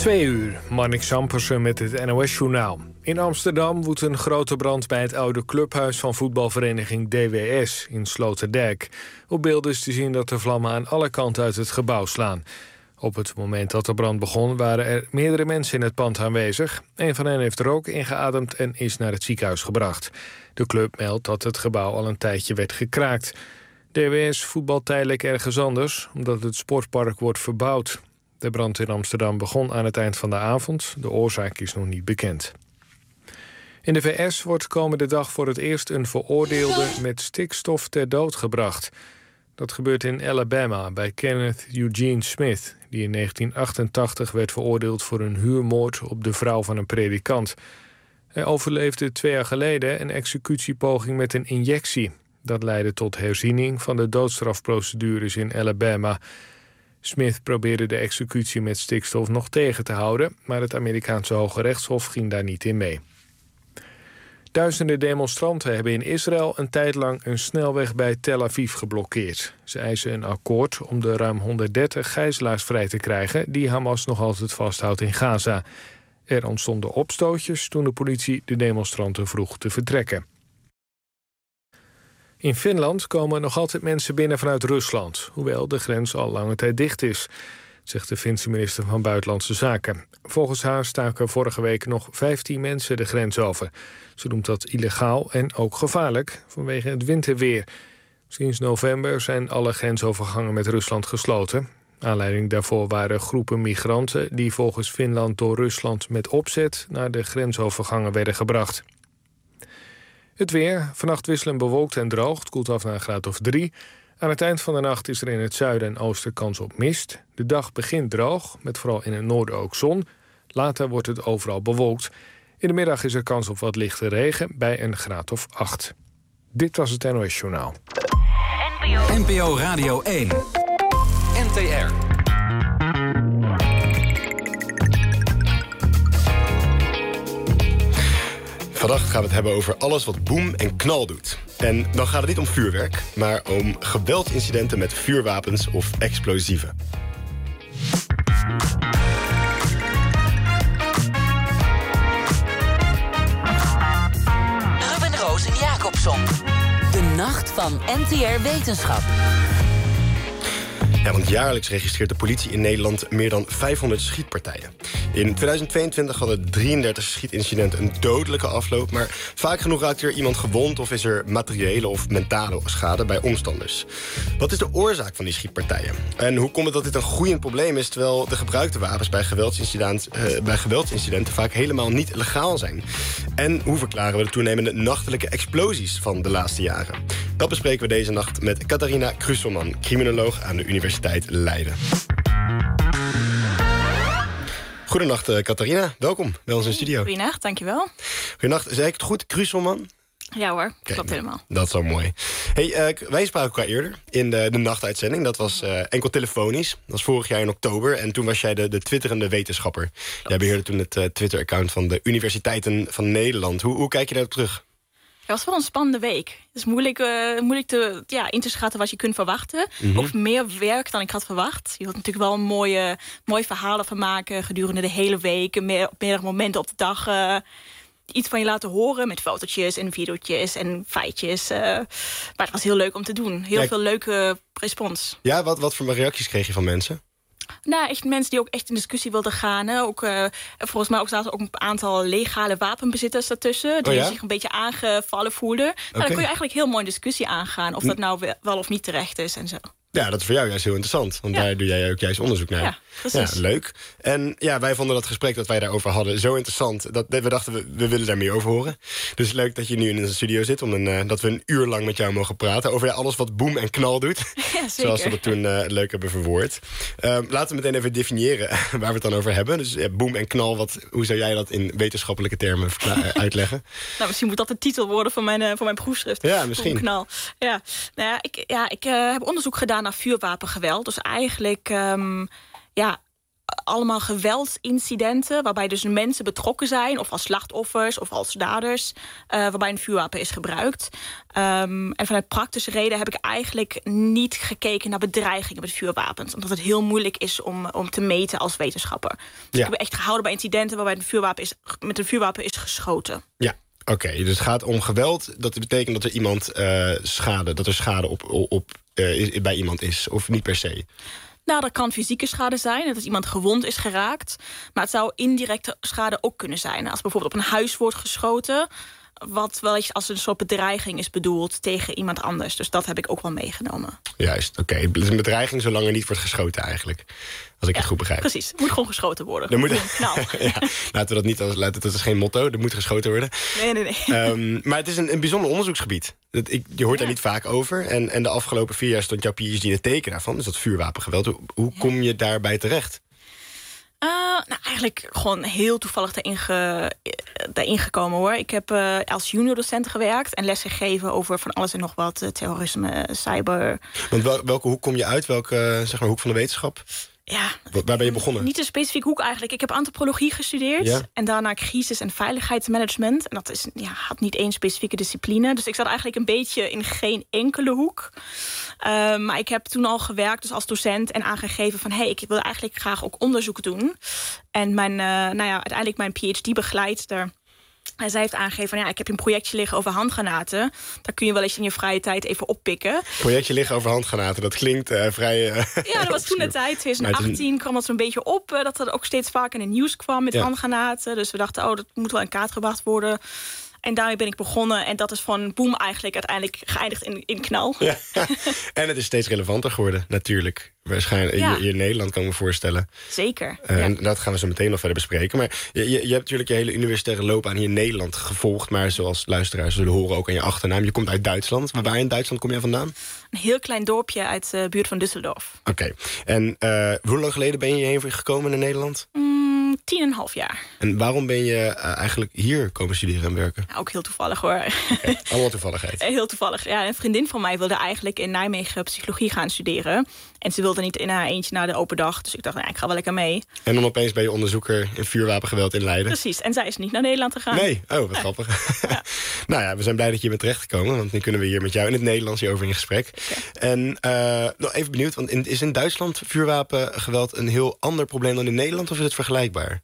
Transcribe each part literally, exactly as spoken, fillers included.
Twee uur, Marnik Sampersen met het N O S-journaal. In Amsterdam woedt een grote brand bij het oude clubhuis van voetbalvereniging D W S in Sloterdijk. Op beelden is te zien dat de vlammen aan alle kanten uit het gebouw slaan. Op het moment dat de brand begon waren er meerdere mensen in het pand aanwezig. Een van hen heeft rook ingeademd en is naar het ziekenhuis gebracht. De club meldt dat het gebouw al een tijdje werd gekraakt. D W S voetbalt tijdelijk ergens anders, omdat het sportpark wordt verbouwd. De brand in Amsterdam begon aan het eind van de avond. De oorzaak is nog niet bekend. In de V S wordt komende dag voor het eerst een veroordeelde met stikstof ter dood gebracht. Dat gebeurt in Alabama bij Kenneth Eugene Smith, die in negentien achtentachtig werd veroordeeld voor een huurmoord op de vrouw van een predikant. Hij overleefde twee jaar geleden een executiepoging met een injectie. Dat leidde tot herziening van de doodstrafprocedures in Alabama. Smith probeerde de executie met stikstof nog tegen te houden, maar het Amerikaanse Hoge Rechtshof ging daar niet in mee. Duizenden demonstranten hebben in Israël een tijd lang een snelweg bij Tel Aviv geblokkeerd. Ze eisen een akkoord om de ruim honderddertig gijzelaars vrij te krijgen die Hamas nog altijd vasthoudt in Gaza. Er ontstonden opstootjes toen de politie de demonstranten vroeg te vertrekken. In Finland komen nog altijd mensen binnen vanuit Rusland, hoewel de grens al lange tijd dicht is, zegt de Finse minister van Buitenlandse Zaken. Volgens haar staken vorige week nog vijftien mensen de grens over. Ze noemt dat illegaal en ook gevaarlijk vanwege het winterweer. Sinds november zijn alle grensovergangen met Rusland gesloten. Aanleiding daarvoor waren groepen migranten die volgens Finland door Rusland met opzet naar de grensovergangen werden gebracht. Het weer, vannacht wisselend bewolkt en droog, het koelt af naar een graad of drie. Aan het eind van de nacht is er in het zuiden en oosten kans op mist. De dag begint droog, met vooral in het noorden ook zon. Later wordt het overal bewolkt. In de middag is er kans op wat lichte regen bij een graad of acht. Dit was het N O S-journaal. N P O Radio één. N T R. Vandaag gaan we het hebben over alles wat boem en knal doet. En dan gaat het niet om vuurwerk, maar om geweldincidenten met vuurwapens of explosieven. Ruben Roos en Jacobson. De nacht van N T R Wetenschap. Ja, want jaarlijks registreert de politie in Nederland meer dan vijfhonderd schietpartijen. In tweeduizend tweeëntwintig hadden drieëndertig schietincidenten een dodelijke afloop, maar vaak genoeg raakt er iemand gewond of is er materiële of mentale schade bij omstanders. Wat is de oorzaak van die schietpartijen? En hoe komt het dat dit een groeiend probleem is, terwijl de gebruikte wapens bij geweldsincidenten, uh, bij geweldsincidenten vaak helemaal niet legaal zijn? En hoe verklaren we de toenemende nachtelijke explosies van de laatste jaren? Dat bespreken we deze nacht met Catharina Krusselman, criminoloog aan de Universiteit Leiden. Goedenacht, uh, Catharina. Welkom bij ons in de studio. Goedenacht, dankjewel. Goedenacht. Zei ik het goed? Krusselman? Ja hoor, Kijk, klopt helemaal. Dat is wel mooi. Hey, uh, wij spraken elkaar eerder in de, de nachtuitzending. Dat was uh, enkel telefonisch. Dat was vorig jaar in oktober. En toen was jij de, de twitterende wetenschapper. Klopt. Jij beheerde toen het uh, Twitter-account van de Universiteiten van Nederland. Hoe, hoe kijk je daarop terug? Het was wel een spannende week. Het is moeilijk, uh, moeilijk te, ja, in te schatten wat je kunt verwachten. Mm-hmm. Of meer werk dan ik had verwacht. Je wilt natuurlijk wel een mooie, mooie verhalen van maken gedurende de hele week. Meer, op meerdere momenten op de dag uh, iets van je laten horen met fotootjes en videootjes en feitjes. Uh, maar het was heel leuk om te doen. Heel ja, veel leuke respons. Ja, wat, wat voor reacties kreeg je van mensen? Nou, echt mensen die ook echt in discussie wilden gaan. Hè. Ook, uh, volgens mij ook zaten ook een aantal legale wapenbezitters daartussen. Die oh ja? zich een beetje aangevallen voelden. Nou, okay. Dan kun je eigenlijk heel mooi in discussie aangaan. Of dat nou wel of niet terecht is en zo. Ja, dat is voor jou juist heel interessant. Want ja. daar doe jij ook juist onderzoek naar. Ja, precies. Ja, leuk. En ja, wij vonden dat gesprek dat wij daarover hadden zo interessant. Dat we dachten, we, we willen daar meer over horen. Dus leuk dat je nu in de studio zit. Om een, uh, dat we een uur lang met jou mogen praten. Over ja, alles wat boem en knal doet. Ja, zoals we dat toen uh, leuk hebben verwoord. Uh, laten we meteen even definiëren waar we het dan over hebben. Dus ja, boem en knal, wat, hoe zou jij dat in wetenschappelijke termen uitleggen? Nou, misschien moet dat de titel worden van mijn, uh, van mijn proefschrift. Ja, misschien. Boem, knal. Ja, nou ja, ik, ja, ik uh, heb onderzoek gedaan naar vuurwapengeweld. Dus eigenlijk, um, ja, allemaal geweldsincidenten waarbij dus mensen betrokken zijn, of als slachtoffers of als daders, uh, waarbij een vuurwapen is gebruikt. Um, en vanuit praktische reden heb ik eigenlijk niet gekeken naar bedreigingen met vuurwapens, omdat het heel moeilijk is om, om te meten als wetenschapper. Dus ja. ik heb echt gehouden bij incidenten waarbij een vuurwapen is, met een vuurwapen is geschoten. Ja. Oké, okay, dus het gaat om geweld. Dat betekent dat er iemand uh, schade, dat er schade op, op, uh, bij iemand is, of niet per se? Nou, dat kan fysieke schade zijn, dat iemand gewond is geraakt. Maar het zou indirecte schade ook kunnen zijn. Als bijvoorbeeld op een huis wordt geschoten, wat wel eens als een soort bedreiging is bedoeld tegen iemand anders. Dus dat heb ik ook wel meegenomen. Juist, oké. Okay. Het is een bedreiging zolang er niet wordt geschoten eigenlijk. Als ik ja, het goed begrijp. Precies, het moet gewoon geschoten worden. Er moet... nou. ja, laten we dat niet als... Laten, dat is geen motto, er moet geschoten worden. Nee, nee, nee. Um, maar het is een, een bijzonder onderzoeksgebied. Dat, ik, je hoort ja. daar niet vaak over. En, en de afgelopen vier jaar stond jouw P H D in het teken daarvan. Dus dat vuurwapengeweld. Hoe, hoe ja. kom je daarbij terecht? Uh, nou, eigenlijk gewoon heel toevallig daarin, ge, daarin gekomen, hoor. Ik heb uh, als juniordocent gewerkt en les gegeven over van alles en nog wat. Uh, terrorisme, cyber. Want wel, welke hoek kom je uit? Welke zeg maar, hoek van de wetenschap? Ja, waar ben je begonnen? Niet een specifieke hoek eigenlijk. Ik heb antropologie gestudeerd. Ja. En daarna crisis- en veiligheidsmanagement. En dat is, ja, had niet één specifieke discipline. Dus ik zat eigenlijk een beetje in geen enkele hoek. Uh, maar ik heb toen al gewerkt dus als docent en aangegeven van... hé, hey, ik wil eigenlijk graag ook onderzoek doen. En mijn, uh, nou ja, uiteindelijk mijn P H D-begeleidster... En zij heeft aangegeven van ja, ik heb een projectje liggen over handgranaten. Daar kun je wel eens in je vrije tijd even oppikken. Projectje liggen over handgranaten, dat klinkt uh, vrij... Uh, ja, dat was toen de tijd. twintig achttien kwam dat zo'n beetje op. Uh, dat er ook steeds vaker in het nieuws kwam met ja. handgranaten. Dus we dachten, oh, dat moet wel in kaart gebracht worden. En daarmee ben ik begonnen. En dat is van boem eigenlijk uiteindelijk geëindigd in, in knal. Ja. En het is steeds relevanter geworden, natuurlijk. Waarschijnlijk ja. hier in Nederland, kan ik me voorstellen. Zeker. Uh, ja. En dat gaan we zo meteen nog verder bespreken. Maar je, je, je hebt natuurlijk je hele universitaire loopbaan hier in Nederland gevolgd. Maar zoals luisteraars zullen horen ook aan je achternaam. Je komt uit Duitsland. Maar waar in Duitsland kom jij vandaan? Een heel klein dorpje uit de buurt van Düsseldorf. Oké. Okay. En uh, hoe lang geleden ben je hierheen gekomen naar Nederland? Mm, tien en een half jaar. En waarom ben je uh, eigenlijk hier komen studeren en werken? Ja, ook heel toevallig, hoor. Okay. Allemaal toevalligheid. Heel toevallig. Ja, een vriendin van mij wilde eigenlijk in Nijmegen psychologie gaan studeren. En ze wilde niet in haar eentje naar de open dag. Dus ik dacht, nou, ik ga wel lekker mee. En dan opeens ben je onderzoeker in vuurwapengeweld in Leiden. Precies, en zij is niet naar Nederland gegaan. Nee, oh, wat ja. grappig. Ja. Nou ja, we zijn blij dat je hier bent terechtgekomen. Want nu kunnen we hier met jou in het Nederlands hierover in gesprek. Okay. En uh, nog even benieuwd, want in, is in Duitsland vuurwapengeweld een heel ander probleem dan in Nederland? Of is het vergelijkbaar?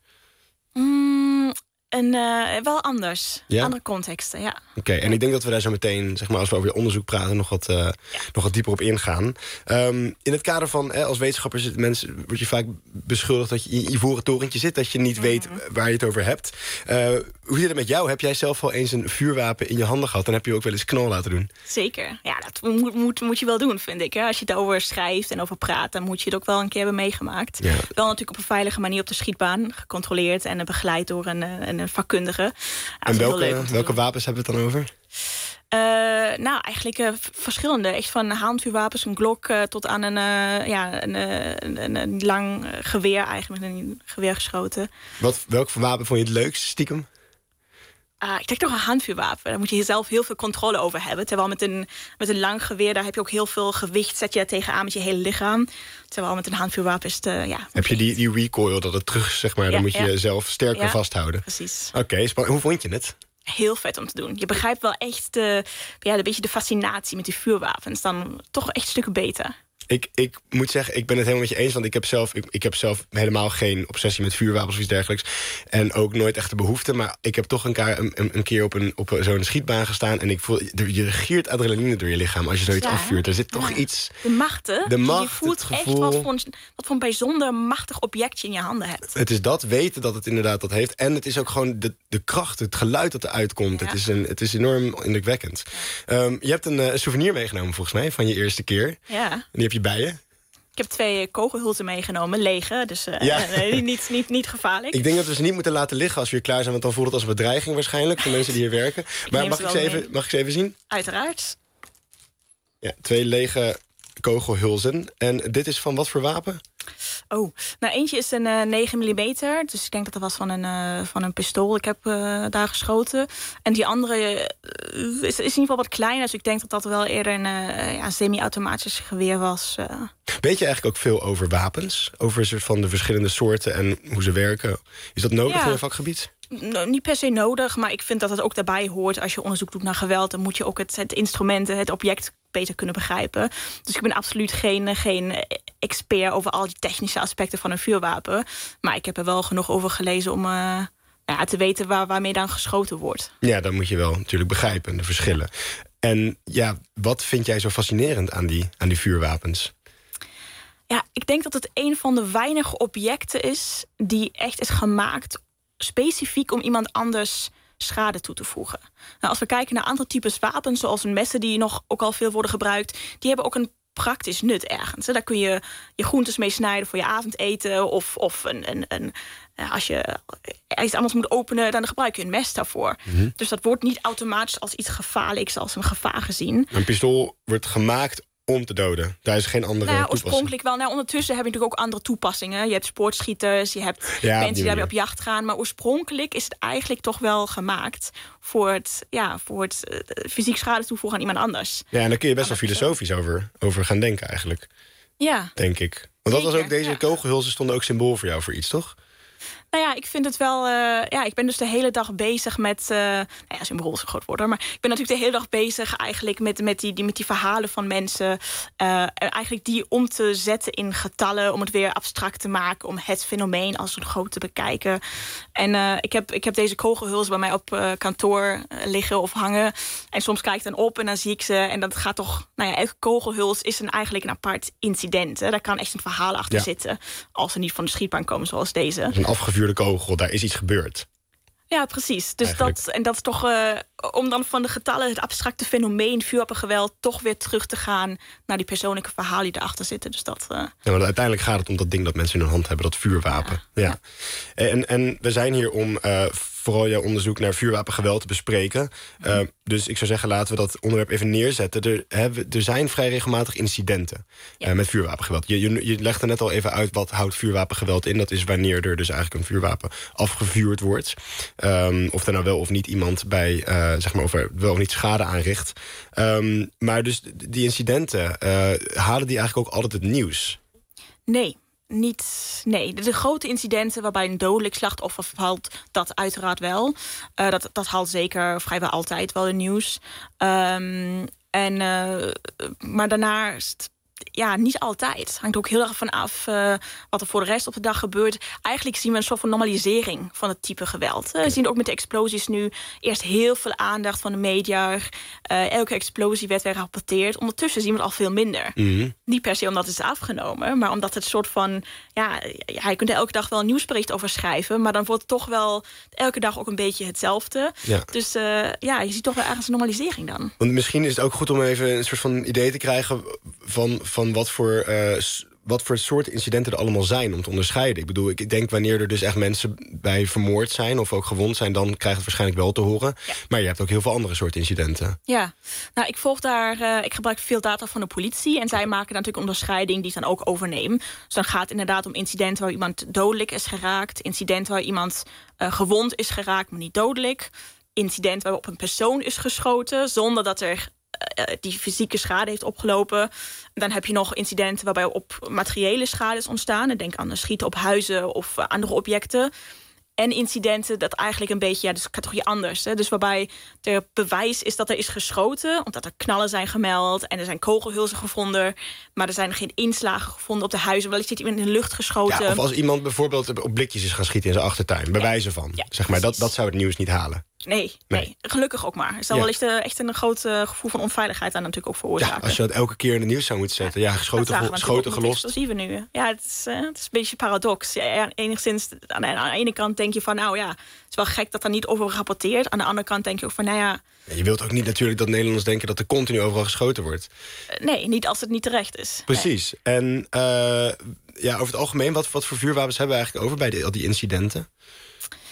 Mm, en, uh, wel anders. Ja? Andere contexten, ja. Oké, okay, en ik denk dat we daar zo meteen, zeg maar, als we over je onderzoek praten, nog wat, uh, ja. nog wat dieper op ingaan. Um, in het kader van, eh, als wetenschapper zit mensen, word je vaak beschuldigd dat je in je ivoren torentje zit, dat je niet mm-hmm. weet waar je het over hebt. Uh, hoe zit het met jou? Heb jij zelf al eens een vuurwapen in je handen gehad en heb je ook wel eens knal laten doen? Zeker. Ja, dat moet, moet, moet je wel doen, vind ik. Hè. Als je daarover schrijft en over praat, dan moet je het ook wel een keer hebben meegemaakt. Ja. Wel natuurlijk op een veilige manier op de schietbaan, gecontroleerd en begeleid door een, een, een vakkundige. En welke, welke wapens hebben we het dan over? Uh, nou, eigenlijk uh, verschillende. Echt van handvuurwapens, een Glock uh, tot aan een, uh, ja, een, een, een, een lang geweer, eigenlijk met een geweer geschoten. Wat, welk wapen vond je het leukst, stiekem? Uh, ik denk toch een handvuurwapen. Daar moet je zelf heel veel controle over hebben. Terwijl met een, met een lang geweer, daar heb je ook heel veel gewicht. Zet je er tegenaan met je hele lichaam. Terwijl met een handvuurwapen is het, uh, ja... Heb je die, die recoil, dat het terug, zeg maar, ja, dan moet je ja. jezelf sterker ja, vasthouden. Precies. Oké, okay, spannend. Hoe vond je het? Heel vet om te doen. Je begrijpt wel echt de, ja, een beetje de fascinatie met die vuurwapens. Dan toch echt stukken beter. Ik, ik moet zeggen, ik ben het helemaal met je eens. Want ik heb zelf, ik, ik heb zelf helemaal geen obsessie met vuurwapens of iets dergelijks. En ook nooit echt de behoefte. Maar ik heb toch een, keer, een, een keer op, een, op zo'n schietbaan gestaan. En ik voel, je giert adrenaline door je lichaam als je zoiets ja, afvuurt. Er zit toch ja. iets... De macht, hè? De macht, je voelt het gevoel. Echt wat voor, een, wat voor een bijzonder machtig objectje in je handen hebt. Het is dat, weten dat het inderdaad dat heeft. En het is ook gewoon de, de kracht, het geluid dat eruit komt. Ja. Het, is een, het is enorm indrukwekkend. Ja. Um, je hebt een, een souvenir meegenomen volgens mij van je eerste keer. Ja. En die heb je bij je. Ik heb twee kogelhulzen meegenomen, lege, dus uh, ja. nee, niet, niet, niet gevaarlijk. Ik denk dat we ze niet moeten laten liggen als we hier klaar zijn, want dan voelt het als een bedreiging waarschijnlijk voor mensen die hier werken. Ik maar mag ik, ze even, mag ik ze even zien? Uiteraard. Ja, twee lege kogelhulzen. En dit is van wat voor wapen? Oh, nou eentje is een uh, negen millimeter. Dus ik denk dat dat was van een, uh, van een pistool. Ik heb uh, daar geschoten. En die andere uh, is, is in ieder geval wat kleiner. Dus ik denk dat dat wel eerder een uh, ja, semi-automatisch geweer was. Uh. Weet je eigenlijk ook veel over wapens? Over soort van de verschillende soorten en hoe ze werken? Is dat nodig ja. in je vakgebied? No, niet per se nodig, maar ik vind dat het ook daarbij hoort. Als je onderzoek doet naar geweld, dan moet je ook het, het instrument, het object beter kunnen begrijpen. Dus ik ben absoluut geen, geen expert over al die technische aspecten van een vuurwapen. Maar ik heb er wel genoeg over gelezen om uh, ja, te weten waar, waarmee dan geschoten wordt. Ja, dan moet je wel natuurlijk begrijpen, de verschillen. En ja, wat vind jij zo fascinerend aan die, aan die vuurwapens? Ja, ik denk dat het een van de weinige objecten is die echt is gemaakt specifiek om iemand anders schade toe te voegen. Nou, als we kijken naar andere types wapens, zoals messen die nog ook al veel worden gebruikt, die hebben ook een praktisch nut ergens. Daar kun je je groentes mee snijden voor je avondeten, of, of een, een, een, als je iets anders moet openen, dan gebruik je een mes daarvoor. Mm-hmm. Dus dat wordt niet automatisch als iets gevaarlijks, als een gevaar gezien. Een pistool wordt gemaakt om te doden. Daar is geen andere nou, toepassing. Oorspronkelijk wel. Nou, ondertussen heb je natuurlijk ook andere toepassingen. Je hebt sportschieters, je hebt ja, mensen die daarmee op jacht gaan. Maar oorspronkelijk is het eigenlijk toch wel gemaakt voor het, ja, voor het uh, fysiek schade toevoegen aan iemand anders. Ja, en daar kun je best wel filosofisch over, over gaan denken eigenlijk. Ja. Denk ik. Want dat was ook, deze ja. kogelhulzen stonden ook symbool voor jou voor iets, toch? Nou ja, ik vind het wel. Uh, ja, ik ben dus de hele dag bezig met. Uh, nou ja, symbool is een groot woord, hoor, maar ik ben natuurlijk de hele dag bezig eigenlijk met, met, die, die, met die verhalen van mensen. Uh, en eigenlijk die om te zetten in getallen, om het weer abstract te maken, om het fenomeen als een groot te bekijken. En uh, ik, heb, ik heb deze kogelhuls bij mij op uh, kantoor uh, liggen of hangen. En soms kijk ik dan op en dan zie ik ze. En dat gaat toch. Nou ja, elke kogelhuls is een, eigenlijk een apart incident. Hè. Daar kan echt een verhaal achter ja. zitten. Als ze niet van de schietbaan komen zoals deze. Een afgevuurde kogel, daar is iets gebeurd. Ja, precies. Dus dat, en dat is toch, uh, om dan van de getallen, het abstracte fenomeen, vuurwapengeweld, toch weer terug te gaan naar die persoonlijke verhalen die erachter zitten. Dus dat, uh... ja, maar uiteindelijk gaat het om dat ding dat mensen in hun hand hebben, dat vuurwapen. Ja. Ja. Ja. En, en we zijn hier om uh, vooral jouw onderzoek naar vuurwapengeweld te bespreken. Uh, dus ik zou zeggen, laten we dat onderwerp even neerzetten. Er, hè, er zijn vrij regelmatig incidenten ja. uh, met vuurwapengeweld. Je, je, je legde net al even uit wat houdt vuurwapengeweld in. Dat is wanneer er dus eigenlijk een vuurwapen afgevuurd wordt. Um, of er nou wel of niet iemand bij, uh, zeg maar, of er wel of niet schade aanricht. Um, maar dus die incidenten, uh, halen die eigenlijk ook altijd het nieuws? Nee. Niet, nee, de, de grote incidenten waarbij een dodelijk slachtoffer valt, dat uiteraard wel. Uh, dat, dat haalt zeker vrijwel altijd wel in nieuws. Um, en, uh, maar daarnaast, ja, niet altijd. Het hangt ook heel erg van af uh, wat er voor de rest op de dag gebeurt. Eigenlijk zien we een soort van normalisering van het type geweld. Uh, we zien ook met de explosies nu eerst heel veel aandacht van de media. Uh, elke explosie werd weer gerapporteerd. Ondertussen zien we het al veel minder. Mm-hmm. Niet per se omdat het is afgenomen, maar omdat het soort van, ja, ja, je kunt er elke dag wel een nieuwsbericht over schrijven, maar dan wordt het toch wel elke dag ook een beetje hetzelfde. Ja. Dus uh, ja, je ziet toch wel ergens een normalisering dan. Want misschien is het ook goed om even een soort van idee te krijgen van, van wat voor uh, wat voor soort incidenten er allemaal zijn om te onderscheiden. Ik bedoel, ik denk wanneer er dus echt mensen bij vermoord zijn of ook gewond zijn, dan krijg je het waarschijnlijk wel te horen. Ja. Maar je hebt ook heel veel andere soorten incidenten. Ja, nou, ik volg daar, uh, ik gebruik veel data van de politie en zij maken natuurlijk een onderscheiding die ik dan ook overneem. Dus dan gaat het inderdaad om incidenten waar iemand dodelijk is geraakt, incidenten waar iemand uh, gewond is geraakt, maar niet dodelijk, incident waarop een persoon is geschoten zonder dat er die fysieke schade heeft opgelopen. Dan heb je nog incidenten waarbij op materiële schade is ontstaan. Denk aan schieten op huizen of andere objecten. En incidenten dat eigenlijk een beetje, ja, dus categorie anders. Hè? Dus waarbij er bewijs is dat er is geschoten, omdat er knallen zijn gemeld en er zijn kogelhulzen gevonden, maar er zijn geen inslagen gevonden op de huizen. Wel, zit iemand in de lucht geschoten. Ja, of als iemand bijvoorbeeld op blikjes is gaan schieten in zijn achtertuin, bij wijze van. Ja, zeg maar, dat, dat zou het nieuws niet halen. Nee, nee, nee, gelukkig ook maar. Er zal ja. wel echt, uh, echt een groot uh, gevoel van onveiligheid aan natuurlijk ook veroorzaken. Ja, als je dat elke keer in het nieuws zou moeten zetten. Ja, ja geschoten, ge- schoten gelost. Explosieven nu. Ja, het is, uh, het is een beetje paradox. Ja, ja, enigszins, aan de, aan de ene kant denk je van, nou ja, het is wel gek dat er niet over gerapporteerd. Aan de andere kant denk je ook van, nou ja. Ja, je wilt ook niet natuurlijk dat Nederlanders denken dat er continu overal geschoten wordt. Uh, nee, niet als het niet terecht is. Precies. Nee. En uh, ja, over het algemeen, wat, wat voor vuurwapens hebben we eigenlijk over bij die, al die incidenten?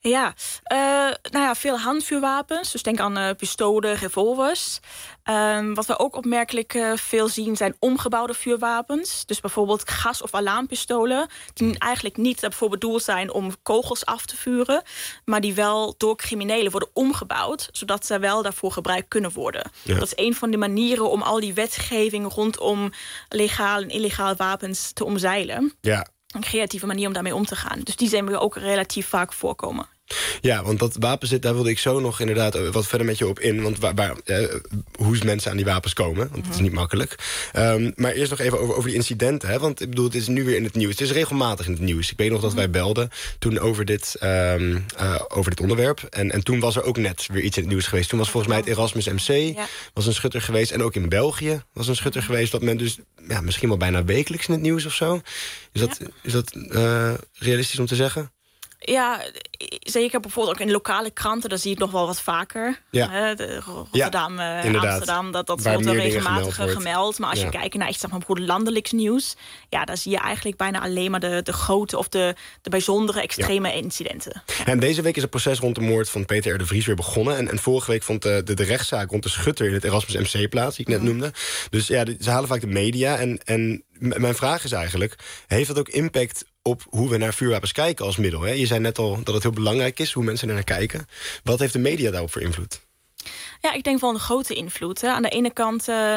Ja, uh, nou ja, veel handvuurwapens. Dus denk aan uh, pistolen, revolvers. Um, wat we ook opmerkelijk uh, veel zien zijn omgebouwde vuurwapens. Dus bijvoorbeeld gas- of alarmpistolen. Die eigenlijk niet ervoor bedoeld zijn om kogels af te vuren. Maar die wel door criminelen worden omgebouwd. Zodat ze wel daarvoor gebruikt kunnen worden. Ja. Dat is een van de manieren om al die wetgeving rondom legaal en illegaal wapens te omzeilen. Ja. Een creatieve manier om daarmee om te gaan. Dus die zijn we ook relatief vaak voorkomen. Ja, want dat wapenzit, daar wilde ik zo nog inderdaad wat verder met je op in. Want waar, waar, eh, hoe mensen aan die wapens komen, want mm-hmm. het is niet makkelijk. Um, maar eerst nog even over, over die incidenten. Hè? Want ik bedoel, het is nu weer in het nieuws. Het is regelmatig in het nieuws. Ik weet nog dat wij belden toen over dit, um, uh, over dit onderwerp. En, en toen was er ook net weer iets in het nieuws geweest. Toen was volgens mij het Erasmus M C, ja. was een schutter geweest. En ook in België was een schutter geweest. Dat men dus ja, misschien wel bijna wekelijks in het nieuws of zo. Is dat, ja. is dat uh, realistisch om te zeggen? Ja, zeker bijvoorbeeld ook in lokale kranten, daar zie je het nog wel wat vaker. Ja. De Rotterdam, ja, Amsterdam, dat, dat wordt wel regelmatig gemeld, gemeld. Maar als ja. je kijkt naar echt, zeg maar, bijvoorbeeld landelijks nieuws, ja, daar zie je eigenlijk bijna alleen maar de, de grote of de, de bijzondere extreme ja. incidenten. Ja. En deze week is het proces rond de moord van Peter R. de Vries weer begonnen. En, en vorige week vond de, de, de rechtszaak rond de schutter in het Erasmus M C plaats, die ik net mm. noemde. Dus ja, ze halen vaak de media. En, en m- mijn vraag is eigenlijk, heeft dat ook impact op hoe we naar vuurwapens kijken als middel? Hè? Je zei net al dat het heel belangrijk is hoe mensen er naar kijken. Wat heeft de media daarop voor invloed? Ja, ik denk wel een grote invloed. Hè. Aan de ene kant uh,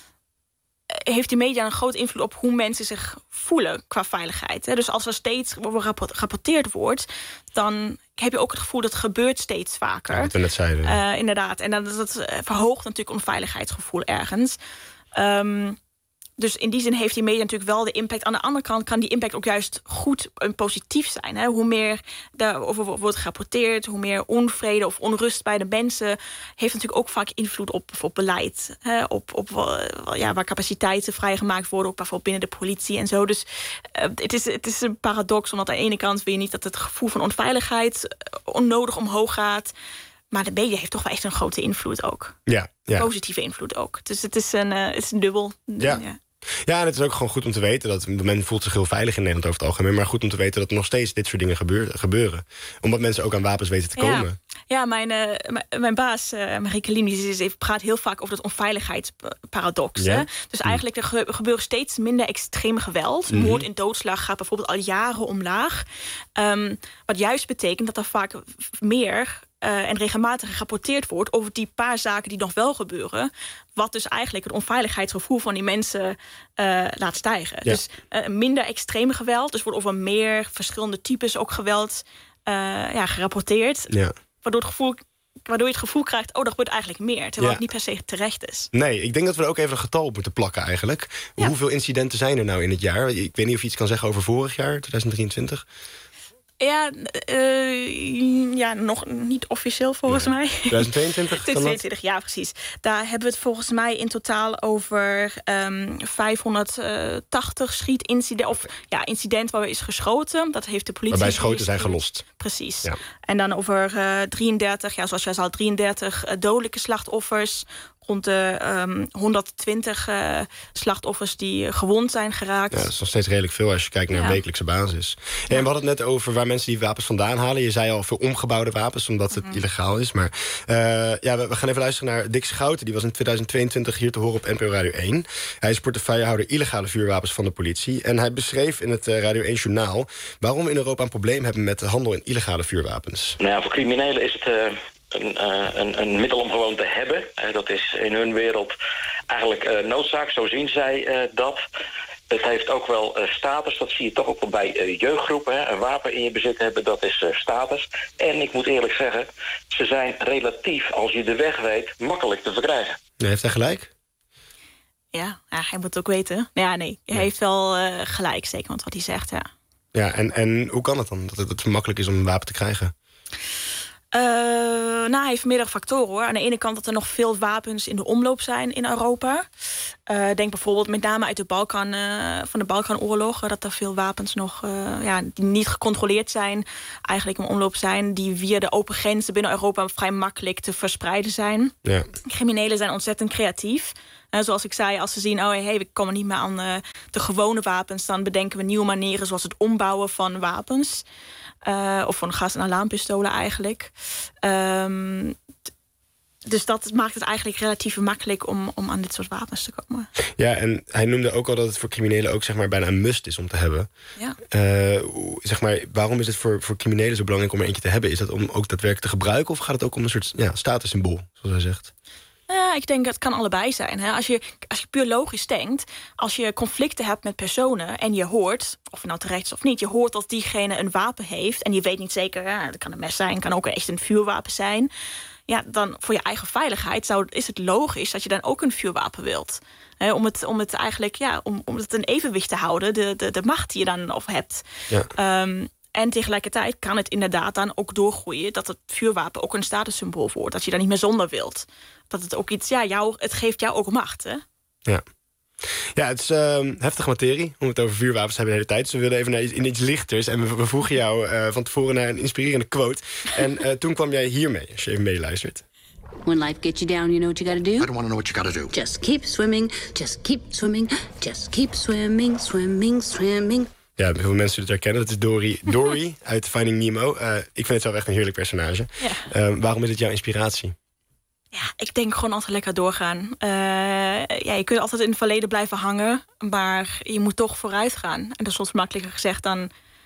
heeft de media een grote invloed op hoe mensen zich voelen qua veiligheid. Hè. Dus als er steeds gerapporteerd wordt, dan heb je ook het gevoel dat het gebeurt steeds vaker. Ja, wat we net zeiden. Uh, inderdaad. En dat, dat verhoogt natuurlijk onveiligheidsgevoel ergens. Um, Dus in die zin heeft die media natuurlijk wel de impact. Aan de andere kant kan die impact ook juist goed en positief zijn. Hè? Hoe meer daarover wordt gerapporteerd, hoe meer onvrede of onrust bij de mensen, heeft natuurlijk ook vaak invloed op, op beleid. Hè? Op, op ja, waar capaciteiten vrijgemaakt worden, ook bijvoorbeeld binnen de politie en zo. Dus uh, het, is, het is een paradox, omdat aan de ene kant wil je niet dat het gevoel van onveiligheid onnodig omhoog gaat. Maar de media heeft toch wel echt een grote invloed ook. Ja, ja. Positieve invloed ook. Dus het is een, uh, het is een dubbel. Ja. ja. Ja, en het is ook gewoon goed om te weten dat men voelt zich heel veilig in Nederland over het algemeen. Maar goed om te weten dat er nog steeds dit soort dingen gebeuren. gebeuren omdat mensen ook aan wapens weten te komen. Ja, ja mijn, uh, mijn, mijn baas, uh, Marieke Liem, die praat heel vaak over dat onveiligheidsparadox. Ja? Hè? Dus eigenlijk er ge- gebeuren steeds minder extreem geweld. Mm-hmm. Moord en doodslag gaat bijvoorbeeld al jaren omlaag. Um, wat juist betekent dat er vaak meer Uh, en regelmatig gerapporteerd wordt over die paar zaken die nog wel gebeuren. Wat dus eigenlijk het onveiligheidsgevoel van die mensen uh, laat stijgen. Ja. Dus uh, minder extreem geweld. Dus wordt over meer verschillende types ook geweld uh, ja, gerapporteerd. Ja. Waardoor, het gevoel, waardoor je het gevoel krijgt, oh, dat gebeurt eigenlijk meer. Terwijl ja. het niet per se terecht is. Nee, ik denk dat we er ook even een getal op moeten plakken eigenlijk. Ja. Hoeveel incidenten zijn er nou in het jaar? Ik weet niet of je iets kan zeggen over vorig jaar, twintig drieëntwintig. Ja, uh, ja, nog niet officieel volgens nee. mij. twintig tweeëntwintig? twintig tweeëntwintig, ja, precies. Daar hebben we het volgens mij in totaal over um, vijfhonderdtachtig schietincidenten. Of ja, incident waar is geschoten. Dat heeft de politie. Waarbij schoten zijn gelost. Precies. Ja. En dan over uh, drieëndertig, ja, zoals jij zei, drieëndertig uh, dodelijke slachtoffers. Rond de um, honderdtwintig uh, slachtoffers die uh, gewond zijn geraakt. Ja, dat is nog steeds redelijk veel als je kijkt naar ja. een wekelijkse basis. Ja. En we hadden het net over waar mensen die wapens vandaan halen. Je zei al veel omgebouwde wapens, omdat het mm-hmm. illegaal is. Maar uh, ja, we, we gaan even luisteren naar Dick Schouten. Die was in twintig tweeëntwintig hier te horen op N P O Radio één. Hij is portefeuillehouder illegale vuurwapens van de politie. En hij beschreef in het uh, Radio één Journaal waarom we in Europa een probleem hebben met de handel in illegale vuurwapens. Nou ja, voor criminelen is het Uh... Een, uh, een, een middel om gewoon te hebben. Uh, dat is in hun wereld eigenlijk uh, noodzaak. Zo zien zij uh, dat. Het heeft ook wel uh, status. Dat zie je toch ook wel bij uh, jeugdgroepen. Hè. Een wapen in je bezit hebben, dat is uh, status. En ik moet eerlijk zeggen, ze zijn relatief, als je de weg weet, makkelijk te verkrijgen. Nee, heeft hij gelijk? Ja, ja, hij moet het ook weten. Ja, nee, hij ja. heeft wel uh, gelijk, zeker want wat hij zegt, ja. Ja, en, en hoe kan het dan, dat het, dat het makkelijk is om een wapen te krijgen? Uh, nou, hij heeft meerdere factoren, hoor. Aan de ene kant dat er nog veel wapens in de omloop zijn in Europa. Uh, denk bijvoorbeeld met name uit de Balkan, uh, van de Balkanoorlog, dat er veel wapens nog uh, ja, die niet gecontroleerd zijn, eigenlijk in omloop zijn, die via de open grenzen binnen Europa vrij makkelijk te verspreiden zijn. Ja. Criminelen zijn ontzettend creatief. Uh, zoals ik zei, als ze zien, oh hey, we komen niet meer aan uh, de gewone wapens, dan bedenken we nieuwe manieren, zoals het ombouwen van wapens. Uh, of van gas- en alarmpistolen eigenlijk. Um, Dus dat maakt het eigenlijk relatief makkelijk om, om aan dit soort wapens te komen. Ja, en hij noemde ook al dat het voor criminelen ook zeg maar bijna een must is om te hebben. Ja. Uh, zeg maar, waarom is het voor, voor criminelen zo belangrijk om er eentje te hebben? Is dat om ook daadwerkelijk te gebruiken of gaat het ook om een soort ja, statussymbool, zoals hij zegt? Ja, ik denk dat het kan allebei zijn. Hè. Als je, als je puur logisch denkt, als je conflicten hebt met personen en je hoort, of het nou terecht is of niet, je hoort dat diegene een wapen heeft en je weet niet zeker, ja, dat kan een mes zijn, kan ook echt een vuurwapen zijn. Ja, dan voor je eigen veiligheid zou, is het logisch dat je dan ook een vuurwapen wilt. He, om, het, om het eigenlijk, ja, om, om het een evenwicht te houden, de, de, de macht die je dan of hebt. Ja. Um, en tegelijkertijd kan het inderdaad dan ook doorgroeien dat het vuurwapen ook een statussymbool wordt. Dat je daar niet meer zonder wilt. Dat het ook iets, ja, jou, het geeft jou ook macht, hè? Ja. Ja, het is uh, heftige materie om het over vuurwapens te hebben de hele tijd. Dus we wilden even naar iets, in iets lichters. En we, we vroegen jou uh, van tevoren naar een inspirerende quote. En uh, toen kwam jij hiermee, als je even meeluistert. When life gets you down, you know what you gotta do? I don't want to know what you gotta do. Just keep swimming, just keep swimming, just keep swimming, swimming, swimming. Ja, veel mensen het herkennen. Dat is Dory, Dory uit Finding Nemo. Uh, ik vind het zelf echt een heerlijk personage. Ja. Uh, waarom is het jouw inspiratie? Ja, ik denk gewoon altijd lekker doorgaan. Uh, ja, je kunt altijd in het verleden blijven hangen, maar je moet toch vooruit gaan. En dat is soms makkelijker gezegd dan,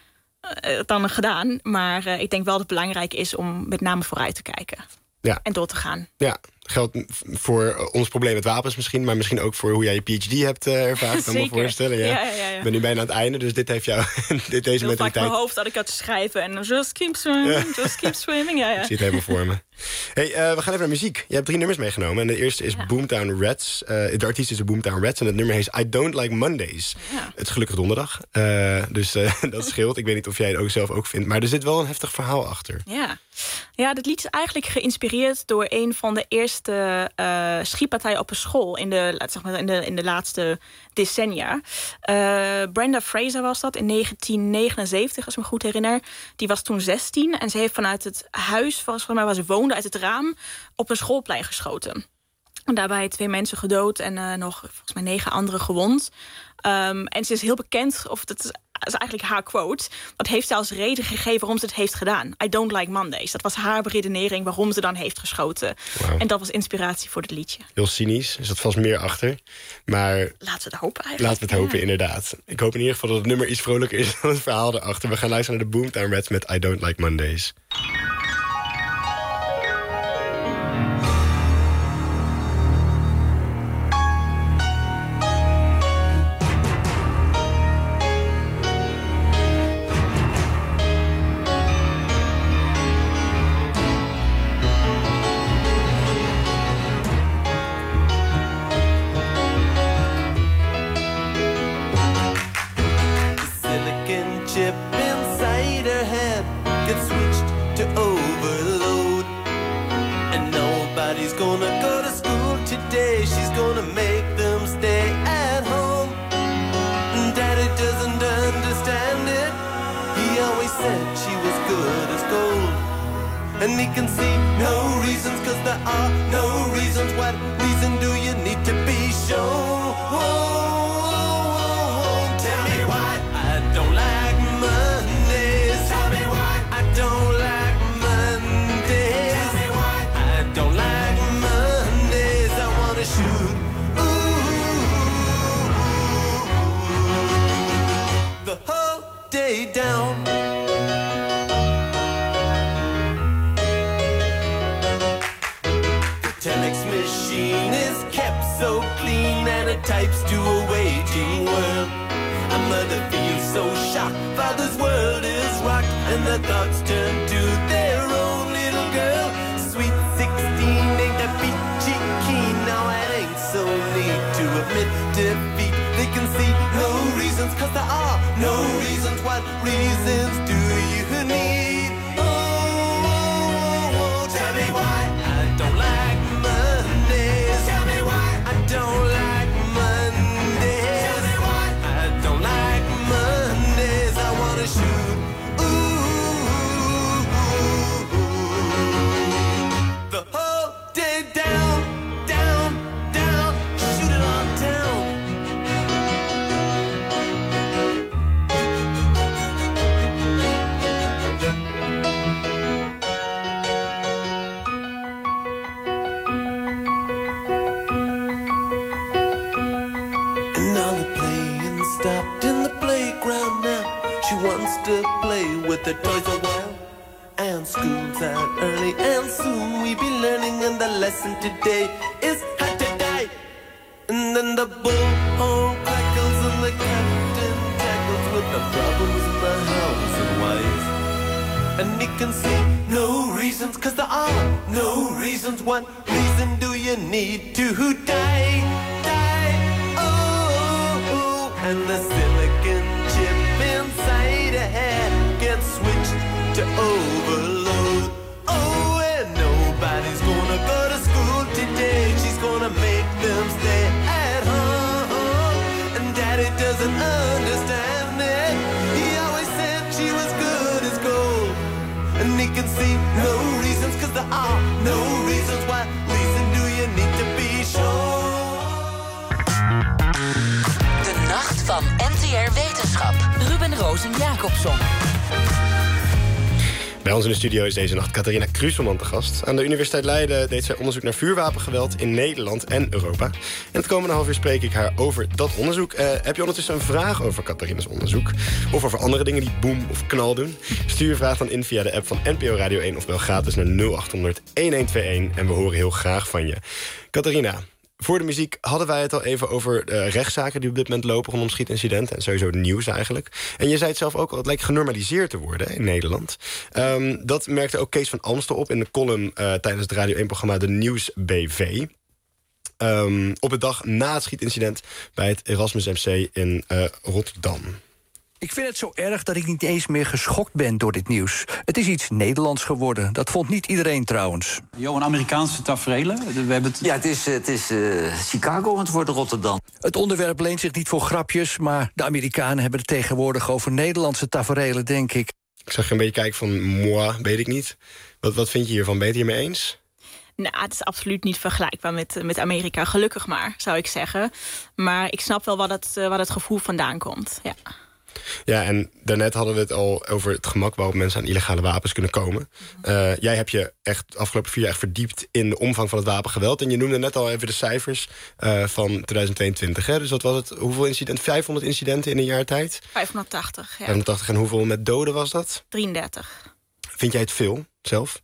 uh, dan gedaan. Maar uh, ik denk wel dat het belangrijk is om met name vooruit te kijken. Ja. En door te gaan. Ja, geldt voor ons probleem met wapens misschien, maar misschien ook voor hoe jij je P H D hebt uh, ervaren. Kan me voorstellen. Ja. Ja, ja, ja. Ik ben nu bijna aan het einde, dus dit heeft jou dit, deze heel mentaliteit. vaak mijn hoofd dat ik had te schrijven en just keep swimming, ja. just keep swimming. Ja, ja. Ik zie het helemaal voor me. Hey, uh, we gaan even naar muziek. Je hebt drie nummers meegenomen en de eerste is ja. Boomtown Rats. Uh, de artiest is de Boomtown Rats en het nummer heet I Don't Like Mondays. Ja. Het is gelukkig donderdag, uh, dus uh, dat scheelt. Ik weet niet of jij het ook zelf ook vindt, maar er zit wel een heftig verhaal achter. Ja, ja, dit lied is eigenlijk geïnspireerd door een van de eerste uh, schietpartijen op een school in de, zeg maar, in de, in de laatste decennia. Uh, Brenda Fraser was dat in negentien negenenzeventig, als ik me goed herinner. Die was toen zestien en ze heeft vanuit het huis volgens mij, waar ze woonde, uit het raam op een schoolplein geschoten. En daarbij twee mensen gedood en uh, nog volgens mij negen anderen gewond. Um, en ze is heel bekend, of dat is, dat is eigenlijk haar quote. Dat heeft ze als reden gegeven waarom ze het heeft gedaan. I don't like Mondays. Dat was haar beredenering waarom ze dan heeft geschoten. Wow. En dat was inspiratie voor het liedje. Heel cynisch, er zat vast meer achter. Maar laten we het hopen eigenlijk. Laten we het hopen, ja. Inderdaad. Ik hoop in ieder geval dat het nummer iets vrolijker is dan het verhaal erachter. We gaan luisteren naar de Boomtown Rats met I Don't Like Mondays. And he can see no reasons, cause there are no reasons. What reason do you need to be shown? Oh, oh, oh, tell me why I don't like Mondays. Tell me why I don't like Mondays. Tell me why I don't like Mondays. I wanna shoot ooh, the whole day down. Types to a waging world. A mother feels so shocked. Father's world is rocked, and the thoughts turn to their own little girl. Sweet sixteen ain't that peachy keen. Now it ain't so neat to admit defeat. They can see no reasons, cause there are no reasons. What reasons do you need? Oh, oh, oh, tell me why I don't like Mondays. Tell me why I don't like shoot ooh, play with the toys a while. And school's out early, and soon we be learning, and the lesson today is how to die. And then the bullhorn crackles and the captain tackles with the problems in the house and wives. And he can see no reasons, cause there are no reasons. What reason do you need to die? Die, oh, oh. And the silicon chip inside a head gets switched to overload. Oh, and nobody's gonna go to school today. She's gonna make them stay at home. And Daddy doesn't understand it. He always said she was good as gold. And he can see no reasons, cause there are no reasons. What reason do you need to be sure? De Nacht van N T R Wetenschap. Ruben Rozen-Jacobson. Bij ons in de studio is deze nacht Catharina Kruselman te gast. Aan de Universiteit Leiden deed zij onderzoek naar vuurwapengeweld in Nederland en Europa. En het komende half uur spreek ik haar over dat onderzoek. Uh, heb je ondertussen een vraag over Catharina's onderzoek? Of over andere dingen die boem of knal doen? Stuur je vraag dan in via de app van N P O Radio één of bel gratis naar nul acht honderd elfentwintig en we horen heel graag van je. Catharina, voor de muziek hadden wij het al even over de rechtszaken die op dit moment lopen rondom schietincidenten en sowieso het nieuws eigenlijk. En je zei het zelf ook al, het lijkt genormaliseerd te worden in Nederland. Um, dat merkte ook Kees van Amstel op in de column uh, tijdens het Radio één-programma De Nieuws B V. Um, op de dag na het schietincident bij het Erasmus M C in uh, Rotterdam. Ik vind het zo erg dat ik niet eens meer geschokt ben door dit nieuws. Het is iets Nederlands geworden. Dat vond niet iedereen trouwens. Jo, een Amerikaanse taferelen? We hebben het... Ja, het is, het is uh, Chicago en het wordt Rotterdam. Het onderwerp leent zich niet voor grapjes, maar de Amerikanen hebben het tegenwoordig over Nederlandse taferelen, denk ik. Ik zag je een beetje kijken van, moi, weet ik niet. Wat, wat vind je hiervan? Ben je het hiermee eens? Nou, het is absoluut niet vergelijkbaar met, met Amerika. Gelukkig maar, zou ik zeggen. Maar ik snap wel wat het, wat het gevoel vandaan komt, ja. Ja, en daarnet hadden we het al over het gemak waarop mensen aan illegale wapens kunnen komen. Uh, jij hebt je echt de afgelopen vier jaar echt verdiept in de omvang van het wapengeweld. En je noemde net al even de cijfers uh, van tweeduizend tweeëntwintig. Hè? Dus wat was het? Hoeveel incidenten? vijfhonderd incidenten in een jaar tijd? vijfhonderdtachtig, ja. vijfhonderdtachtig. En hoeveel met doden was dat? drieëndertig. Vind jij het veel, zelf?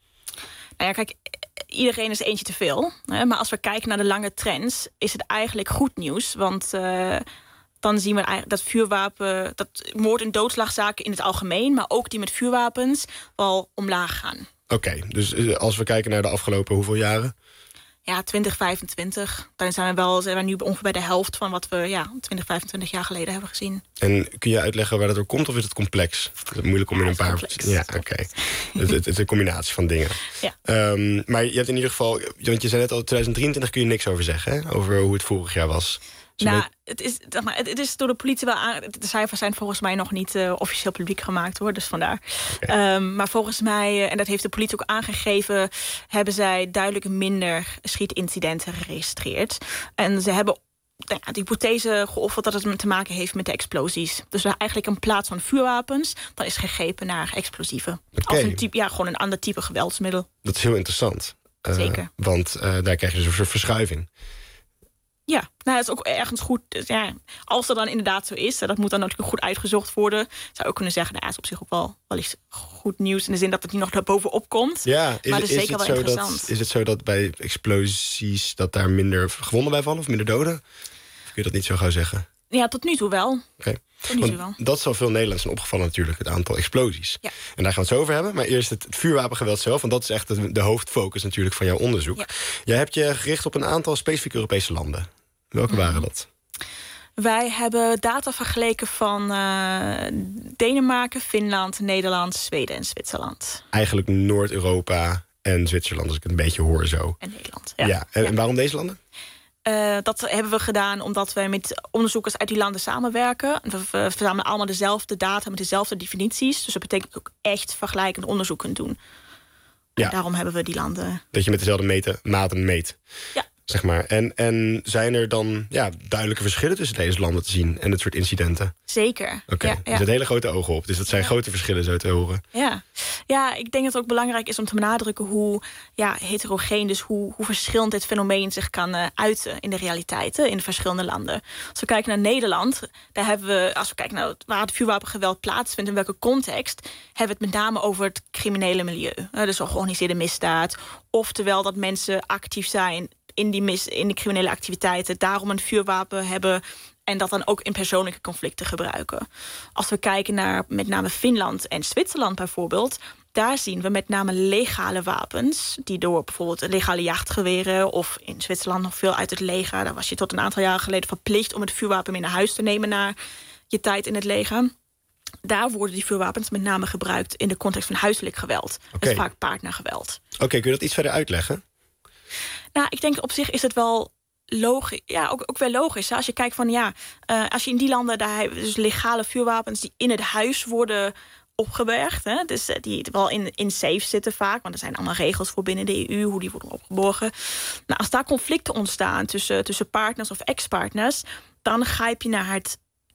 Nou ja, kijk, iedereen is eentje te veel. Hè? Maar als we kijken naar de lange trends, is het eigenlijk goed nieuws. Want Uh, dan zien we eigenlijk dat vuurwapen, dat moord- en doodslagzaken in het algemeen, maar ook die met vuurwapens, wel omlaag gaan. Oké, okay, dus als we kijken naar de afgelopen hoeveel jaren? Ja, twintig vijfentwintig. Dan zijn we wel zijn we nu ongeveer bij de helft van wat we ja, twintig, vijfentwintig jaar geleden hebben gezien. En kun je uitleggen waar dat door komt, of is het complex? Is het moeilijk om ja, in een paar... Complex. Ja, oké. Okay. het, het is een combinatie van dingen. Ja. Um, maar je hebt in ieder geval, want je zei net al, tweeduizend drieëntwintig kun je niks over zeggen, hè? Over hoe het vorig jaar was. Nou, het is, het is door de politie wel aan. De cijfers zijn volgens mij nog niet uh, officieel publiek gemaakt, hoor. Dus vandaar. Okay. Um, maar volgens mij, uh, en dat heeft de politie ook aangegeven, hebben zij duidelijk minder schietincidenten geregistreerd. En ze hebben nou ja, de hypothese geofferd dat het te maken heeft met de explosies. Dus eigenlijk in plaats van vuurwapens, dan is gegrepen naar explosieven. Okay. Als een type, ja, gewoon een ander type geweldsmiddel. Dat is heel interessant. Uh, Zeker. Want uh, daar krijg je dus een soort verschuiving. Ja, nou, dat is ook ergens goed. Dus ja, als dat dan inderdaad zo is, dat moet dan natuurlijk goed uitgezocht worden. Zou ook kunnen zeggen, nou, dat is op zich ook wel, wel eens goed nieuws in de zin dat het niet nog naar bovenop komt. Ja, is, maar dat is, is zeker het wel zo interessant. Dat, is het zo dat bij explosies dat daar minder gewonden bij vallen of minder doden? Of kun je dat niet zo gauw zeggen? Ja, tot nu toe wel. Okay. Tot nu toe wel. Dat is al veel Nederlanders zijn opgevallen natuurlijk, het aantal explosies. Ja. En daar gaan we het zo over hebben. Maar eerst het, het vuurwapengeweld zelf, want dat is echt de, de hoofdfocus natuurlijk van jouw onderzoek. Ja. Jij hebt je gericht op een aantal specifieke Europese landen. Welke mm-hmm. waren dat? Wij hebben data vergeleken van uh, Denemarken, Finland, Nederland, Zweden en Zwitserland. Eigenlijk Noord-Europa en Zwitserland, als ik het een beetje hoor zo. En Nederland, ja. ja. En, ja. en waarom deze landen? Uh, dat hebben we gedaan omdat wij met onderzoekers uit die landen samenwerken. We, we verzamelen allemaal dezelfde data met dezelfde definities. Dus dat betekent ook echt vergelijkend onderzoek kunt doen. Ja. En daarom hebben we die landen. Dat je met dezelfde meten, maten meet. Ja. Zeg maar. En, en zijn er dan ja, duidelijke verschillen tussen deze landen te zien en dit soort incidenten? Zeker. Oké, okay. Ja, ja. Er zitten hele grote ogen op, dus dat zijn ja. grote verschillen zo te horen. Ja. Ja, ik denk dat het ook belangrijk is om te benadrukken hoe ja, heterogeen, dus hoe, hoe verschillend dit fenomeen zich kan uh, uiten in de realiteit, in de verschillende landen. Als we kijken naar Nederland, daar hebben we, als we kijken naar waar het vuurwapengeweld plaatsvindt, in welke context, hebben we het met name over het criminele milieu. Uh, dus georganiseerde misdaad, oftewel dat mensen actief zijn in die, mis, in die criminele activiteiten, daarom een vuurwapen hebben en dat dan ook in persoonlijke conflicten gebruiken. Als we kijken naar met name Finland en Zwitserland bijvoorbeeld, daar zien we met name legale wapens, die door bijvoorbeeld legale jachtgeweren, of in Zwitserland nog veel uit het leger, daar was je tot een aantal jaren geleden verplicht om het vuurwapen mee naar huis te nemen na je tijd in het leger. Daar worden die vuurwapens met name gebruikt in de context van huiselijk geweld. Okay. Dus vaak partnergeweld. Oké, okay, kun je dat iets verder uitleggen? Nou, ik denk op zich is het wel logisch, ja, ook, ook wel logisch. Hè? Als je kijkt van ja, uh, als je in die landen, daar hebben we dus legale vuurwapens die in het huis worden opgebergd. Hè? Dus uh, die wel in, in safe zitten vaak, want er zijn allemaal regels voor binnen de E U, hoe die worden opgeborgen. Nou, als daar conflicten ontstaan tussen, tussen partners of ex-partners, dan grijp je naar het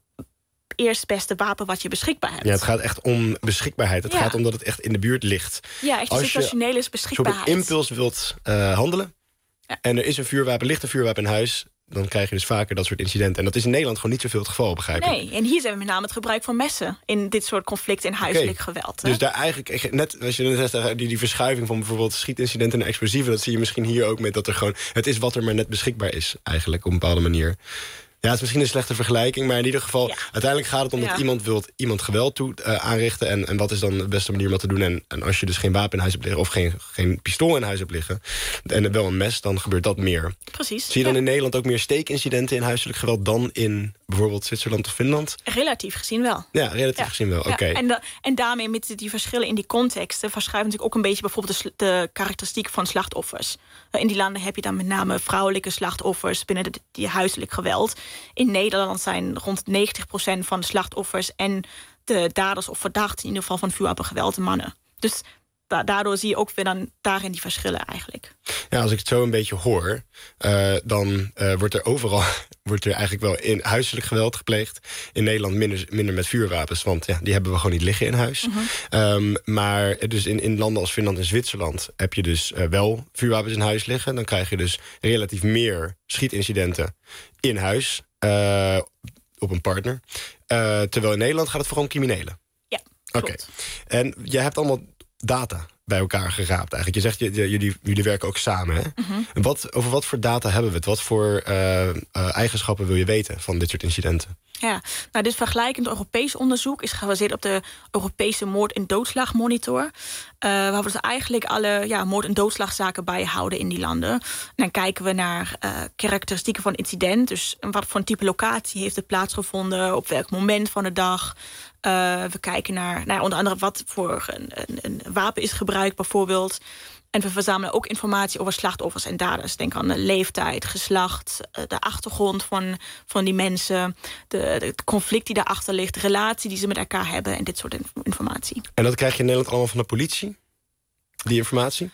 eerst beste wapen wat je beschikbaar hebt. Ja, het gaat echt om beschikbaarheid. Het ja. gaat om dat het echt in de buurt ligt. Ja, echt de situationele beschikbaarheid. Als je op een impuls wilt uh, handelen, ja. en er is een vuurwapen, ligt een vuurwapen in huis, dan krijg je dus vaker dat soort incidenten. En dat is in Nederland gewoon niet zoveel het geval, begrijp ik. Nee, en hier zijn we met name het gebruik van messen in dit soort conflicten en huiselijk okay. geweld. Hè? Dus daar eigenlijk, net als je net zegt, die, die verschuiving van bijvoorbeeld schietincidenten en explosieven, dat zie je misschien hier ook met dat er gewoon, het is wat er maar net beschikbaar is, eigenlijk op een bepaalde manier. Ja, het is misschien een slechte vergelijking, maar in ieder geval, ja. uiteindelijk gaat het om ja. dat iemand wilt iemand geweld toe uh, aanrichten. En, en wat is dan de beste manier om dat te doen? En, en als je dus geen wapen in huis hebt liggen, of geen, geen pistool in huis hebt liggen, en wel een mes, dan gebeurt dat meer. Precies. Zie je dan ja. in Nederland ook meer steekincidenten in huiselijk geweld dan in bijvoorbeeld Zwitserland of Finland? Relatief gezien wel. Ja, relatief ja. gezien wel, oké. Okay. Ja, en, en daarmee met die verschillen in die contexten verschuiven natuurlijk ook een beetje bijvoorbeeld de, de karakteristieken van slachtoffers. In die landen heb je dan met name vrouwelijke slachtoffers binnen de, die huiselijk geweld. In Nederland zijn rond negentig procent van de slachtoffers en de daders of verdachten in ieder geval van vuurwapengeweld mannen. Dus da- daardoor zie je ook weer dan daarin die verschillen eigenlijk. Ja, als ik het zo een beetje hoor, uh, dan uh, wordt er overal wordt er eigenlijk wel in huiselijk geweld gepleegd. In Nederland minder, minder met vuurwapens, want ja, die hebben we gewoon niet liggen in huis. Uh-huh. Um, maar dus in, in landen als Finland en Zwitserland heb je dus uh, wel vuurwapens in huis liggen. Dan krijg je dus relatief meer schietincidenten in huis uh, op een partner. Uh, terwijl in Nederland gaat het vooral om criminelen. Ja, Oké. Okay. En jij hebt allemaal data bij elkaar geraapt eigenlijk. Je zegt, j- jullie, jullie werken ook samen. Hè? Mm-hmm. Wat, over wat voor data hebben we het? Wat voor uh, uh, eigenschappen wil je weten van dit soort incidenten? Ja, nou, dit vergelijkend Europees onderzoek is gebaseerd op de Europese moord- en doodslagmonitor. Uh, waar we dus eigenlijk alle ja, moord- en doodslagzaken bijhouden in die landen. En dan kijken we naar uh, karakteristieken van incident. Dus wat voor een type locatie heeft het plaatsgevonden? Op welk moment van de dag? Uh, we kijken naar nou, onder andere wat voor een, een, een wapen is gebruikt bijvoorbeeld. En we verzamelen ook informatie over slachtoffers en daders. Denk aan de leeftijd, geslacht, de achtergrond van, van die mensen, de, de conflict die daarachter ligt, de relatie die ze met elkaar hebben en dit soort informatie. En dat krijg je in Nederland allemaal van de politie, die informatie?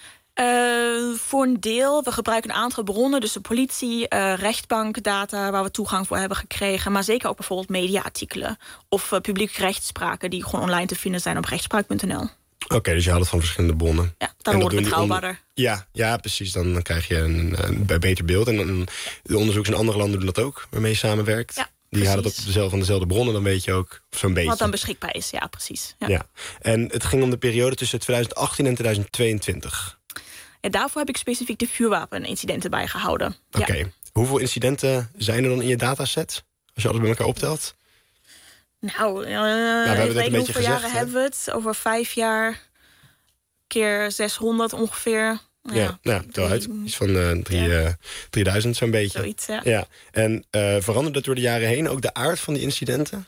Uh, voor een deel. We gebruiken een aantal bronnen, dus de politie, uh, rechtbankdata waar we toegang voor hebben gekregen, maar zeker ook bijvoorbeeld mediaartikelen of uh, publieke rechtspraken die gewoon online te vinden zijn op rechtspraak punt n l. Oké, okay, dus je haalt het van verschillende bronnen. Ja, dan wordt het betrouwbaarder. Onder... Ja, ja, precies. Dan, dan krijg je een, een, een beter beeld. En dan, de onderzoekers in andere landen doen dat ook, waarmee je samenwerkt. Ja, die halen dat op dezelfde, van dezelfde bronnen, dan weet je ook zo'n beetje. Wat dan beschikbaar is, ja, precies. Ja. Ja. En het ging om de periode tussen twintig achttien en twintig tweeëntwintig. Ja, daarvoor heb ik specifiek de vuurwapenincidenten bijgehouden. Oké. Okay. Ja. Hoeveel incidenten zijn er dan in je dataset? Als je alles bij elkaar optelt? Nou, uh, nou we hebben weet hoeveel jaren hè? hebben we het? Over vijf jaar keer zeshonderd ongeveer. Ja, ja, nou, tel uit. Iets van uh, drie, ja. uh, drieduizend zo'n beetje. Zoiets, ja. ja. En uh, veranderde dat door de jaren heen ook de aard van die incidenten?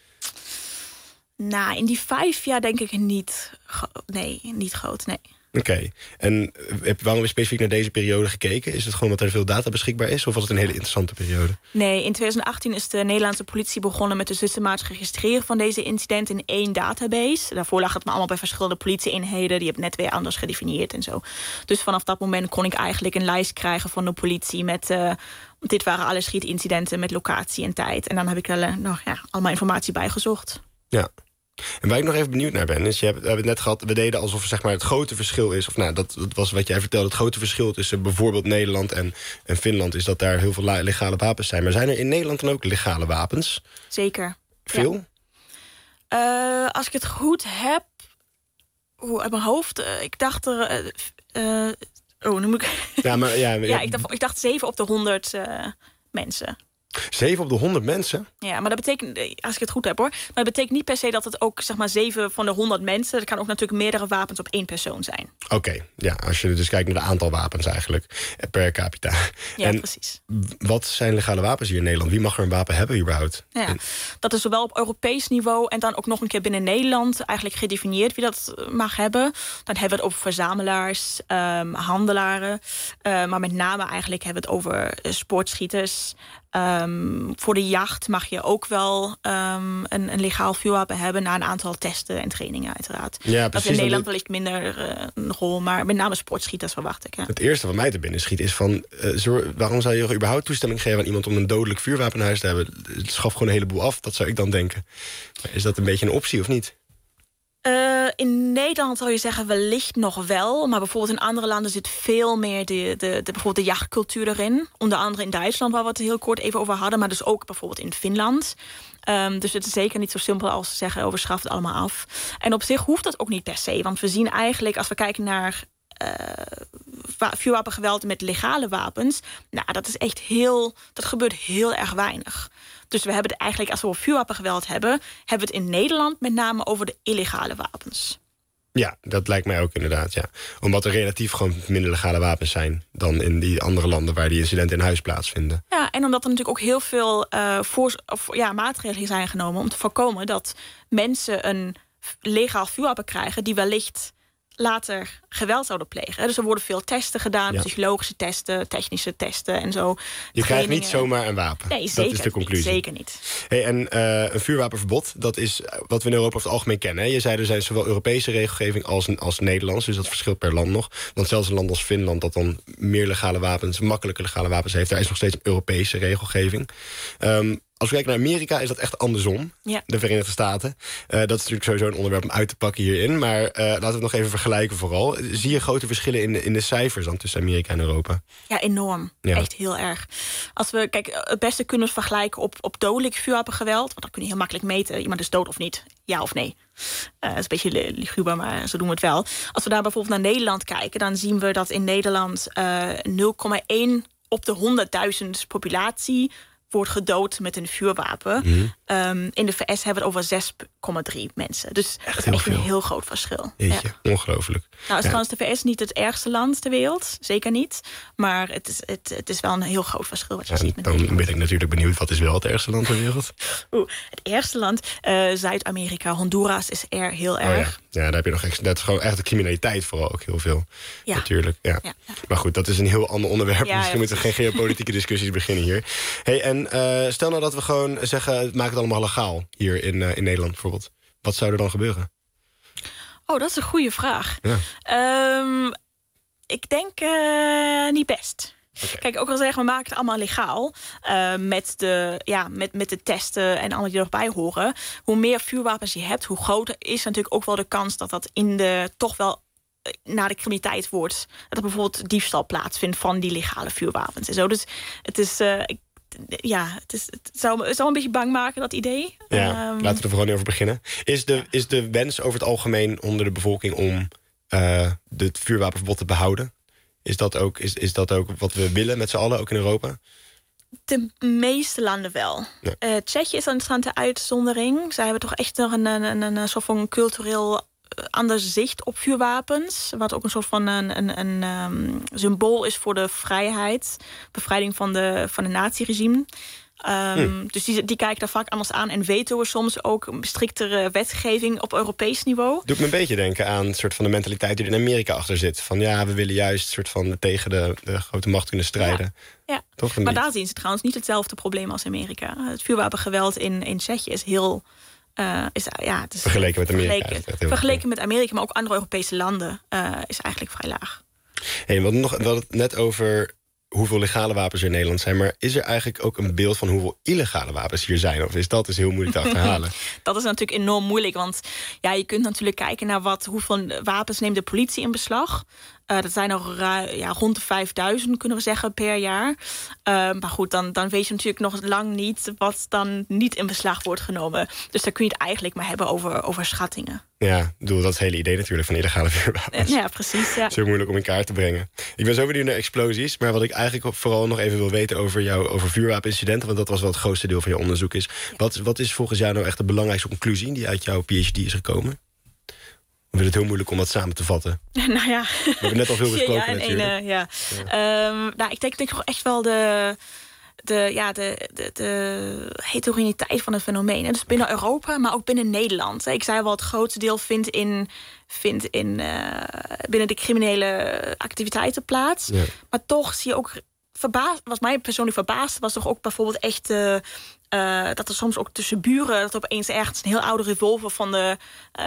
Nou, in die vijf jaar denk ik niet. Nee, niet groot, nee. Oké. Okay. En heb, waarom heb je specifiek naar deze periode gekeken? Is het gewoon dat er veel data beschikbaar is? Of was het een hele interessante periode? Nee, in twintig achttien is de Nederlandse politie begonnen met het systematisch registreren van deze incidenten in één database. Daarvoor lag het maar allemaal bij verschillende politie-eenheden. Die hebben net weer anders gedefinieerd en zo. Dus vanaf dat moment kon ik eigenlijk een lijst krijgen van de politie met... Uh, dit waren alle schietincidenten met locatie en tijd. En dan heb ik er uh, nog ja, allemaal informatie bijgezocht. Ja. En waar ik nog even benieuwd naar ben, is, je hebt, we hebben het net gehad, we deden alsof zeg maar, het grote verschil is, of nou, dat, dat was wat jij vertelde, het grote verschil tussen bijvoorbeeld Nederland en, en Finland is dat daar heel veel legale wapens zijn. Maar zijn er in Nederland dan ook legale wapens? Zeker. Veel? Ja. Uh, als ik het goed heb, hoe uit mijn hoofd, uh, ik dacht er, uh, uh, oh, nu moet ik. Ja, maar ja, ja ik, dacht, ik dacht zeven op de honderd uh, mensen. Zeven op de honderd mensen? Ja, maar dat betekent, als ik het goed heb hoor... maar dat betekent niet per se dat het ook, zeg maar, zeven van de honderd mensen... er kan ook natuurlijk meerdere wapens op één persoon zijn. Oké, okay, ja, als je dus kijkt naar het aantal wapens eigenlijk, per capita. Ja, en precies. Wat zijn legale wapens hier in Nederland? Wie mag er een wapen hebben überhaupt? Ja, dat is zowel op Europees niveau en dan ook nog een keer binnen Nederland... eigenlijk gedefinieerd wie dat mag hebben. Dan hebben we het over verzamelaars, um, handelaren... Uh, maar met name eigenlijk hebben we het over uh, sportschieters... Um, voor de jacht mag je ook wel um, een, een legaal vuurwapen hebben... na een aantal testen en trainingen uiteraard. Ja, dat is in Nederland dit... wellicht minder uh, een rol... maar met name sportschieters verwacht ik. Ja. Het eerste wat mij te binnen schiet is van... Uh, zo, waarom zou je überhaupt toestemming geven aan iemand... om een dodelijk vuurwapen in huis te hebben? Het schaf gewoon een heleboel af, dat zou ik dan denken. Maar is dat een beetje een optie of niet? Uh, in Nederland zou je zeggen wellicht nog wel. Maar bijvoorbeeld in andere landen zit veel meer de, de, de, bijvoorbeeld de jachtcultuur erin. Onder andere in Duitsland, waar we het heel kort even over hadden. Maar dus ook bijvoorbeeld in Finland. Um, dus het is zeker niet zo simpel als te zeggen... over schaf het allemaal af. En op zich hoeft dat ook niet per se. Want we zien eigenlijk, als we kijken naar... Uh, vuurwapengeweld met legale wapens... nou, dat is echt heel... dat gebeurt heel erg weinig. Dus we hebben het eigenlijk, als we over vuurwapengeweld hebben... hebben we het in Nederland met name over de illegale wapens. Ja, dat lijkt mij ook inderdaad, ja. Omdat er relatief gewoon minder legale wapens zijn... dan in die andere landen waar die incidenten in huis plaatsvinden. Ja, en omdat er natuurlijk ook heel veel uh, voor, of, ja, maatregelen zijn genomen... om te voorkomen dat mensen een legaal vuurwapen krijgen... die wellicht later geweld zouden plegen. Dus er worden veel testen gedaan, ja. Psychologische testen, technische testen en zo. Je krijgt niet zomaar een wapen. Nee, zeker, dat is de conclusie. Niet, zeker niet. Hey, en uh, een vuurwapenverbod, dat is wat we in Europa over het algemeen kennen. Hè? Je zei, er zijn zowel Europese regelgeving als, als Nederlands, dus dat verschilt per land nog. Want zelfs een land als Finland, dat dan meer legale wapens, makkelijke legale wapens heeft, daar is nog steeds een Europese regelgeving. Um, Als we kijken naar Amerika is dat echt andersom. Ja. De Verenigde Staten. Uh, dat is natuurlijk sowieso een onderwerp om uit te pakken hierin. Maar uh, laten we het nog even vergelijken vooral. Zie je grote verschillen in de, in de cijfers dan tussen Amerika en Europa? Ja, enorm. Ja. Echt heel erg. Als we, kijk, het beste kunnen we vergelijken op, op dodelijk vuurwapengeweld. Want dan kun je heel makkelijk meten. Iemand is dood of niet. Ja of nee. Uh, dat is een beetje luguber, maar zo doen we het wel. Als we daar bijvoorbeeld naar Nederland kijken... dan zien we dat in Nederland uh, nul komma één op de honderdduizend populatie... wordt gedood met een vuurwapen. Mm-hmm. Um, in de V S hebben we het over zes komma drie mensen. Dus echt dat is echt veel. Een heel groot verschil. Jeetje, ja. Ongelooflijk. Nou, is ja. trouwens de V S niet het ergste land ter wereld. Zeker niet. Maar het is, het, het is wel een heel groot verschil wat je ja, ziet met dan Nederland. Ben ik natuurlijk benieuwd, wat is wel het ergste land ter wereld? Oeh, het ergste land, uh, Zuid-Amerika, Honduras is er heel erg. Oh, ja. ja, daar heb je nog echt, dat is gewoon echt de criminaliteit vooral ook heel veel. Ja. Natuurlijk, ja. Ja, ja. Maar goed, dat is een heel ander onderwerp. Ja, Misschien ja, moeten we geen geopolitieke discussies beginnen hier. Hey, en uh, stel nou dat we gewoon zeggen, maak het allemaal legaal hier in, uh, in Nederland bijvoorbeeld. Wat zou er dan gebeuren? Oh, dat is een goede vraag. Ja. Um, ik denk uh, niet best. Okay. Kijk, ook al zeggen we maken het allemaal legaal... Uh, met, de, ja, met, met de testen en alle die erbij horen... hoe meer vuurwapens je hebt, hoe groter is natuurlijk ook wel de kans... dat dat in de toch wel naar de criminaliteit wordt. Dat er bijvoorbeeld diefstal plaatsvindt van die legale vuurwapens en zo. Dus het is... Uh, ik, ja, het, is, het zou, het zou een beetje bang maken, dat idee. Ja, um, laten we er vooral niet over beginnen. Is de, is de wens over het algemeen onder de bevolking... om uh, het vuurwapenverbod te behouden? Is dat, ook, is, is dat ook wat we willen met z'n allen, ook in Europa? De meeste landen wel. Ja. Uh, Tsjechië is dan de uitzondering. Zij hebben toch echt nog een, een, een, een soort van cultureel... ander zicht op vuurwapens. Wat ook een soort van een, een, een um, symbool is voor de vrijheid. Bevrijding van de, van de naziregime. Um, hmm. Dus die, die kijken daar vaak anders aan. En weten we soms ook een striktere wetgeving op Europees niveau. Doet me een beetje denken aan een soort van de mentaliteit die er in Amerika achter zit. Van ja, we willen juist soort van tegen de, de grote macht kunnen strijden. Ja, ja. Toch maar beetje. Daar zien ze trouwens niet hetzelfde probleem als Amerika. Het vuurwapengeweld in, in Tsjechië is heel... Uh, is, ja, het is vergeleken met Amerika. Vergeleken, vergeleken met Amerika, maar ook andere Europese landen uh, is eigenlijk vrij laag. Hey, we hadden nog, we hadden het net over hoeveel legale wapens er in Nederland zijn. Maar is er eigenlijk ook een beeld van hoeveel illegale wapens hier zijn? Of is dat dus heel moeilijk te achterhalen? Dat is natuurlijk enorm moeilijk. Want ja, je kunt natuurlijk kijken naar wat, hoeveel wapens neemt de politie in beslag. Uh, dat zijn er uh, ja, rond de vijfduizend, kunnen we zeggen, per jaar. Uh, maar goed, dan, dan weet je natuurlijk nog lang niet wat dan niet in beslag wordt genomen. Dus daar kun je het eigenlijk maar hebben over, over schattingen. Ja, ik bedoel, dat is het hele idee natuurlijk van illegale vuurwapens. Ja, precies. Ja. Het is heel moeilijk om in kaart te brengen. Ik ben zo benieuwd naar explosies. Maar wat ik eigenlijk vooral nog even wil weten over jouw over vuurwapenincidenten, want dat was wel het grootste deel van je onderzoek is. Ja. Wat, wat is volgens jou nou echt de belangrijkste conclusie die uit jouw P H D is gekomen? Ik vind het heel moeilijk om dat samen te vatten. Nou ja. We hebben net al veel besproken ja, en natuurlijk. Ene, ja. Ja. Um, nou, ik denk, denk toch echt wel de, de, ja, de, de, de heterogeniteit van het fenomeen. Hè. Dus binnen Europa, maar ook binnen Nederland. Hè. Ik zei wel, het grootste deel vindt in, vindt in uh, binnen de criminele activiteiten plaats. Ja. Maar toch zie je ook, verbaasd, was mij persoonlijk verbaasd, was toch ook bijvoorbeeld echt Uh, Uh, dat er soms ook tussen buren, dat er opeens ergens een heel oude revolver van de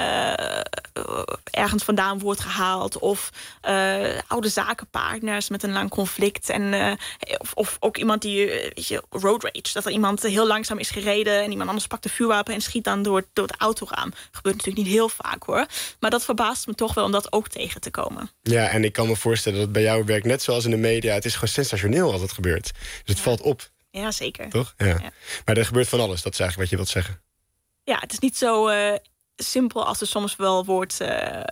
uh, ergens vandaan wordt gehaald, of uh, oude zakenpartners met een lang conflict, en uh, of, of ook iemand die, weet je, road rage, dat er iemand heel langzaam is gereden en iemand anders pakt een vuurwapen en schiet dan door, door het autoraam. Dat gebeurt natuurlijk niet heel vaak, hoor, maar dat verbaast me toch wel om dat ook tegen te komen. Ja, en ik kan me voorstellen dat bij jouw werk, net zoals in de media, het is gewoon sensationeel als het gebeurt. Dus het ja. valt op. Ja, zeker. Toch? Ja. Ja. Maar er gebeurt van alles, dat is eigenlijk wat je wilt zeggen. Ja, het is niet zo uh, simpel als het soms wel wordt uh,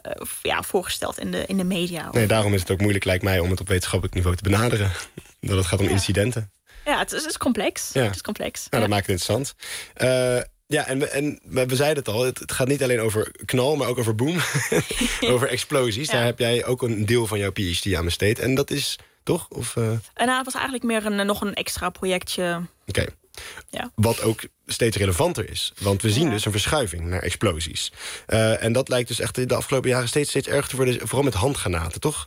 ja, voorgesteld in de, in de media. Nee, daarom is het ook moeilijk, lijkt mij, om het op wetenschappelijk niveau te benaderen. Dat het gaat om ja. incidenten. Ja, het is, het is complex. Ja. Het is complex. Nou, ja. Dat maakt het interessant. Uh, ja, en, we, en we zeiden het al, het, het gaat niet alleen over knal, maar ook over boom. Over explosies. Ja. Daar heb jij ook een deel van jouw P H D aan besteed. En dat is... Toch? Of, uh... En nou, het was eigenlijk meer een, nog een extra projectje. Oké. Okay. Ja. Wat ook steeds relevanter is. Want we zien ja. dus een verschuiving naar explosies. Uh, en dat lijkt dus echt de afgelopen jaren steeds, steeds erger te worden. Vooral met handgranaten, toch?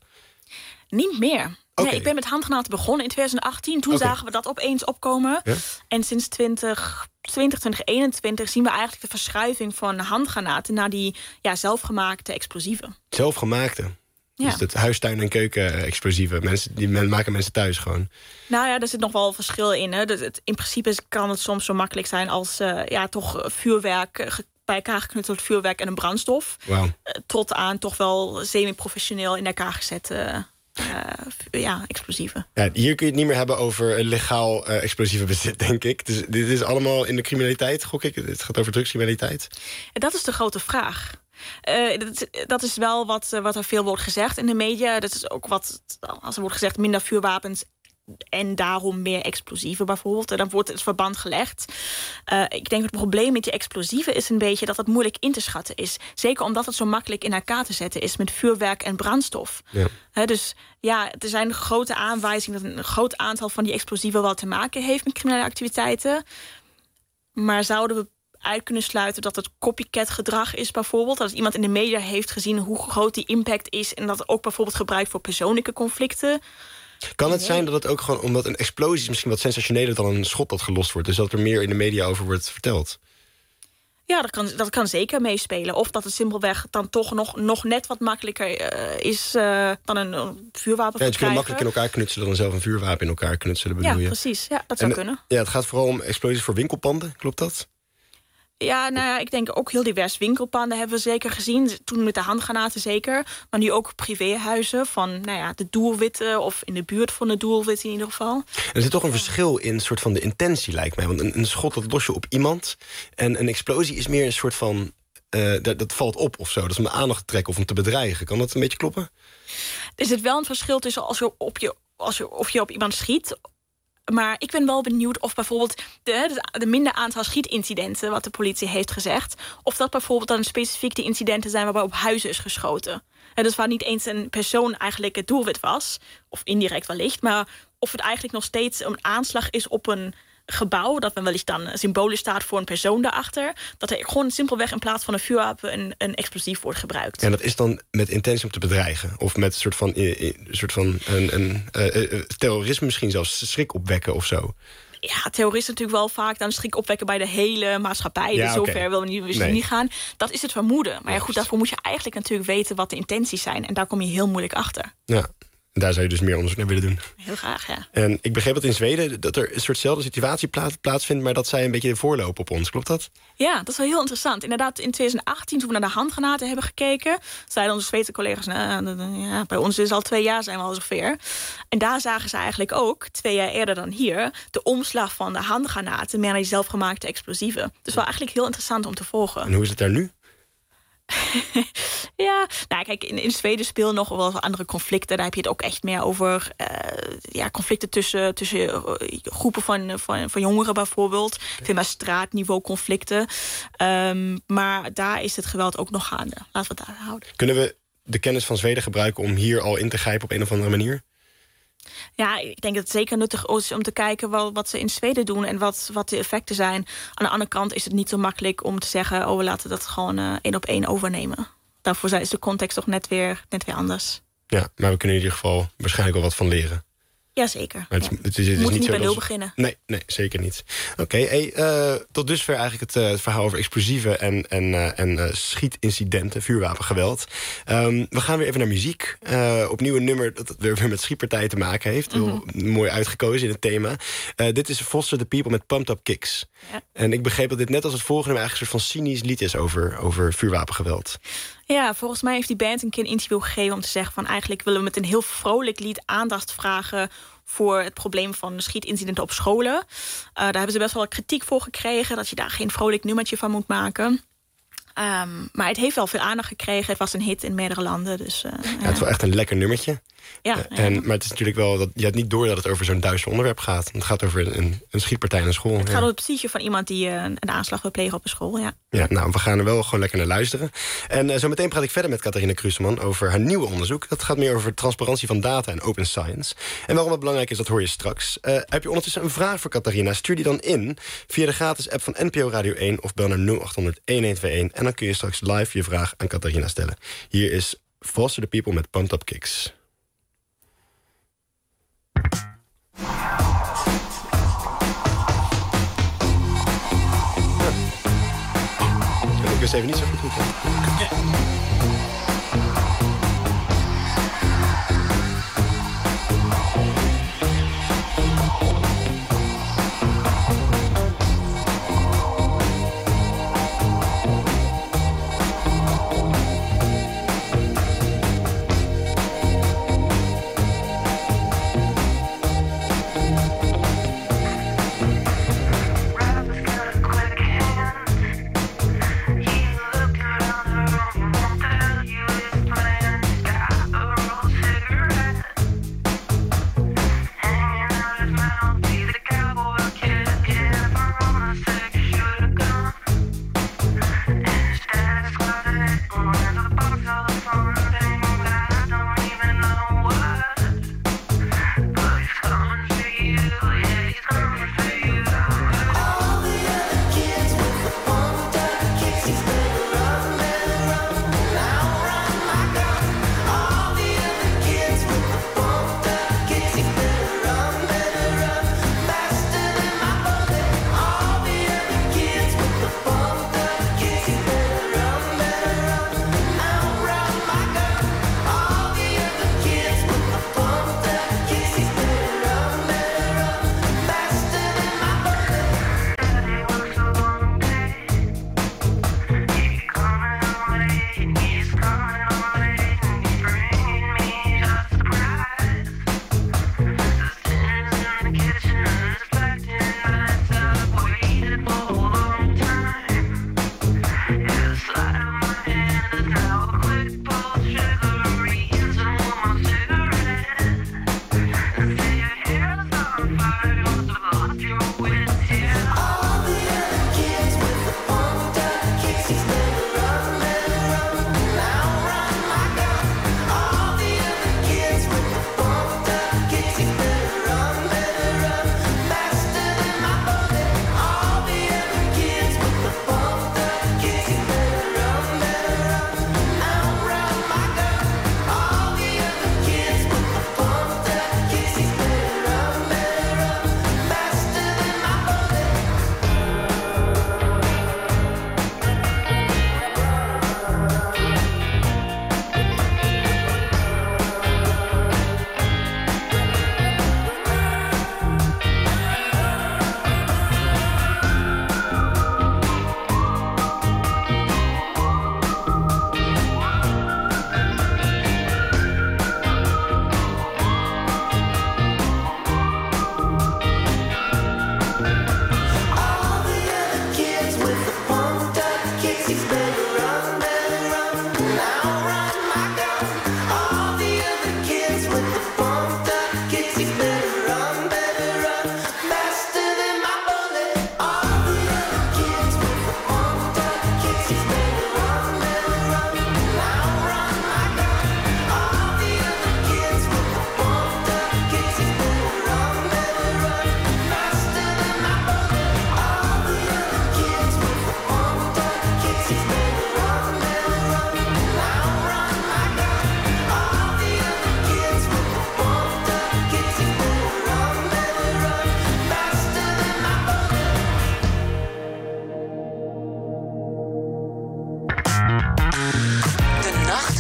Niet meer. Okay. Nee, ik ben met handgranaten begonnen in twintig achttien. Toen okay. zagen we dat opeens opkomen. Ja? En sinds twintig twintig, twintig eenentwintig zien we eigenlijk de verschuiving van handgranaten naar die ja, zelfgemaakte explosieven. Zelfgemaakte? Ja. Dus dat huistuin- en keuken-explosieven. Mensen, die maken mensen thuis gewoon. Nou ja, er zit nog wel verschil in. Hè. Dus het, in principe kan het soms zo makkelijk zijn als uh, ja, toch vuurwerk, bij elkaar geknutseld vuurwerk en een brandstof. Wow. Uh, tot aan toch wel semi-professioneel in elkaar gezette uh, ja, explosieven. Ja, hier kun je het niet meer hebben over legaal uh, explosieve bezit, denk ik. Dus dit is allemaal in de criminaliteit, gok ik. Het gaat over drugscriminaliteit. En dat is de grote vraag. Uh, dat, dat is wel wat, uh, wat er veel wordt gezegd in de media. Dat is ook wat, als er wordt gezegd, minder vuurwapens en daarom meer explosieven bijvoorbeeld. Dan wordt het verband gelegd. Uh, ik denk het probleem met die explosieven is een beetje dat het moeilijk in te schatten is. Zeker omdat het zo makkelijk in elkaar te zetten is met vuurwerk en brandstof. Ja. Uh, dus ja, er zijn grote aanwijzingen dat een groot aantal van die explosieven wel te maken heeft met criminele activiteiten. Maar zouden we uit kunnen sluiten dat het copycat gedrag is bijvoorbeeld? Dat iemand in de media heeft gezien hoe groot die impact is en dat het ook bijvoorbeeld gebruikt voor persoonlijke conflicten. Kan het zijn dat het ook gewoon, omdat een explosie is misschien wat sensationeler dan een schot dat gelost wordt, dus dat er meer in de media over wordt verteld? Ja, dat kan, dat kan zeker meespelen. Of dat het simpelweg dan toch nog, nog net wat makkelijker uh, is uh, dan een, een vuurwapen ja, je kunt makkelijk in elkaar knutselen dan zelf een vuurwapen in elkaar knutselen, bedoel ja, je? Precies. Ja, dat zou en, kunnen. Ja, het gaat vooral om explosies voor winkelpanden, klopt dat? Ja, nou ja, ik denk ook heel divers winkelpanden hebben we zeker gezien. Toen met de handgranaten zeker. Maar nu ook privéhuizen van nou ja, de doelwitten of in de buurt van de doelwitten in ieder geval. Er zit toch een verschil in soort van de intentie, lijkt mij. Want een, een schot, dat los je op iemand. En een explosie is meer een soort van Uh, dat, dat valt op of zo. Dat is om de aandacht te trekken of om te bedreigen. Kan dat een beetje kloppen? Er zit wel een verschil tussen als je op je, als je, of je op iemand schiet. Maar ik ben wel benieuwd of bijvoorbeeld de, de minder aantal schietincidenten, wat de politie heeft gezegd, of dat bijvoorbeeld dan specifiek de incidenten zijn waarbij op huizen is geschoten. En dus waar niet eens een persoon eigenlijk het doelwit was, of indirect wellicht, maar of het eigenlijk nog steeds een aanslag is op een gebouw, dat men wellicht dan symbolisch staat voor een persoon daarachter, dat er gewoon simpelweg in plaats van een vuurwapen een, een explosief wordt gebruikt. En dat is dan met intentie om te bedreigen? Of met een soort van, een soort van een, een, uh, uh, terrorisme misschien zelfs, schrik opwekken of zo? Ja, terroristen natuurlijk wel vaak dan schrik opwekken bij de hele maatschappij. Ja, dus zover okay. willen we niet, nee. niet gaan. Dat is het vermoeden. Maar ja, goed, daarvoor moet je eigenlijk natuurlijk weten wat de intenties zijn. En daar kom je heel moeilijk achter. Ja. Daar zou je dus meer onderzoek naar willen doen. Heel graag, ja. En ik begreep dat in Zweden dat er een soortzelfde situatie plaats, plaatsvindt... maar dat zij een beetje de voorloop op ons. Klopt dat? Ja, dat is wel heel interessant. Inderdaad, in twintig achttien, toen we naar de handgranaten hebben gekeken... zeiden onze Zweedse collega's... Nou, ja, bij ons is al twee jaar zijn we al zover. En daar zagen ze eigenlijk ook, twee jaar eerder dan hier... de omslag van de handgranaten meer naar die zelfgemaakte explosieven. Dus wel eigenlijk heel interessant om te volgen. En hoe is het daar nu? Ja, nou kijk, in, in Zweden spelen nog wel andere conflicten. Daar heb je het ook echt meer over uh, ja, conflicten tussen, tussen uh, groepen van, van, van jongeren bijvoorbeeld. Veel meer straatniveau conflicten. Um, maar daar is het geweld ook nog gaande. Laten we het daar houden. Kunnen we de kennis van Zweden gebruiken om hier al in te grijpen op een of andere manier? Ja, ik denk dat het zeker nuttig is om te kijken wat, wat ze in Zweden doen en wat, wat de effecten zijn. Aan de andere kant is het niet zo makkelijk om te zeggen... oh, we laten dat gewoon uh, één op één overnemen. Daarvoor is de context toch net weer, net weer anders. Ja, maar we kunnen in ieder geval waarschijnlijk wel wat van leren. Jazeker. Maar het, ja. het is, het is We moeten niet, niet bij nul dat... beginnen. Nee, nee, zeker niet. Oké, okay, hey, uh, tot dusver eigenlijk het, uh, het verhaal over explosieven... en, en, uh, en uh, schietincidenten, vuurwapengeweld. Um, we gaan weer even naar muziek. Uh, opnieuw een nummer dat weer met schietpartijen te maken heeft. Heel mm-hmm. mooi uitgekozen in het thema. Uh, dit is Foster the People met Pumped Up Kicks. Ja. En ik begreep dat dit net als het volgende... eigenlijk een soort van cynisch lied is over, over vuurwapengeweld. Ja, volgens mij heeft die band een keer een interview gegeven om te zeggen van eigenlijk willen we met een heel vrolijk lied aandacht vragen voor het probleem van schietincidenten op scholen. Uh, daar hebben ze best wel kritiek voor gekregen dat je daar geen vrolijk nummertje van moet maken. Um, maar het heeft wel veel aandacht gekregen. Het was een hit in meerdere landen. Dus, uh, ja, het is wel echt een lekker nummertje. Ja, uh, en, ja. Maar het is natuurlijk wel dat je hebt niet door dat het over zo'n duister onderwerp gaat. Het gaat over een, een schietpartij in een school. Het ja. gaat om het psyche van iemand die uh, een aanslag wil plegen op een school. Ja. Ja, nou, we gaan er wel gewoon lekker naar luisteren. En uh, zo meteen praat ik verder met Catharina Kruseman over haar nieuwe onderzoek. Dat gaat meer over transparantie van data en open science. En waarom het belangrijk is, dat hoor je straks. Uh, heb je ondertussen een vraag voor Catharina? Stuur die dan in via de gratis app van N P O Radio één of bel naar nul acht honderd, een een twee een. En dan kun je straks live je vraag aan Catharina stellen. Hier is Foster the People met Pumped Up Kicks. Ik wist even niet zo goed hoe het He looked around the room.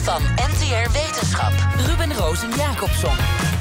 van N T R Wetenschap. Ruben Roos en Jacobson.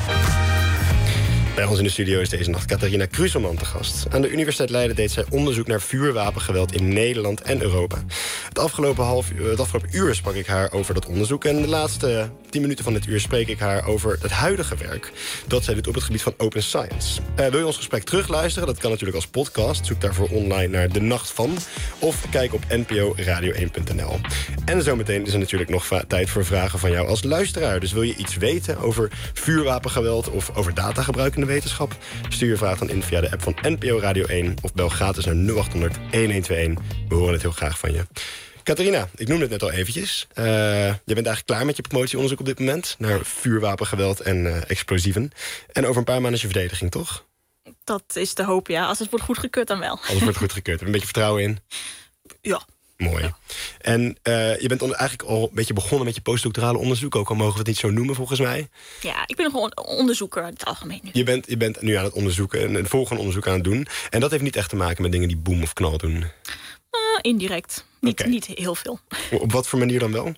Bij ons in de studio is deze nacht Catharina Kruselman te gast. Aan de Universiteit Leiden deed zij onderzoek naar vuurwapengeweld in Nederland en Europa. Het afgelopen, half uur, het afgelopen uur sprak ik haar over dat onderzoek. En de laatste tien minuten van dit uur spreek ik haar over het huidige werk dat zij doet op het gebied van open science. Uh, wil je ons gesprek terugluisteren? Dat kan natuurlijk als podcast. Zoek daarvoor online naar De Nacht van. Of kijk op n p o radio één punt n l. En zometeen is er natuurlijk nog tijd voor vragen van jou als luisteraar. Dus wil je iets weten over vuurwapengeweld of over datagebruik in de wetenschap? Stuur je vraag dan in via de app van N P O Radio één of bel gratis naar nul acht honderd elfhonderdeenentwintig. We horen het heel graag van je. Catharina, ik noemde het net al eventjes. Uh, je bent eigenlijk klaar met je promotieonderzoek op dit moment naar vuurwapengeweld en uh, explosieven. En over een paar maanden is je verdediging, toch? Dat is de hoop, ja. Als het wordt goedgekeurd, dan wel. Als het wordt goedgekeurd. Heb je een beetje vertrouwen in? Ja. Mooi. Ja. En uh, je bent on- eigenlijk al een beetje begonnen met je postdoctorale onderzoek. Ook al mogen we het niet zo noemen, volgens mij. Ja, ik ben gewoon onderzoeker in het algemeen nu. Je bent, je bent nu aan het onderzoeken en het volgende onderzoek aan het doen. En dat heeft niet echt te maken met dingen die boom of knal doen? Uh, indirect. Niet, okay. niet heel veel. Op wat voor manier dan wel?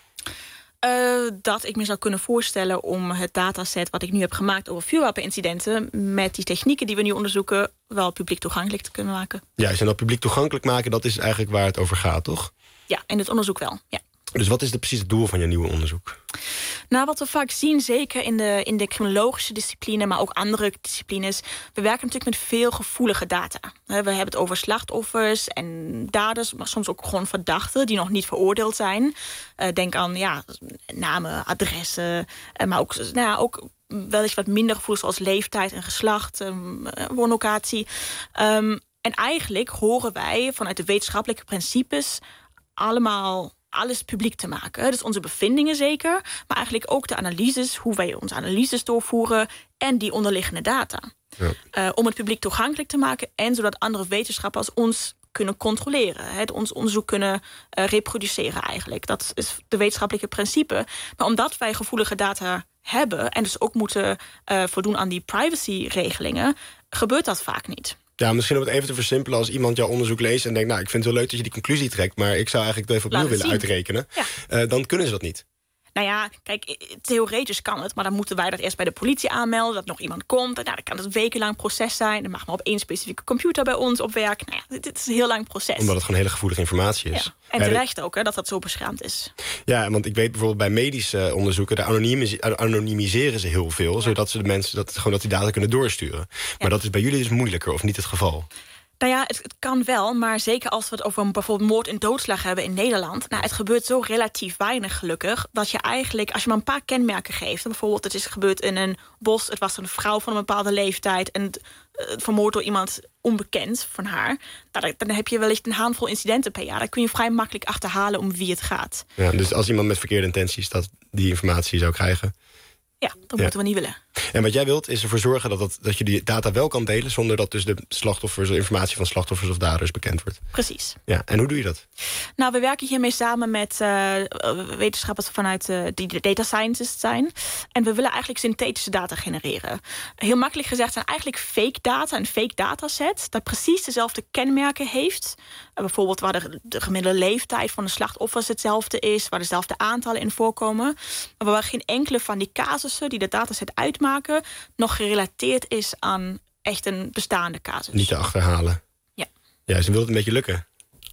Uh, dat ik me zou kunnen voorstellen om het dataset wat ik nu heb gemaakt over vuurwapenincidenten met die technieken die we nu onderzoeken wel publiek toegankelijk te kunnen maken. Juist, en dat publiek toegankelijk maken, dat is eigenlijk waar het over gaat, toch? Ja, in het onderzoek wel, ja. Dus wat is de, precies het doel van je nieuwe onderzoek? Nou, wat we vaak zien, zeker in de, in de criminologische discipline, maar ook andere disciplines, we werken natuurlijk met veel gevoelige data. We hebben het over slachtoffers en daders, maar soms ook gewoon verdachten die nog niet veroordeeld zijn. Uh, denk aan ja, namen, adressen, uh, maar ook, nou ja, ook wellicht wat minder gevoelig zoals leeftijd en geslacht, um, woonlocatie. Um, en eigenlijk horen wij vanuit de wetenschappelijke principes allemaal alles publiek te maken. Dus onze bevindingen zeker, maar eigenlijk ook de analyses, hoe wij onze analyses doorvoeren en die onderliggende data. Ja. Uh, om het publiek toegankelijk te maken en zodat andere wetenschappers ons kunnen controleren. Het ons onderzoek kunnen uh, reproduceren eigenlijk. Dat is de wetenschappelijke principe. Maar omdat wij gevoelige data hebben en dus ook moeten uh, voldoen aan die privacyregelingen, gebeurt dat vaak niet. Ja, misschien om het even te versimpelen, als iemand jouw onderzoek leest en denkt, nou, ik vind het wel leuk dat je die conclusie trekt, maar ik zou eigenlijk het even opnieuw willen zien. uitrekenen. Ja. Uh, dan kunnen ze dat niet. Nou ja, kijk, theoretisch kan het, maar dan moeten wij dat eerst bij de politie aanmelden, dat nog iemand komt. Nou, dan kan het een wekenlang proces zijn. Dan mag maar op één specifieke computer bij ons op werk. Nou ja, dit is een heel lang proces. Omdat het gewoon hele gevoelige informatie is. Ja. En terecht ook, hè, dat dat zo beschermd is. Ja, want ik weet bijvoorbeeld bij medische onderzoeken, daar anonimis- anonimiseren ze heel veel, ja. zodat ze de mensen dat, gewoon dat die data kunnen doorsturen. Maar ja. dat is bij jullie dus moeilijker, of niet het geval? Nou ja, het, het kan wel, maar zeker als we het over een bijvoorbeeld moord en doodslag hebben in Nederland. Nou, het gebeurt zo relatief weinig gelukkig, dat je eigenlijk, als je maar een paar kenmerken geeft, bijvoorbeeld het is gebeurd in een bos, het was een vrouw van een bepaalde leeftijd en het, het vermoord door iemand onbekend van haar, nou, dan heb je wellicht een handvol incidenten per jaar. Dan kun je vrij makkelijk achterhalen om wie het gaat. Ja, dus als iemand met verkeerde intenties dat die informatie zou krijgen, ja, dat ja. moeten we niet willen. En wat jij wilt is ervoor zorgen dat, dat, dat je die data wel kan delen, zonder dat dus de slachtoffers, de informatie van slachtoffers of daders bekend wordt. Precies. Ja, en hoe doe je dat? Nou, we werken hiermee samen met uh, wetenschappers vanuit uh, die data scientists zijn. En we willen eigenlijk synthetische data genereren. Heel makkelijk gezegd zijn eigenlijk fake data, een fake dataset, dat precies dezelfde kenmerken heeft. Uh, bijvoorbeeld waar de, de gemiddelde leeftijd van de slachtoffers hetzelfde is, waar dezelfde aantallen in voorkomen. Maar waar geen enkele van die casussen die de dataset uitmaken nog gerelateerd is aan echt een bestaande casus. Niet te achterhalen. Ja. Ja, ze wil het een beetje lukken.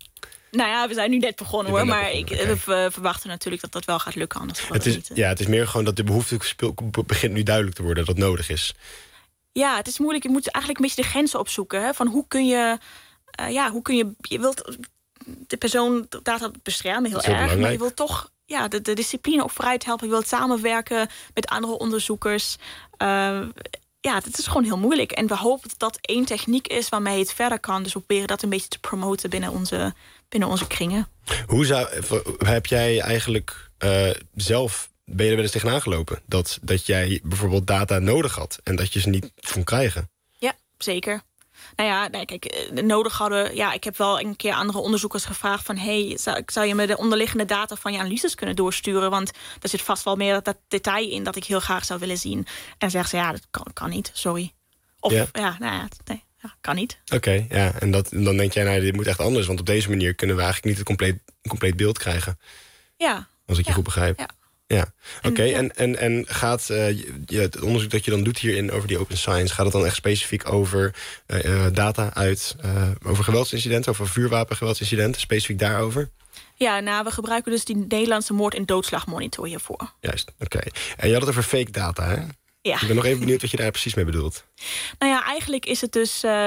Nou ja, we zijn nu net begonnen hoor, maar begonnen, ik, okay. we verwachten natuurlijk dat dat wel gaat lukken. Anders het is, niet, ja, het is meer gewoon dat de behoefte begint nu duidelijk te worden, dat dat nodig is. Ja, het is moeilijk. Je moet eigenlijk een beetje de grenzen opzoeken. Hè, van hoe kun je, uh, ja, hoe kun je, je wilt de persoon data beschermen heel, heel erg, maar je wilt toch ja, de, de discipline ook vooruit helpen. Je wilt samenwerken met andere onderzoekers. Uh, ja, het is gewoon heel moeilijk. En we hopen dat dat één techniek is waarmee het verder kan. Dus we proberen dat een beetje te promoten binnen onze, binnen onze kringen. Hoe zou, heb jij eigenlijk uh, zelf, ben je er wel eens tegenaan gelopen? Dat, dat jij bijvoorbeeld data nodig had en dat je ze niet kon krijgen? Ja, zeker. Nou ja, nee, kijk, nodig hadden. Ja, ik heb wel een keer andere onderzoekers gevraagd van, hey, zou, zou je me de onderliggende data van je analyses kunnen doorsturen? Want er zit vast wel meer dat detail in dat ik heel graag zou willen zien. En zeggen ze, ja, dat kan, kan niet, sorry. Of ja, ja nou ja, nee, ja, kan niet. Oké, okay, ja, en dat, dan denk jij, nou, dit moet echt anders, want op deze manier kunnen we eigenlijk niet het compleet, compleet beeld krijgen. Ja. Als ik je ja, goed begrijp. Ja. Ja, oké. Okay. En, ja. en, en gaat uh, je, het onderzoek dat je dan doet hierin over die open science... gaat het dan echt specifiek over uh, data uit... Uh, over geweldsincidenten, over vuurwapengewelds-incidenten... specifiek daarover? Ja, nou, we gebruiken dus die Nederlandse moord- en doodslagmonitor hiervoor. Juist, oké. Okay. En je had het over fake data, hè? Ja. Ik ben nog even benieuwd wat je daar precies mee bedoelt. Nou ja, eigenlijk is het dus... Uh,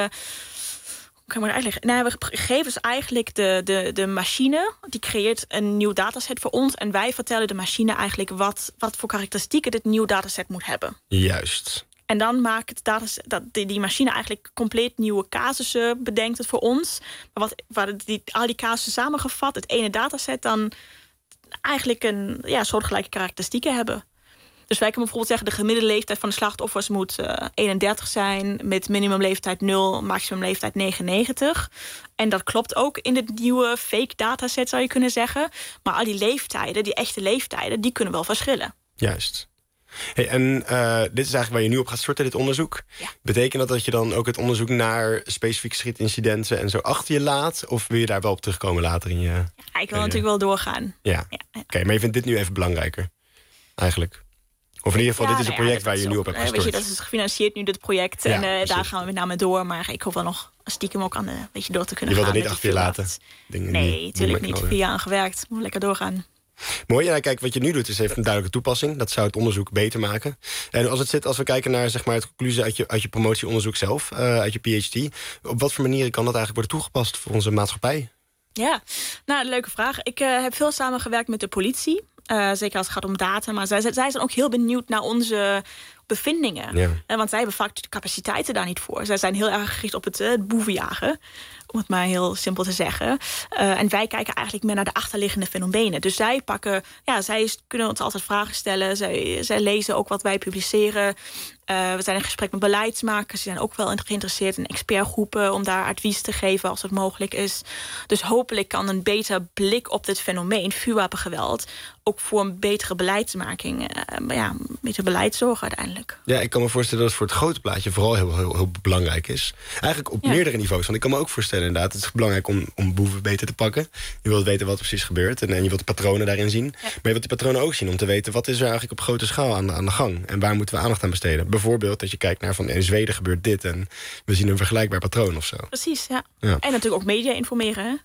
Kan maar uitleggen. Nou, we geven dus eigenlijk de, de, de machine... die creëert een nieuw dataset voor ons... en wij vertellen de machine eigenlijk... wat, wat voor karakteristieken dit nieuw dataset moet hebben. Juist. En dan maakt het dataset, dat die, die machine eigenlijk... compleet nieuwe casussen bedenkt het voor ons. Maar wat, waar die, al die casussen samengevat... het ene dataset dan eigenlijk een ja, soortgelijke karakteristieken hebben... Dus wij kunnen bijvoorbeeld zeggen... de gemiddelde leeftijd van de slachtoffers moet uh, eenendertig zijn... met minimumleeftijd nul, maximumleeftijd negenennegentig. En dat klopt ook in het nieuwe fake dataset, zou je kunnen zeggen. Maar al die leeftijden, die echte leeftijden... die kunnen wel verschillen. Juist. Hey, en uh, dit is eigenlijk waar je nu op gaat storten, dit onderzoek. Ja. Betekent dat dat je dan ook het onderzoek naar specifieke schietincidenten... en zo achter je laat? Of wil je daar wel op terugkomen later in je... Ja, ik wil uh, natuurlijk wel doorgaan. Ja, ja. Oké, okay, maar je vindt dit nu even belangrijker, eigenlijk? Of in ieder geval, ja, dit is een project ja, waar je nu op hebt gestort. Weet je, dat is gefinancierd nu, dit project. Ja, en uh, daar gaan we met name door. Maar ik hoop wel nog stiekem ook aan een beetje door te kunnen gaan. Je wilt er niet achter je laten? Dingen nee, natuurlijk niet. Vier jaar aan gewerkt. Moet lekker doorgaan. Mooi. Ja, kijk, wat je nu doet is heeft een duidelijke toepassing. Dat zou het onderzoek beter maken. En als het zit, als we kijken naar zeg maar, het conclusie uit je, uit je promotieonderzoek zelf, uh, uit je P H D. Op wat voor manieren kan dat eigenlijk worden toegepast voor onze maatschappij? Ja, nou, een leuke vraag. Ik uh, heb veel samengewerkt met de politie. Uh, zeker als het gaat om data. Maar zij, zij zijn ook heel benieuwd naar onze bevindingen. Ja. Uh, want zij hebben vaak de capaciteiten daar niet voor. Zij zijn heel erg gericht op het, uh, het boevenjagen. Om het maar heel simpel te zeggen. Uh, en wij kijken eigenlijk meer naar de achterliggende fenomenen. Dus zij pakken, ja, zij kunnen ons altijd vragen stellen. Zij, zij lezen ook wat wij publiceren. Uh, we zijn in gesprek met beleidsmakers. Ze zijn ook wel geïnteresseerd in expertgroepen om daar advies te geven als het mogelijk is. Dus hopelijk kan een beter blik op dit fenomeen, vuurwapengeweld, ook voor een betere beleidsmaking, uh, ja, een beter beleid zorgen uiteindelijk. Ja, ik kan me voorstellen dat het voor het grote plaatje vooral heel, heel, heel belangrijk is. Eigenlijk op ja. meerdere niveaus. Want ik kan me ook voorstellen inderdaad, het is belangrijk om, om boeven beter te pakken. Je wilt weten wat er precies gebeurt en, en je wilt de patronen daarin zien. Ja. Maar je wilt die patronen ook zien om te weten wat is er eigenlijk op grote schaal aan, aan de gang. En waar moeten we aandacht aan besteden. Bijvoorbeeld dat je kijkt naar van in Zweden gebeurt dit en we zien een vergelijkbaar patroon of zo. Precies, ja. ja. En natuurlijk ook media informeren, hè?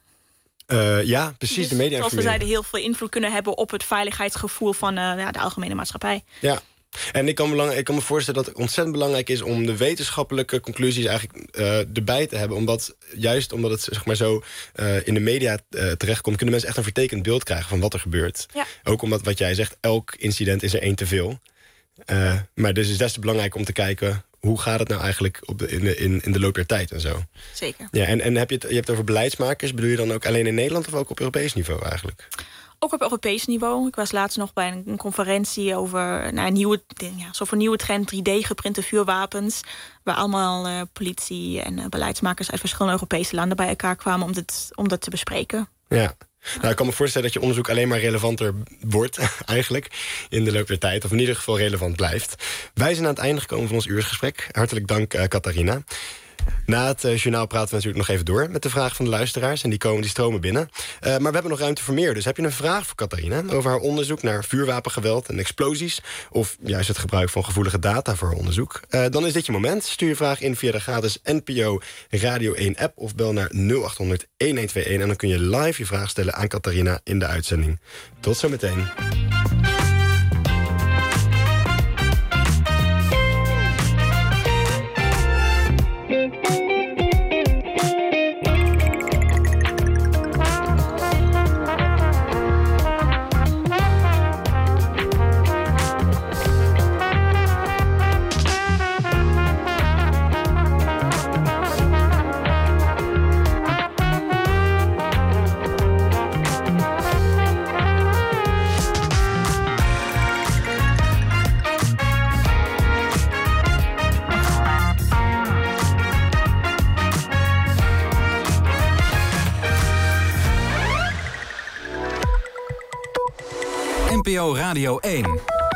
Uh, ja, precies, dus, de media zoals we zeiden, heel veel invloed kunnen hebben op het veiligheidsgevoel van uh, ja, de algemene maatschappij. Ja. En ik kan, belang, ik kan me voorstellen dat het ontzettend belangrijk is om de wetenschappelijke conclusies eigenlijk uh, erbij te hebben. Omdat, juist omdat het zeg maar zo uh, in de media uh, terechtkomt, kunnen mensen echt een vertekend beeld krijgen van wat er gebeurt. Ja. Ook omdat, wat jij zegt, elk incident is er één te veel. Uh, maar dus is het des te belangrijk om te kijken, hoe gaat het nou eigenlijk op de, in, de, in, in de loop der tijd en zo. Zeker. Ja, en en heb je, het, je hebt het over beleidsmakers. Bedoel je dan ook alleen in Nederland of ook op Europees niveau eigenlijk? Ook op Europees niveau. Ik was laatst nog bij een, een conferentie over nou, een nieuwe, ja, zo'n nieuwe trend, drie D geprinte vuurwapens. Waar allemaal uh, politie en uh, beleidsmakers uit verschillende Europese landen bij elkaar kwamen om dit, om dat te bespreken. Ja. Nou, ik kan me voorstellen dat je onderzoek alleen maar relevanter wordt, eigenlijk, in de loop der tijd. Of in ieder geval relevant blijft. Wij zijn aan het einde gekomen van ons uursgesprek. Hartelijk dank, uh, Catharina. Na het uh, journaal praten we natuurlijk nog even door met de vragen van de luisteraars. En die komen, die stromen binnen. Uh, maar we hebben nog ruimte voor meer. Dus heb je een vraag voor Catharina over haar onderzoek naar vuurwapengeweld en explosies, of juist het gebruik van gevoelige data voor haar onderzoek, Uh, dan is dit je moment. Stuur je vraag in via de gratis N P O Radio één app of bel naar nul acht honderd elfhonderdeenentwintig en dan kun je live je vraag stellen aan Catharina in de uitzending. Tot zometeen. N P O Radio één.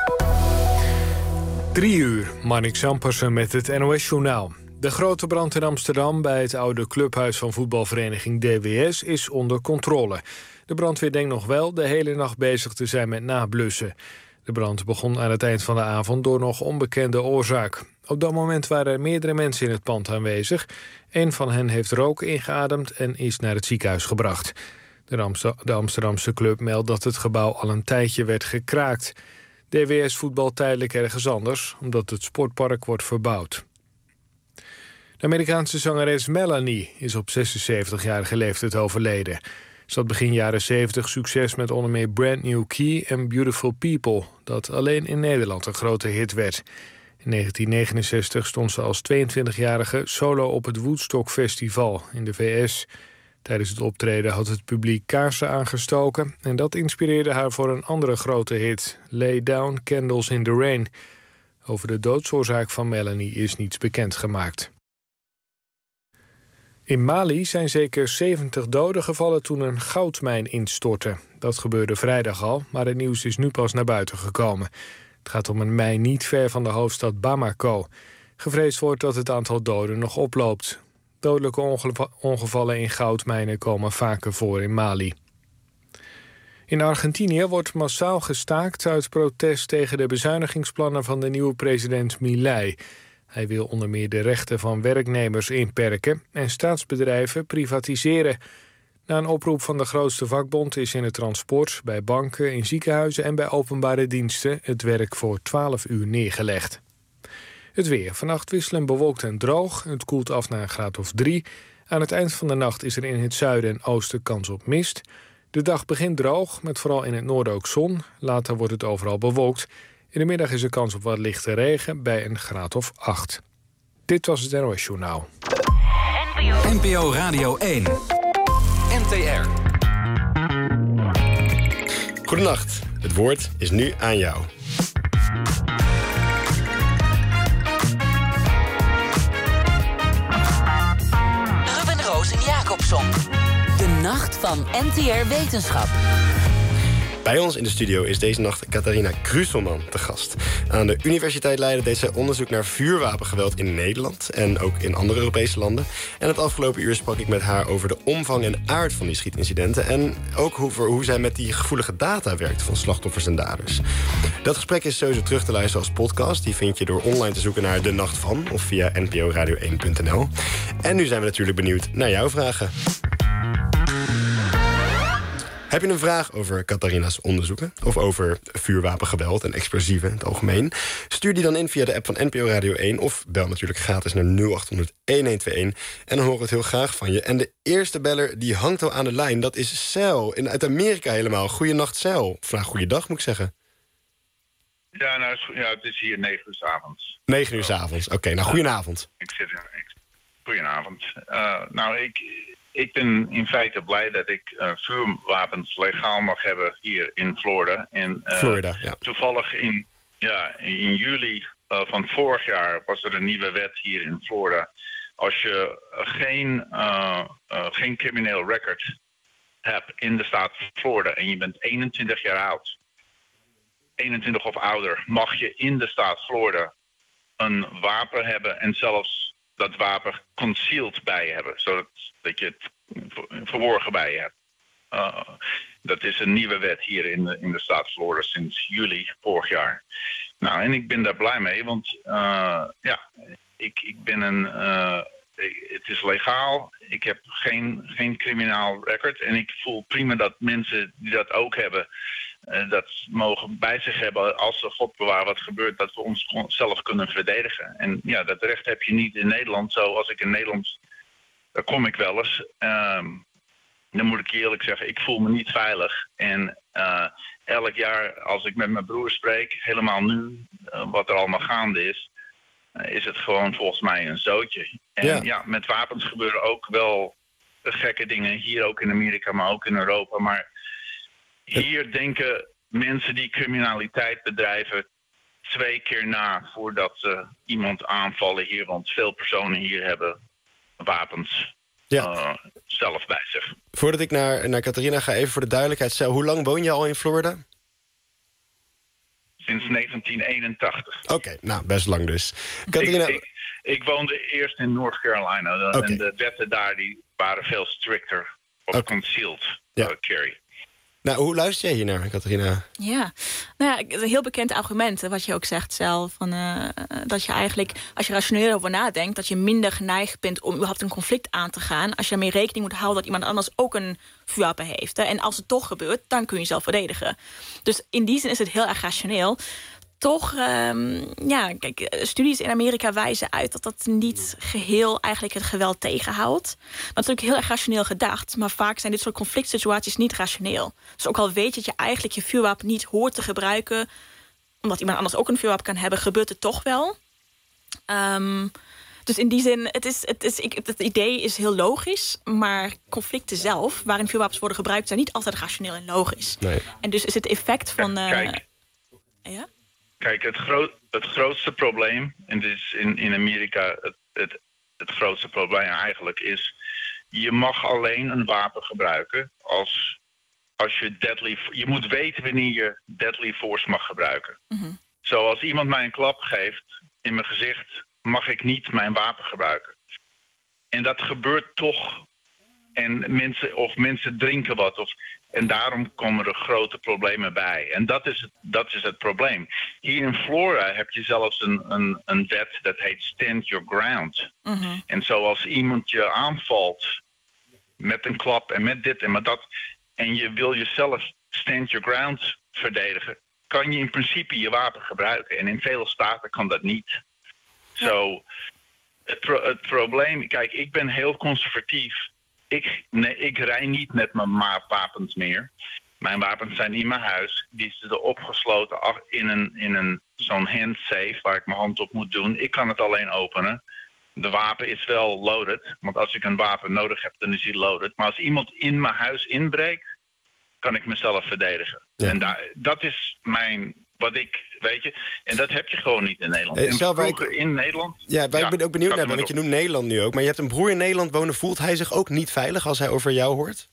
Drie uur, Marnik Zampersen met het N O S-journaal. De grote brand in Amsterdam bij het oude clubhuis van voetbalvereniging D W S is onder controle. De brandweer denkt nog wel de hele nacht bezig te zijn met nablussen. De brand begon aan het eind van de avond door nog onbekende oorzaak. Op dat moment waren er meerdere mensen in het pand aanwezig. Een van hen heeft rook ingeademd en is naar het ziekenhuis gebracht. De, Amster- de Amsterdamse club meldt dat het gebouw al een tijdje werd gekraakt. D W S voetbalt tijdelijk ergens anders, omdat het sportpark wordt verbouwd. De Amerikaanse zangeres Melanie is op zesenzeventigjarige leeftijd overleden. Ze had begin jaren zeventig succes met onder meer Brand New Key en Beautiful People, dat alleen in Nederland een grote hit werd. In negentien negenenzestig stond ze als tweeëntwintigjarige solo op het Woodstock Festival in de V S. Tijdens het optreden had het publiek kaarsen aangestoken en dat inspireerde haar voor een andere grote hit, Lay Down Candles in the Rain. Over de doodsoorzaak van Melanie is niets bekendgemaakt. In Mali zijn zeker zeventig doden gevallen toen een goudmijn instortte. Dat gebeurde vrijdag al, maar het nieuws is nu pas naar buiten gekomen. Het gaat om een mijn niet ver van de hoofdstad Bamako. Gevreesd wordt dat het aantal doden nog oploopt. Dodelijke onge- ongevallen in goudmijnen komen vaker voor in Mali. In Argentinië wordt massaal gestaakt uit protest tegen de bezuinigingsplannen van de nieuwe president Milei. Hij wil onder meer de rechten van werknemers inperken en staatsbedrijven privatiseren. Na een oproep van de grootste vakbond is in het transport, bij banken, in ziekenhuizen en bij openbare diensten het werk voor twaalf uur neergelegd. Het weer. Vannacht wisselend bewolkt en droog. Het koelt af naar een graad of drie. Aan het eind van de nacht is er in het zuiden en oosten kans op mist. De dag begint droog, met vooral in het noorden ook zon. Later wordt het overal bewolkt. In de middag is er kans op wat lichte regen bij een graad of acht. Dit was het N O S Journaal. N P O Radio één. N T R. Goedenacht. Het woord is nu aan jou. Ruben Roos en Jacobson. De nacht van N T R Wetenschap. Bij ons in de studio is deze nacht Catharina Krusselman te gast. Aan de Universiteit Leiden deed zij onderzoek naar vuurwapengeweld in Nederland en ook in andere Europese landen. En het afgelopen uur sprak ik met haar over de omvang en aard van die schietincidenten en ook over hoe zij met die gevoelige data werkt van slachtoffers en daders. Dat gesprek is sowieso terug te luisteren als podcast. Die vind je door online te zoeken naar De Nacht Van of via n p o radio één punt n l. En nu zijn we natuurlijk benieuwd naar jouw vragen. Heb je een vraag over Catharina's onderzoeken of over vuurwapengeweld en explosieven in het algemeen? Stuur die dan in via de app van N P O Radio één of bel natuurlijk gratis naar nul acht honderd elfentwintig en dan horen we het heel graag van je. En de eerste beller die hangt al aan de lijn, dat is Cel, in, uit Amerika helemaal. Goeienacht Cel. Of nou, goeiedag moet ik zeggen. Ja, nou, ja, het is hier negen uur 's avonds. negen uur 's avonds, oké. Okay, nou, goedenavond. Ik zit in... Ik, goedenavond. Uh, nou, ik... Ik ben in feite blij dat ik uh, vuurwapens legaal mag hebben hier in Florida. En, uh, Florida, ja. Toevallig in, ja, in juli uh, van vorig jaar was er een nieuwe wet hier in Florida. Als je uh, geen, uh, uh, geen crimineel record hebt in de staat Florida en je bent eenentwintig jaar oud, eenentwintig of ouder, mag je in de staat Florida een wapen hebben en zelfs dat wapen concealed bij je hebben, zodat dat je het verborgen bij je hebt. Uh, dat is een nieuwe wet hier in de, in de staat Florida sinds juli vorig jaar. Nou, en ik ben daar blij mee, want uh, ja, ik, ik ben een... Uh, het is legaal, ik heb geen, geen criminaal record en ik voel prima dat mensen die dat ook hebben, uh, dat mogen bij zich hebben als er God bewaar wat gebeurt, dat we ons zelf kunnen verdedigen. En ja, dat recht heb je niet in Nederland. Zo als ik in Nederland, daar kom ik wel eens. Um, dan moet ik je eerlijk zeggen, ik voel me niet veilig. En uh, elk jaar als ik met mijn broer spreek, helemaal nu, uh, wat er allemaal gaande is, uh, is het gewoon volgens mij een zootje. En ja. ja, met wapens gebeuren ook wel gekke dingen. Hier ook in Amerika, maar ook in Europa. Maar hier denken mensen die criminaliteit bedrijven twee keer na voordat ze iemand aanvallen hier. Want veel personen hier hebben wapens ja. uh, zelf bij zich. Voordat ik naar, naar Catharina ga, even voor de duidelijkheid. Hoe lang woon je al in Florida? Sinds negentien eenentachtig. Oké, okay, nou, best lang dus. Catharina... Ik, ik, ik woonde eerst in North Carolina. Okay. En de wetten daar die waren veel stricter op okay. concealed ja. uh, carry. Nou, hoe luister jij hier naar, Catharina? Ja, nou ja, een heel bekend argument, wat je ook zegt zelf. Van, uh, dat je eigenlijk, als je rationeel over nadenkt, dat je minder geneigd bent om überhaupt een conflict aan te gaan, als je ermee rekening moet houden dat iemand anders ook een vuurwapen heeft. Hè. En als het toch gebeurt, dan kun je jezelf verdedigen. Dus in die zin is het heel erg rationeel. Toch, um, ja, kijk, studies in Amerika wijzen uit dat dat niet geheel eigenlijk het geweld tegenhoudt. Dat is natuurlijk heel erg rationeel gedacht, maar vaak zijn dit soort conflict situaties niet rationeel. Dus ook al weet je dat je eigenlijk je vuurwapen niet hoort te gebruiken, omdat iemand anders ook een vuurwapen kan hebben, gebeurt het toch wel. Um, dus in die zin, het, is, het, is, ik, het idee is heel logisch, maar conflicten zelf, waarin vuurwapens worden gebruikt, zijn niet altijd rationeel en logisch. Nee. En dus is het effect van... Uh, Kijk. Ja? Kijk, het, groot, het grootste probleem, en dit is in, in Amerika het, het, het grootste probleem eigenlijk, is je mag alleen een wapen gebruiken als, als je deadly... Je moet weten wanneer je deadly force mag gebruiken. Mm-hmm. Zoals iemand mij een klap geeft in mijn gezicht, mag ik niet mijn wapen gebruiken. En dat gebeurt toch. En mensen, of mensen drinken wat. Of, en daarom komen er grote problemen bij. En dat is het, dat is het probleem. Hier in Florida heb je zelfs een, een, een wet dat heet Stand Your Ground. Mm-hmm. En zoals iemand je aanvalt met een klap en met dit en met dat, en je wil jezelf stand your ground verdedigen, kan je in principe je wapen gebruiken. En in vele staten kan dat niet. Zo, so, het, pro- het probleem... Kijk, ik ben heel conservatief. Ik, nee, ik rij niet met mijn wapens meer. Mijn wapens zijn in mijn huis. Die zitten opgesloten in, een, in een, zo'n handsafe waar ik mijn hand op moet doen. Ik kan het alleen openen. De wapen is wel loaded. Want als ik een wapen nodig heb, dan is hij loaded. Maar als iemand in mijn huis inbreekt, kan ik mezelf verdedigen. Ja. En da- dat is mijn... Wat ik, weet je, en dat heb je gewoon niet in Nederland. Hey, zelf, vroeger ik, in Nederland... Ja, waar ja, ik ben ook benieuwd naar, want je noemt Nederland nu ook. Maar je hebt een broer in Nederland wonen. Voelt hij zich ook niet veilig als hij over jou hoort?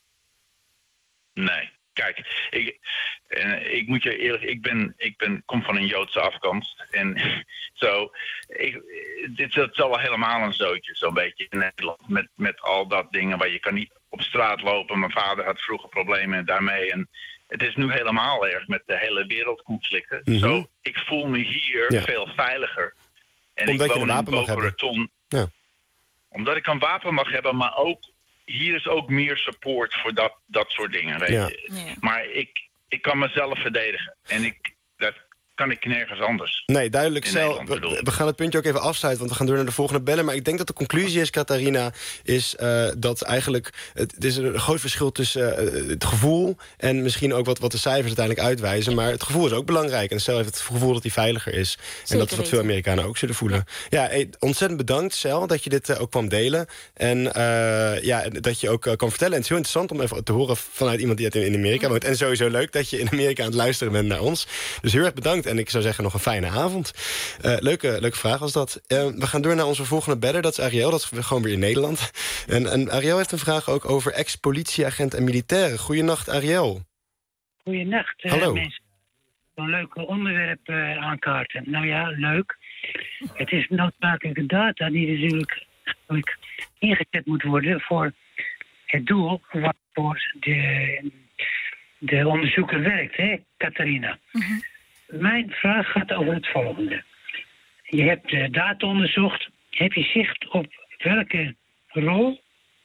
Nee. Kijk, ik, eh, ik moet je eerlijk... Ik ben, ik ben, kom van een Joodse afkomst. En zo... Ik, dit is al helemaal een zootje, zo'n beetje in Nederland. Met, met al dat dingen waar je kan niet op straat lopen. Mijn vader had vroeger problemen daarmee en... Het is nu helemaal erg met de hele wereldconflicten. Mm-hmm. Zo, ik voel me hier ja. veel veiliger. En omdat ik woon je een wapen in mag Boca Raton. Ja. Omdat ik een wapen mag hebben, maar ook hier is ook meer support voor dat, dat soort dingen. Weet ja. je. Ja. Maar ik, ik kan mezelf verdedigen. En ik, dat kan ik nergens anders. Nee, duidelijk. Cel, we, we gaan het puntje ook even afsluiten, want we gaan door naar de volgende bellen. Maar ik denk dat de conclusie is, Catharina, is uh, dat eigenlijk... Het is een groot verschil tussen uh, het gevoel en misschien ook wat, wat de cijfers uiteindelijk uitwijzen. Maar het gevoel is ook belangrijk. En Cel heeft het gevoel dat hij veiliger is. Zeker en dat is wat veel Amerikanen ook zullen voelen. Ja, ja hey, ontzettend bedankt, Cel, dat je dit uh, ook kwam delen. En uh, ja, dat je ook uh, kan vertellen. En het is heel interessant om even te horen vanuit iemand die in Amerika woont. En sowieso leuk dat je in Amerika aan het luisteren bent naar ons. Dus heel erg bedankt. En ik zou zeggen nog een fijne avond. Uh, leuke, leuke vraag was dat. Uh, we gaan door naar onze volgende beller. Dat is Ariel. Dat is gewoon weer in Nederland. En, en Ariel heeft een vraag ook over ex-politieagent en militairen. Goeienacht, Ariel. Goeienacht, uh, Hallo. mensen. Een leuk onderwerp uh, aankaarten. Nou ja, leuk. Het is noodzakelijke data die natuurlijk ingezet moet worden voor het doel waarvoor de, de onderzoeker werkt, hè, Catharina. Mm-hmm. Mijn vraag gaat over het volgende. Je hebt uh, data onderzocht. Heb je zicht op welke rol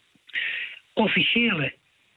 officiële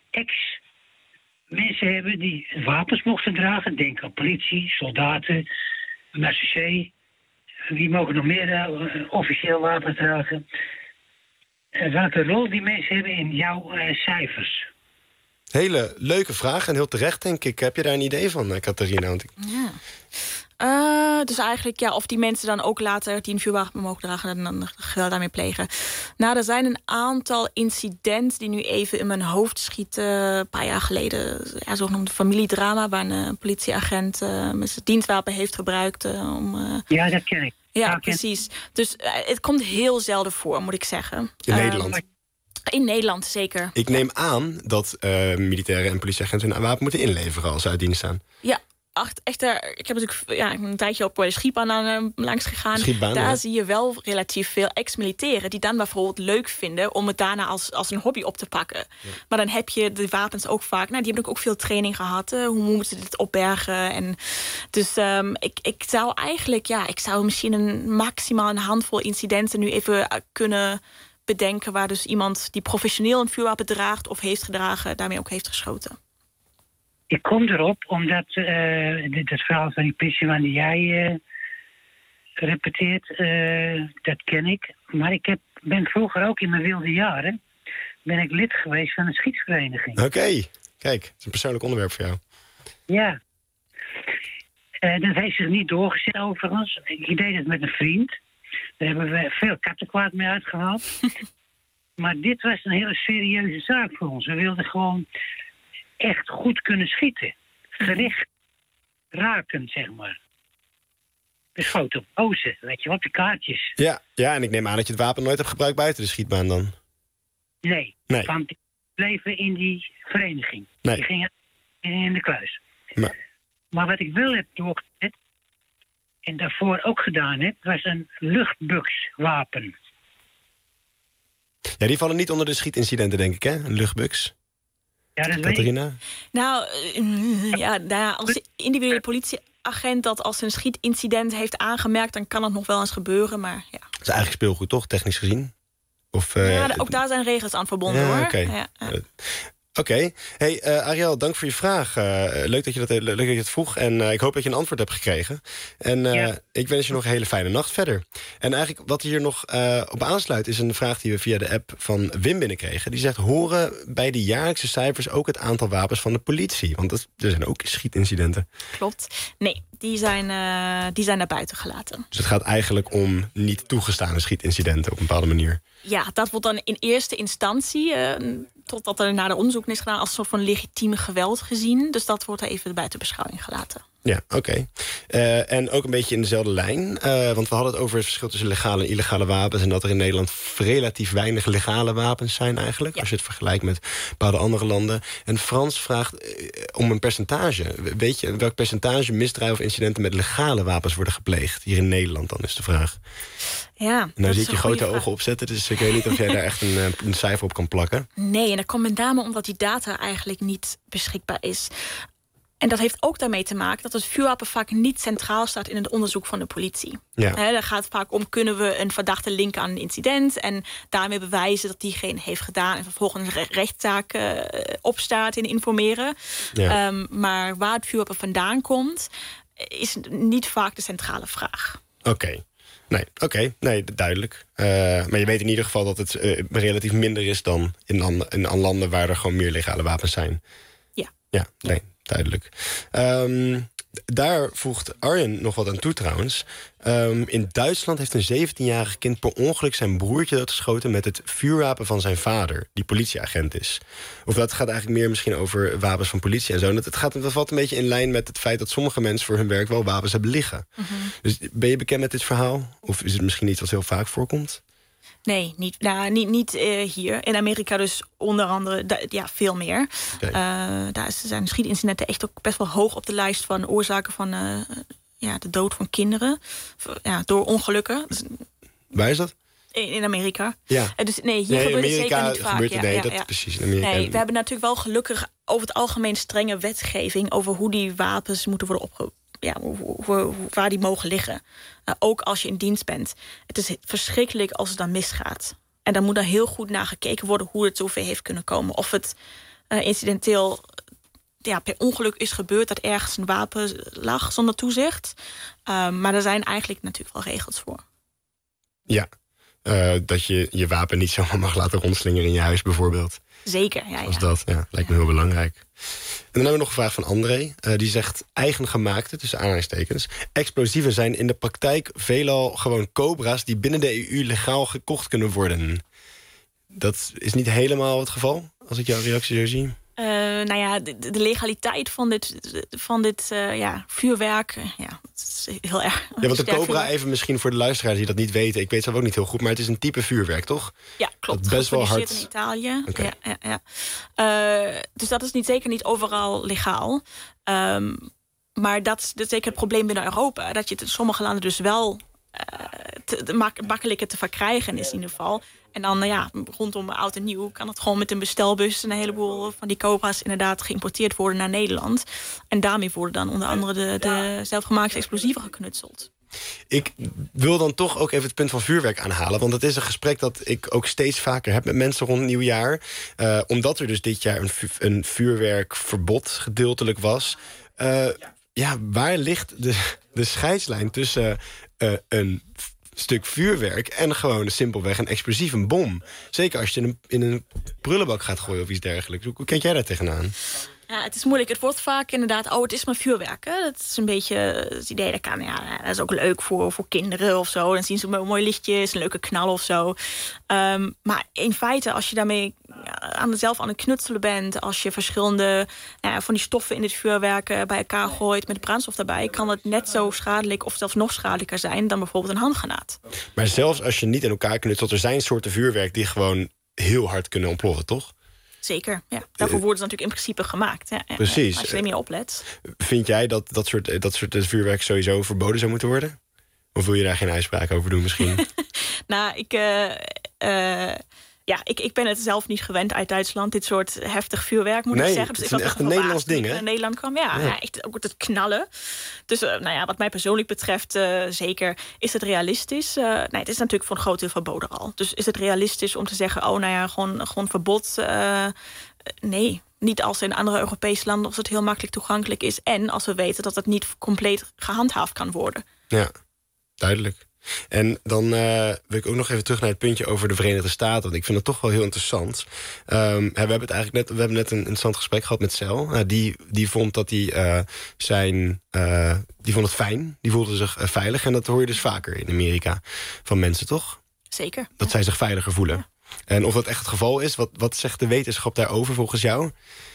ex-mensen hebben die wapens mochten dragen? Denk aan politie, soldaten, marechaussee. Wie mogen nog meer uh, officieel wapens dragen? Uh, welke rol die mensen hebben in jouw uh, cijfers? Hele leuke vraag en heel terecht, denk ik. Heb je daar een idee van, Catharina? Want ik... Ja. Uh, dus eigenlijk, ja, of die mensen dan ook later die een vuurwapen mogen dragen en dan geweld daarmee plegen. Nou, er zijn een aantal incidenten die nu even in mijn hoofd schieten. Een paar jaar geleden, ja, zogenoemde familiedrama, waar een uh, politieagent uh, met zijn dienstwapen heeft gebruikt uh, om. Uh... Ja, dat ken ik. Ja, ja precies. Ken... Dus uh, het komt heel zelden voor, moet ik zeggen. In uh, Nederland. In Nederland, zeker. Ik neem aan dat uh, militairen en politieagenten hun wapen moeten inleveren als ze uit dienst staan. Ja. Echt, echt, ik heb natuurlijk ja, een tijdje op de schietbaan aan, langs gegaan. Schietbaan, daar ja. zie je wel relatief veel ex-militairen die dan bijvoorbeeld leuk vinden om het daarna als, als een hobby op te pakken. Ja. Maar dan heb je de wapens ook vaak. Nou, die hebben ook veel training gehad. Uh, hoe moeten ze dit opbergen? En dus um, ik, ik zou eigenlijk, ja, ik zou misschien een maximaal een handvol incidenten nu even kunnen bedenken waar dus iemand die professioneel een vuurwapen draagt of heeft gedragen, daarmee ook heeft geschoten. Ik kom erop omdat uh, dit, het verhaal van die politieman die jij uh, repeteert, uh, dat ken ik. Maar ik heb, ben vroeger ook in mijn wilde jaren ben ik lid geweest van een schietvereniging. Oké, okay. Kijk, het is een persoonlijk onderwerp voor jou. Ja. Uh, dat heeft zich niet doorgezet overigens. Ik deed het met een vriend. Daar hebben we veel kattenkwaad mee uitgehaald. Maar dit was een hele serieuze zaak voor ons. We wilden gewoon echt goed kunnen schieten. Gericht, raken, zeg maar. Dus schoten op bozen, weet je wat, de kaartjes. Ja, ja, en ik neem aan dat je het wapen nooit hebt gebruikt buiten de schietbaan dan. Nee, nee. want die bleven in die vereniging. Nee. Die gingen in de kluis. Maar, maar wat ik wel heb doorgezet, en daarvoor ook gedaan heb, was een luchtbukswapen. Ja, die vallen niet onder de schietincidenten, denk ik, hè? Een luchtbuks. Ja, dat Catharina? weet ik. Nou, uh, ja, nou, als individuele politieagent dat als een schietincident heeft aangemerkt, dan kan het nog wel eens gebeuren, maar ja. Dat is eigenlijk speelgoed, toch? Technisch gezien? Of, uh, ja, ook daar zijn regels aan verbonden, ja, hoor. Okay. Ja, ja. Uh, Oké. Okay. Hey, uh, Ariel, dank voor je vraag. Uh, leuk, dat je dat, leuk dat je het vroeg. En uh, ik hoop dat je een antwoord hebt gekregen. En uh, ja. ik wens je nog een hele fijne nacht verder. En eigenlijk wat hier nog uh, op aansluit is een vraag die we via de app van Wim binnenkregen. Die zegt, horen bij de jaarlijkse cijfers ook het aantal wapens van de politie? Want dat, er zijn ook schietincidenten. Klopt. Nee, die zijn, uh, die zijn naar buiten gelaten. Dus het gaat eigenlijk om niet toegestane schietincidenten op een bepaalde manier. Ja, dat wordt dan in eerste instantie, uh, totdat er naar de onderzoek is gedaan, als een soort van legitieme geweld gezien. Dus dat wordt er even buiten beschouwing gelaten. Ja, oké. Okay. Uh, en ook een beetje in dezelfde lijn. Uh, want we hadden het over het verschil tussen legale en illegale wapens. En dat er in Nederland relatief weinig legale wapens zijn eigenlijk. Ja. Als je het vergelijkt met bepaalde andere landen. En Frans vraagt uh, om een percentage. Weet je welk percentage misdrijven of incidenten met legale wapens worden gepleegd? Hier in Nederland dan is de vraag. Ja, en nou zie ik je grote vraag. ogen opzetten. Dus ik weet niet of jij daar echt een, een cijfer op kan plakken. Nee, en dat komt met name omdat die data eigenlijk niet beschikbaar is. En dat heeft ook daarmee te maken dat het vuurwapen vaak niet centraal staat in het onderzoek van de politie. Ja. He, daar gaat het vaak om, kunnen we een verdachte linken aan een incident en daarmee bewijzen dat diegene heeft gedaan en vervolgens een rechtszaak uh, opstaat en informeren. Ja. Um, maar waar het vuurwapen vandaan komt, is niet vaak de centrale vraag. Oké. Okay. Nee, oké, okay. nee, duidelijk. Uh, maar je weet in ieder geval dat het uh, relatief minder is dan in, landen, in landen waar er gewoon meer legale wapens zijn. Ja. Ja, nee, duidelijk. Um, daar voegt Arjen nog wat aan toe trouwens. Um, in Duitsland heeft een zeventienjarig kind per ongeluk zijn broertje doodgeschoten met het vuurwapen van zijn vader, die politieagent is. Of dat gaat eigenlijk meer misschien over wapens van politie en zo. Het, gaat, het valt een beetje in lijn met het feit dat sommige mensen voor hun werk wel wapens hebben liggen. Mm-hmm. Dus ben je bekend met dit verhaal? Of is het misschien iets wat heel vaak voorkomt? Nee, niet, nou, niet, niet uh, hier. In Amerika dus onder andere da, ja, veel meer. Okay. Uh, daar zijn schietincidenten echt ook best wel hoog op de lijst van oorzaken van uh, ja, de dood van kinderen. Ja, door ongelukken. Dus, waar is dat? In, in Amerika. Ja. Uh, dus nee, hier nee, gebeurt het Amerika zeker niet vaak. Gebeurt, ja, nee, ja, dat ja. precies. In Amerika. Nee, we hebben natuurlijk wel gelukkig over het algemeen strenge wetgeving over hoe die wapens moeten worden opge ja, hoe, hoe, waar die mogen liggen. Uh, ook als je in dienst bent. Het is verschrikkelijk als het dan misgaat. En dan moet er heel goed naar gekeken worden hoe het zover heeft kunnen komen. Of het uh, incidenteel ja, per ongeluk is gebeurd dat ergens een wapen lag zonder toezicht. Uh, maar er zijn eigenlijk natuurlijk wel regels voor. Ja, uh, dat je je wapen niet zomaar mag laten rondslingeren in je huis bijvoorbeeld. Zeker, ja. Als ja. dat, ja, lijkt me heel belangrijk. En dan hebben we nog een vraag van André. Uh, die zegt, eigengemaakte, tussen aanhalingstekens, explosieven zijn in de praktijk veelal gewoon cobra's die binnen de E U legaal gekocht kunnen worden. Dat is niet helemaal het geval, als ik jouw reactie zo zie. Uh, nou ja, de, de legaliteit van dit, van dit uh, ja, vuurwerk, uh, ja, het is heel erg. Ja, want de cobra, even misschien voor de luisteraars die dat niet weten, ik weet het zelf ook niet heel goed, maar het is een type vuurwerk, toch? Ja, klopt. Dat best wel hard. in Italië. Okay. Ja, ja, ja. Uh, dus dat is niet, zeker niet overal legaal. Um, maar dat is, dat is zeker het probleem binnen Europa. Dat je het in sommige landen dus wel uh, te, te mak- makkelijker te verkrijgen is in ieder geval. En dan, nou ja, rondom oud en nieuw kan het gewoon met een bestelbus een heleboel van die cobra's inderdaad geïmporteerd worden naar Nederland. En daarmee worden dan onder andere de, de zelfgemaakte explosieven geknutseld. Ik wil dan toch ook even het punt van vuurwerk aanhalen. Want het is een gesprek dat ik ook steeds vaker heb met mensen rond nieuwjaar. Uh, omdat er dus dit jaar een, vu- een vuurwerkverbod gedeeltelijk was. Uh, ja, waar ligt de, de scheidslijn tussen uh, een stuk vuurwerk en gewoon simpelweg een explosief, een bom? Zeker als je in een, in een prullenbak gaat gooien of iets dergelijks. Hoe, hoe kijk jij daar tegenaan? Ja, het is moeilijk. Het wordt vaak inderdaad, oh, het is maar vuurwerk. Hè? Dat is een beetje het idee, dat kan, ja, dat is ook leuk voor, voor kinderen of zo. Dan zien ze mooie lichtjes, een leuke knal of zo. Um, maar in feite, als je daarmee aan zelf aan het knutselen bent, als je verschillende ja, van die stoffen in het vuurwerk bij elkaar gooit met brandstof daarbij, kan het net zo schadelijk of zelfs nog schadelijker zijn dan bijvoorbeeld een handgranaat. Maar zelfs als je niet in elkaar knutselt, er zijn soorten vuurwerk die gewoon heel hard kunnen ontploffen, toch? Zeker, ja. Daarvoor worden ze natuurlijk in principe gemaakt. Ja, ja, Precies. als je er meer oplet. Vind jij dat dat soort, dat soort vuurwerk sowieso verboden zou moeten worden? Of wil je daar geen uitspraak over doen misschien? nou, ik, uh, uh, ja, ik, ik ben het zelf niet gewend uit Duitsland. Dit soort heftig vuurwerk, moet nee, ik zeggen. Dus het ik is was echt een Nederlands ding, hè? In Nederland kwam, ja, ja. ja echt ook het knallen. Dus uh, nou ja, wat mij persoonlijk betreft, uh, zeker, is het realistisch? Uh, nee, het is natuurlijk voor een groot deel verboden al. Dus is het realistisch om te zeggen, oh, nou ja, gewoon, gewoon verbod? Uh, nee, niet als in andere Europese landen, als het heel makkelijk toegankelijk is. En als we weten dat het niet compleet gehandhaafd kan worden. Ja, duidelijk. En dan uh, wil ik ook nog even terug naar het puntje over de Verenigde Staten. Want ik vind het toch wel heel interessant. Um, we hebben het eigenlijk net, we hebben net een interessant gesprek gehad met Cel. Uh, die, die vond dat hij uh, zijn, uh, die vond het fijn. Die voelde zich uh, veilig. En dat hoor je dus vaker in Amerika van mensen, toch? Zeker. Dat ja. zij zich veiliger voelen. Ja. En of dat echt het geval is, wat, wat zegt de wetenschap daarover volgens jou?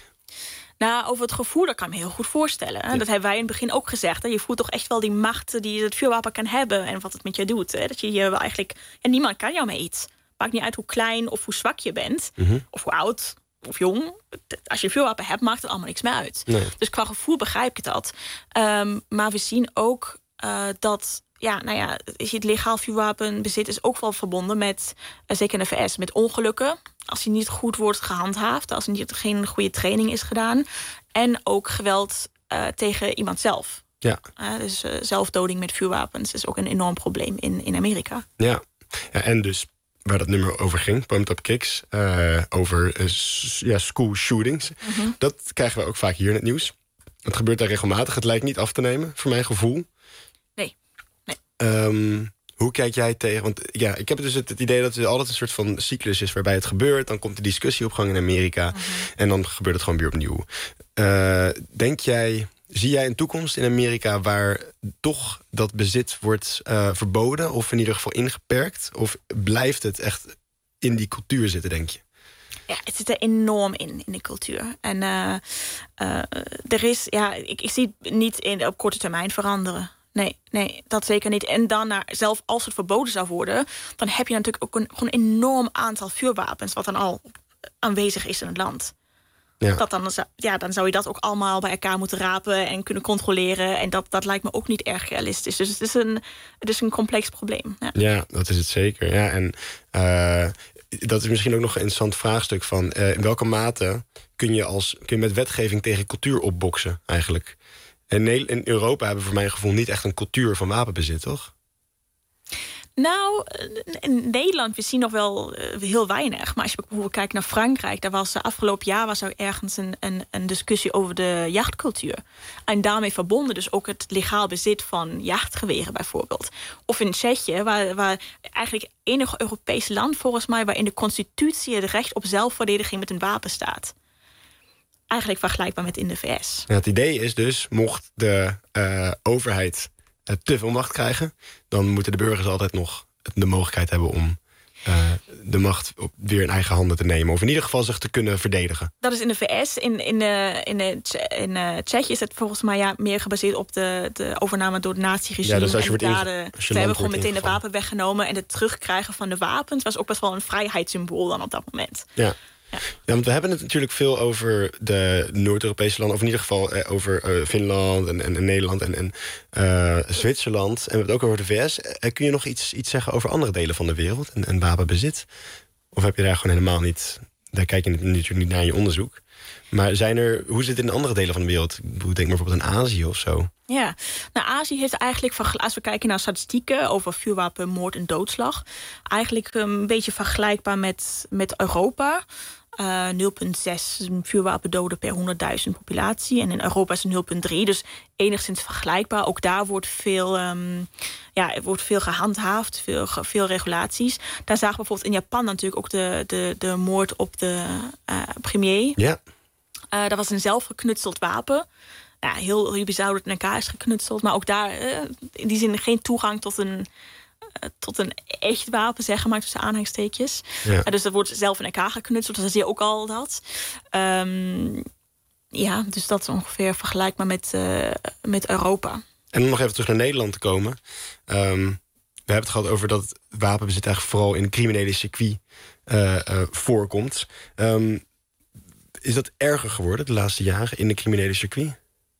Nou, over het gevoel, dat kan ik me heel goed voorstellen. Hè? Ja. Dat hebben wij in het begin ook gezegd. Hè? Je voelt toch echt wel die macht die het vuurwapen kan hebben en wat het met je doet. Hè? Dat je je wel eigenlijk, ja, niemand kan jou mee iets. Maakt niet uit hoe klein of hoe zwak je bent, mm-hmm. of hoe oud of jong. Als je een vuurwapen hebt, maakt het allemaal niks meer uit. Nee. Dus qua gevoel begrijp ik dat. Um, maar we zien ook uh, dat, ja, nou ja, het legaal vuurwapenbezit is ook wel verbonden met, uh, zeker in de V S, met ongelukken. Als die niet goed wordt gehandhaafd, als er niet, geen goede training is gedaan. En ook geweld uh, tegen iemand zelf. Ja. Uh, dus uh, zelfdoding met vuurwapens is ook een enorm probleem in, in Amerika. Ja. ja, en dus waar dat nummer over ging, Pumped Up Kicks, uh, over uh, s- ja, school shootings. Mm-hmm. Dat krijgen we ook vaak hier in het nieuws. Het gebeurt daar regelmatig. Het lijkt niet af te nemen, voor mijn gevoel. Nee. nee. Um, Hoe kijk jij tegen? Want ja, ik heb dus het, het idee dat het altijd een soort van cyclus is waarbij het gebeurt. Dan komt de discussie op gang in Amerika. Mm-hmm. En dan gebeurt het gewoon weer opnieuw. Uh, denk jij, zie jij een toekomst in Amerika waar toch dat bezit wordt uh, verboden? Of in ieder geval ingeperkt? Of blijft het echt in die cultuur zitten, denk je? Ja, het zit er enorm in, in de cultuur. En uh, uh, er is, ja, ik, ik zie het niet in, op korte termijn veranderen. Nee, nee, dat zeker niet. En dan, naar, zelf als het verboden zou worden, dan heb je natuurlijk ook een gewoon enorm aantal vuurwapens wat dan al aanwezig is in het land. Ja. Dat dan, ja, dan zou je dat ook allemaal bij elkaar moeten rapen en kunnen controleren. En dat, dat lijkt me ook niet erg realistisch. Dus het is een, het is een complex probleem. Ja, ja dat is het zeker. Ja, en uh, dat is misschien ook nog een interessant vraagstuk van uh, in welke mate kun je, als, kun je met wetgeving tegen cultuur opboksen eigenlijk? En in Europa hebben we voor mijn gevoel niet echt een cultuur van wapenbezit, toch? Nou, in Nederland, we zien nog wel uh, heel weinig. Maar als je bijvoorbeeld kijkt naar Frankrijk, daar was uh, afgelopen jaar was er ergens een, een, een discussie over de jachtcultuur. En daarmee verbonden dus ook het legaal bezit van jachtgeweren bijvoorbeeld. Of in Tsjechië, waar, waar eigenlijk enig Europees land volgens mij, waar in de constitutie het recht op zelfverdediging met een wapen staat. Eigenlijk vergelijkbaar met in de V S. Ja, het idee is dus, mocht de uh, overheid uh, te veel macht krijgen, dan moeten de burgers altijd nog de mogelijkheid hebben om uh, de macht op, weer in eigen handen te nemen. Of in ieder geval zich te kunnen verdedigen. Dat is in de V S. In, in, de, in, de, in de Tsjechië is het volgens mij ja, meer gebaseerd op de, de overname door het nazi-regime. Ja, dus als je en wordt daden, inge- ze hebben gewoon meteen de wapen weggenomen. En het terugkrijgen van de wapens was ook best wel een vrijheidssymbool dan op dat moment. Ja. Ja, want we hebben het natuurlijk veel over de Noord-Europese landen... of in ieder geval eh, over uh, Finland en, en, en Nederland en, en uh, Zwitserland. En we hebben het ook over de V S. Uh, kun je nog iets, iets zeggen over andere delen van de wereld en, en wapenbezit? Of heb je daar gewoon helemaal niet... Daar kijk je natuurlijk niet naar in je onderzoek. Maar zijn er, hoe zit het in andere delen van de wereld? Ik denk bijvoorbeeld aan Azië of zo. Ja, nou, Azië heeft eigenlijk, als we kijken naar statistieken over vuurwapen, moord en doodslag, eigenlijk een beetje vergelijkbaar met, met Europa. Uh, nul komma zes vuurwapendoden per honderdduizend populatie. En in Europa is het nul komma drie, dus enigszins vergelijkbaar. Ook daar wordt veel, um, ja, er wordt veel gehandhaafd, veel, veel regulaties. Daar zagen we bijvoorbeeld in Japan natuurlijk ook de, de, de moord op de uh, premier. Ja. Uh, dat was een zelfgeknutseld wapen. Ja, heel, heel bizar dat het in elkaar is geknutseld. Maar ook daar uh, in die zin geen toegang tot een, uh, tot een echt wapen, zeg maar, tussen aanhangsteekjes. Ja. Uh, dus dat wordt zelf in elkaar geknutseld. Dus dat zie je ook al dat. Um, ja, dus dat is ongeveer vergelijkbaar met, uh, met Europa. En om nog even terug naar Nederland te komen. Um, we hebben het gehad over dat het wapenbezit eigenlijk vooral in het criminele circuit uh, uh, voorkomt. Um, Is dat erger geworden de laatste jaren in de criminele circuit?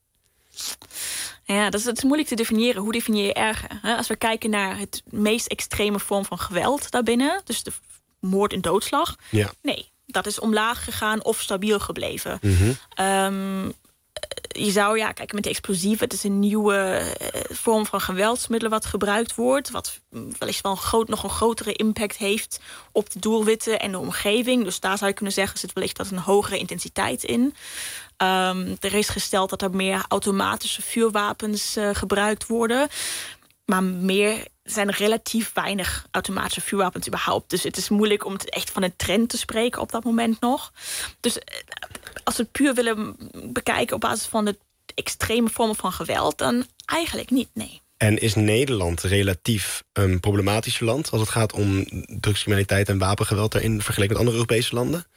Ja, dat is, dat is moeilijk te definiëren. Hoe definieer je erger? Als we kijken naar het meest extreme vorm van geweld daarbinnen, dus de moord en doodslag. Ja. Nee, dat is omlaag gegaan of stabiel gebleven. Mm-hmm. Um, je zou, ja, kijken met de explosieven. Het is een nieuwe uh, vorm van geweldsmiddelen wat gebruikt wordt. Wat wellicht wel een groot, nog een grotere impact heeft op de doelwitten en de omgeving. Dus daar zou je kunnen zeggen, zit wellicht wat een hogere intensiteit in. Um, er is gesteld dat er meer automatische vuurwapens uh, gebruikt worden. Maar meer zijn er relatief weinig automatische vuurwapens überhaupt. Dus het is moeilijk om het echt van een trend te spreken op dat moment nog. Dus als we het puur willen bekijken op basis van de extreme vormen van geweld, dan eigenlijk niet, nee. En is Nederland relatief een problematisch land als het gaat om drugscriminaliteit en wapengeweld daarin vergeleken met andere Europese landen?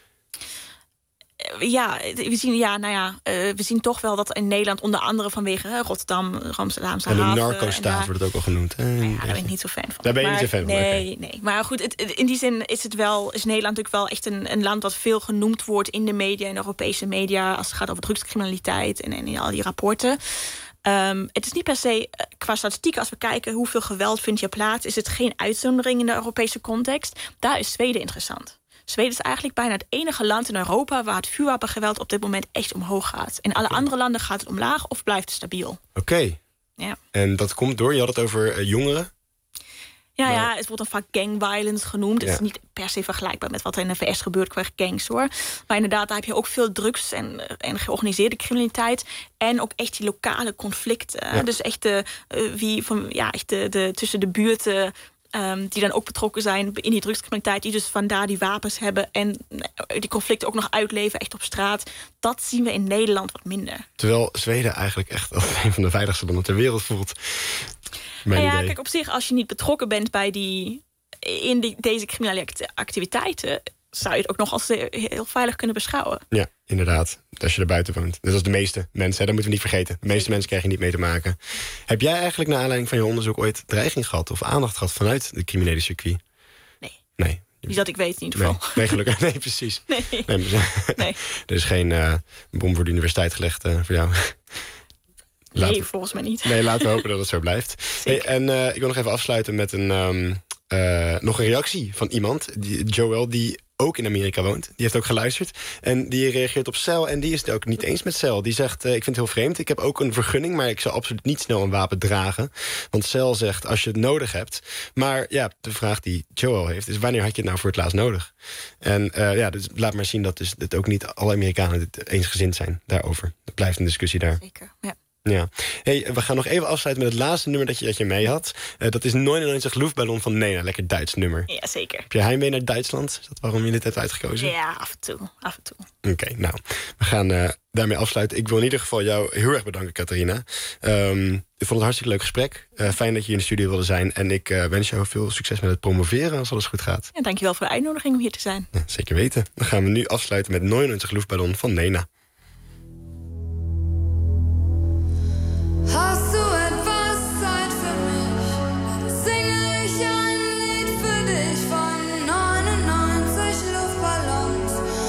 Ja, we zien, ja, nou ja, uh, we zien toch wel dat in Nederland onder andere vanwege uh, Rotterdam, Amsterdamse haven. En de narco-staat wordt het ook al genoemd. Hè? Nou ja, daar ben ik niet zo fan van. Daar ben je maar, niet zo fan van? Nee, okay. nee. Maar goed, het, in die zin is het wel, is Nederland natuurlijk wel echt een, een land dat veel genoemd wordt in de media, in de Europese media, als het gaat over drugscriminaliteit en, en in al die rapporten. Um, het is niet per se, qua statistiek, als we kijken hoeveel geweld vindt je plaats, is het geen uitzondering in de Europese context. Daar is Zweden interessant. Zweden is eigenlijk bijna het enige land in Europa waar het vuurwapengeweld op dit moment echt omhoog gaat. In alle andere landen gaat het omlaag of blijft het stabiel. Oké. Okay. Ja. En dat komt door, je had het over uh, jongeren? Ja, maar ja, het wordt dan vaak gang violence genoemd. Ja. Het is niet per se vergelijkbaar met wat er in de V S gebeurt qua gangs, hoor. Maar inderdaad, daar heb je ook veel drugs en, en georganiseerde criminaliteit. En ook echt die lokale conflicten. Ja. Dus echt, de, uh, wie van, ja, echt de, de, tussen de buurten, Um, die dan ook betrokken zijn in die drugscriminaliteit, die dus vandaar die wapens hebben en die conflicten ook nog uitleven echt op straat. Dat zien we in Nederland wat minder. Terwijl Zweden eigenlijk echt als een van de veiligste landen ter wereld voelt. Nou ja, kijk, op zich, als je niet betrokken bent bij die, in die, deze criminele activiteiten, zou je het ook nog als heel veilig kunnen beschouwen. Ja, inderdaad. Als je er buiten woont. Dus als de meeste mensen, hè, dat moeten we niet vergeten. De meeste Zeker. mensen krijgen niet mee te maken. Heb jij eigenlijk naar aanleiding van je onderzoek ooit dreiging gehad of aandacht gehad vanuit het criminele circuit? Nee. Nee. Niet dat ik weet in ieder geval. Nee, nee gelukkig. Nee, precies. Nee. nee, maar, nee. Er is geen uh, bom voor de universiteit gelegd uh, voor jou. Laten nee, volgens mij niet. Nee, laten we hopen dat het zo blijft. Hey, en uh, ik wil nog even afsluiten met een, um, uh, nog een reactie van iemand. Die, Joel, die ook in Amerika woont. Die heeft ook geluisterd. En die reageert op Cel. En die is het ook niet eens met Cel. Die zegt, uh, ik vind het heel vreemd. Ik heb ook een vergunning, maar ik zou absoluut niet snel een wapen dragen. Want Cel zegt, als je het nodig hebt. Maar ja, de vraag die Joel heeft is, wanneer had je het nou voor het laatst nodig? En uh, ja, dus laat maar zien dat dus, dat ook niet alle Amerikanen het eensgezind zijn daarover. Er blijft een discussie daar. Zeker, ja. Ja. Hey, we gaan nog even afsluiten met het laatste nummer dat je, dat je mee had. Uh, dat is negenennegentig Luftballon van Nena. Lekker Duits nummer. Ja, zeker. Heb je heimwee naar Duitsland? Is dat waarom je dit hebt uitgekozen? Ja, af en toe. Af en toe. Oké, okay, nou, we gaan uh, daarmee afsluiten. Ik wil in ieder geval jou heel erg bedanken, Catharina. Um, ik vond het een hartstikke leuk gesprek. Uh, fijn dat je hier in de studio wilde zijn. En ik uh, wens jou veel succes met het promoveren als alles goed gaat. Ja, dankjewel voor de uitnodiging om hier te zijn. Ja, zeker weten. Dan gaan we nu afsluiten met negenennegentig Luftballon van Nena. Hast du etwas Zeit für mich? Singe ich ein Lied für dich von neunundneunzig Luftballons.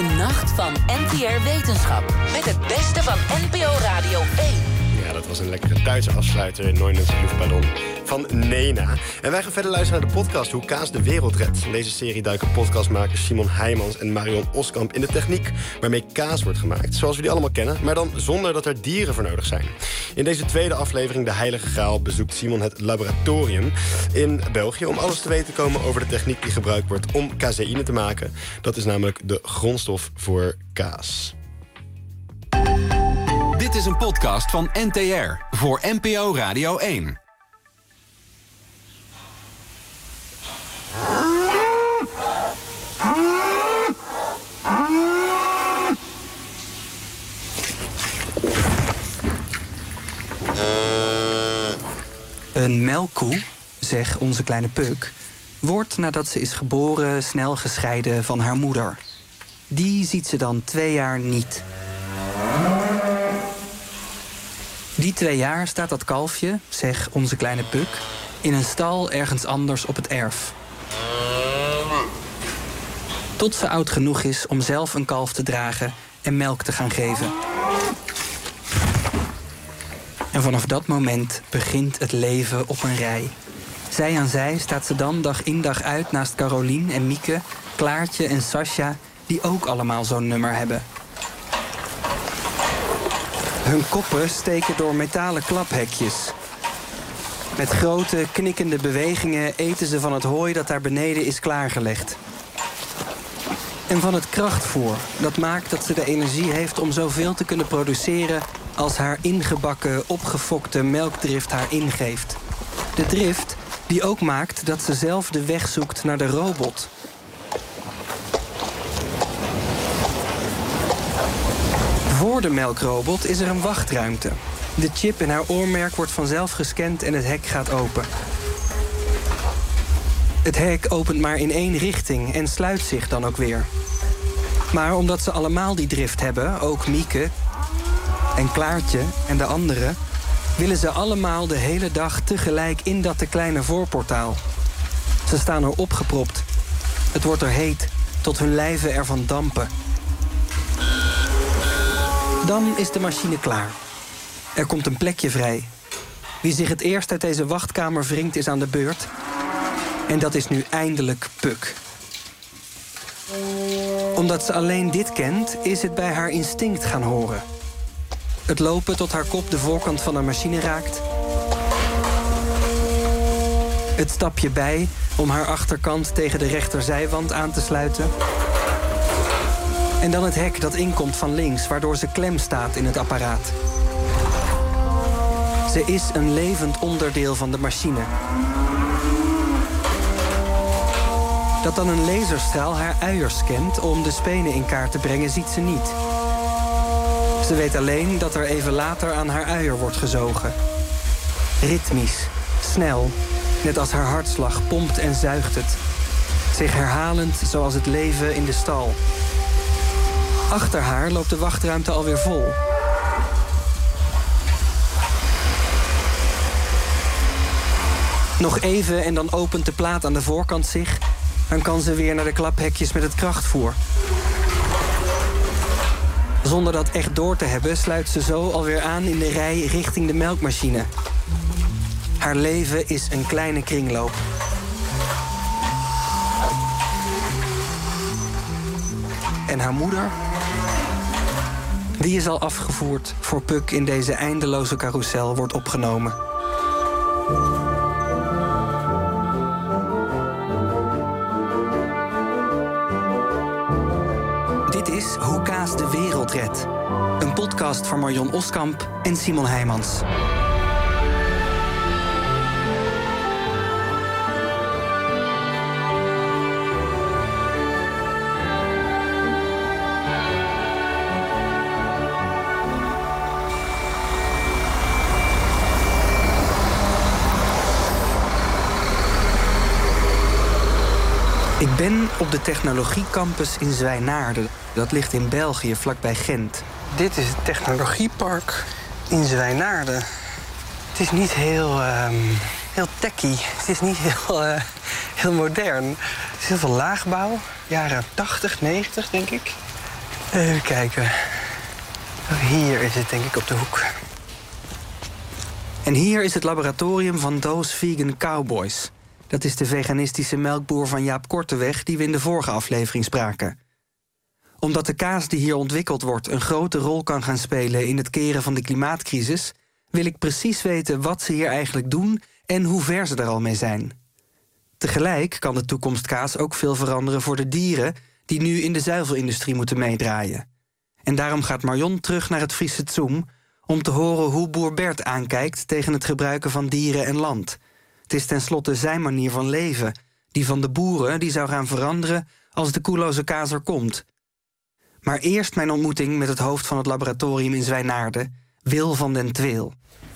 De Nacht van N T R Wetenschap. Met het beste van N P O Radio één. Ja, dat was een lekkere Duitse afsluiter in Neunens Luftballon van Nena. En wij gaan verder luisteren naar de podcast Hoe Kaas de Wereld Redt. In deze serie duiken podcastmakers Simon Heijmans en Marion Oskamp in de techniek waarmee kaas wordt gemaakt. Zoals we die allemaal kennen, maar dan zonder dat er dieren voor nodig zijn. In deze tweede aflevering, De Heilige Graal, bezoekt Simon het laboratorium in België om alles te weten te komen over de techniek die gebruikt wordt om caseïne te maken. Dat is namelijk de grondstof voor kaas. Dit is een podcast van N T R voor N P O Radio één. Een melkkoe, zeg onze kleine Puk, wordt nadat ze is geboren snel gescheiden van haar moeder. Die ziet ze dan twee jaar niet. Die twee jaar staat dat kalfje, zeg onze kleine Puk, in een stal ergens anders op het erf. Tot ze oud genoeg is om zelf een kalf te dragen en melk te gaan geven. En vanaf dat moment begint het leven op een rij. Zij aan zij staat ze dan dag in dag uit naast Carolien en Mieke, Klaartje en Sascha, die ook allemaal zo'n nummer hebben. Hun koppen steken door metalen klaphekjes. Met grote, knikkende bewegingen eten ze van het hooi dat daar beneden is klaargelegd. En van het krachtvoer, dat maakt dat ze de energie heeft om zoveel te kunnen produceren als haar ingebakken, opgefokte melkdrift haar ingeeft. De drift die ook maakt dat ze zelf de weg zoekt naar de robot. Voor de melkrobot is er een wachtruimte. De chip in haar oormerk wordt vanzelf gescand en het hek gaat open. Het hek opent maar in één richting en sluit zich dan ook weer. Maar omdat ze allemaal die drift hebben, ook Mieke en Klaartje en de anderen, willen ze allemaal de hele dag tegelijk in dat te kleine voorportaal. Ze staan er opgepropt. Het wordt er heet, tot hun lijven ervan dampen. Dan is de machine klaar. Er komt een plekje vrij. Wie zich het eerst uit deze wachtkamer wringt is aan de beurt. En dat is nu eindelijk Puk. Omdat ze alleen dit kent, is het bij haar instinct gaan horen. Het lopen tot haar kop de voorkant van de machine raakt. Het stapje bij om haar achterkant tegen de rechterzijwand aan te sluiten. En dan het hek dat inkomt van links, waardoor ze klem staat in het apparaat. Ze is een levend onderdeel van de machine. Dat dan een laserstraal haar uiers scant om de spenen in kaart te brengen, ziet ze niet. Ze weet alleen dat er even later aan haar uier wordt gezogen. Ritmisch, snel, net als haar hartslag pompt en zuigt het. Zich herhalend zoals het leven in de stal. Achter haar loopt de wachtruimte alweer vol. Nog even en dan opent de plaat aan de voorkant zich. Dan kan ze weer naar de klaphekjes met het krachtvoer. Zonder dat echt door te hebben, sluit ze zo alweer aan in de rij richting de melkmachine. Haar leven is een kleine kringloop. En haar moeder? Die is al afgevoerd voor Puk in deze eindeloze carousel wordt opgenomen. Dit is Hoe Kaas de Wereld Redt. Een podcast van Marion Oskamp en Simon Heijmans. Ik ben op de technologiecampus in Zwijnaarden. Dat ligt in België, vlakbij Gent. Dit is het technologiepark in Zwijnaarden. Het is niet heel, um, heel techy. Het is niet heel, uh, heel modern. Het is heel veel laagbouw. Jaren tachtig, negentig, denk ik. Even kijken. Hier is het, denk ik, op de hoek. En hier is het laboratorium van Those Vegan Cowboys. Dat is de veganistische melkboer van Jaap Korteweg die we in de vorige aflevering spraken. Omdat de kaas die hier ontwikkeld wordt een grote rol kan gaan spelen in het keren van de klimaatcrisis, wil ik precies weten wat ze hier eigenlijk doen en hoe ver ze er al mee zijn. Tegelijk kan de toekomstkaas ook veel veranderen voor de dieren die nu in de zuivelindustrie moeten meedraaien. En daarom gaat Marion terug naar het Friese Zoom om te horen hoe boer Bert aankijkt tegen het gebruiken van dieren en land. Het is tenslotte zijn manier van leven, die van de boeren, die zou gaan veranderen als de koeloze kaas er komt. Maar eerst mijn ontmoeting met het hoofd van het laboratorium in Zwijnaarden, Wil van den Tweel.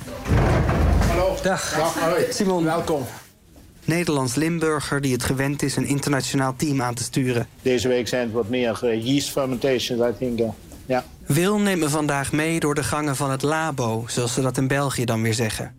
Hallo. Dag. Dag, hoi. Simon. Welkom. Nederlands Limburger die het gewend is een internationaal team aan te sturen. Deze week zijn het wat meer uh, yeast fermentations, I think. Uh, ja. Wil neemt me vandaag mee door de gangen van het labo, zoals ze dat in België dan weer zeggen.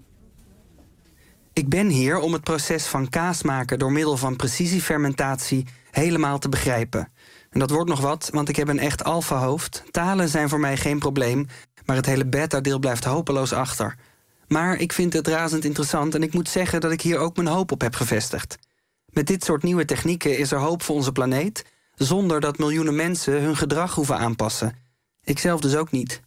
Ik ben hier om het proces van kaas maken door middel van precisiefermentatie helemaal te begrijpen. En dat wordt nog wat, want ik heb een echt alfa-hoofd. Talen zijn voor mij geen probleem, maar het hele beta-deel blijft hopeloos achter. Maar ik vind het razend interessant en ik moet zeggen dat ik hier ook mijn hoop op heb gevestigd. Met dit soort nieuwe technieken is er hoop voor onze planeet, zonder dat miljoenen mensen hun gedrag hoeven aanpassen. Ikzelf dus ook niet.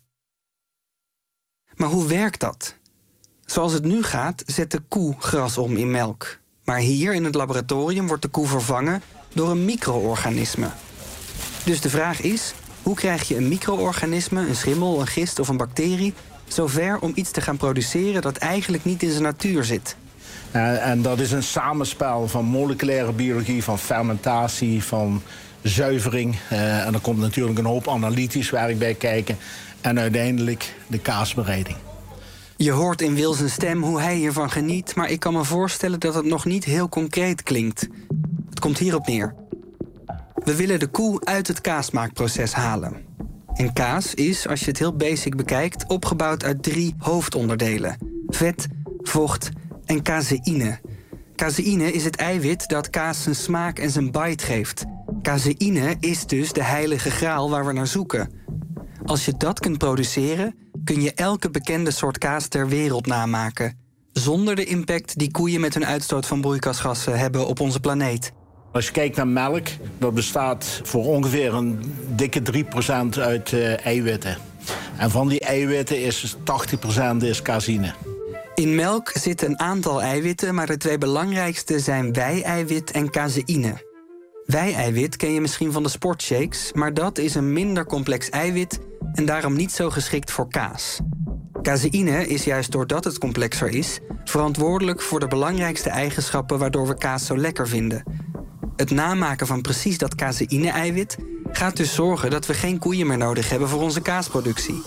Maar hoe werkt dat? Zoals het nu gaat, zet de koe gras om in melk. Maar hier in het laboratorium wordt de koe vervangen door een micro-organisme. Dus de vraag is, hoe krijg je een micro-organisme, een schimmel, een gist of een bacterie, zover om iets te gaan produceren dat eigenlijk niet in zijn natuur zit? Uh, en dat is een samenspel van moleculaire biologie, van fermentatie, van zuivering. Uh, en er komt natuurlijk een hoop analytisch werk bij kijken. En uiteindelijk de kaasbereiding. Je hoort in Wil zijn stem hoe hij hiervan geniet, maar ik kan me voorstellen dat het nog niet heel concreet klinkt. Het komt hierop neer. We willen de koe uit het kaasmaakproces halen. En kaas is, als je het heel basic bekijkt, opgebouwd uit drie hoofdonderdelen: vet, vocht en caseïne. Caseïne is het eiwit dat kaas zijn smaak en zijn bite geeft. Caseïne is dus de heilige graal waar we naar zoeken. Als je dat kunt produceren, kun je elke bekende soort kaas ter wereld namaken, zonder de impact die koeien met hun uitstoot van broeikasgassen hebben op onze planeet. Als je kijkt naar melk, dat bestaat voor ongeveer een dikke drie procent uit uh, eiwitten. En van die eiwitten is tachtig procent is caseïne. In melk zitten een aantal eiwitten, maar de twee belangrijkste zijn wei-eiwit en caseïne. Wei-eiwit ken je misschien van de sportshakes, maar dat is een minder complex eiwit en daarom niet zo geschikt voor kaas. Caseïne is juist doordat het complexer is verantwoordelijk voor de belangrijkste eigenschappen waardoor we kaas zo lekker vinden. Het namaken van precies dat caseïne-eiwit gaat dus zorgen dat we geen koeien meer nodig hebben voor onze kaasproductie.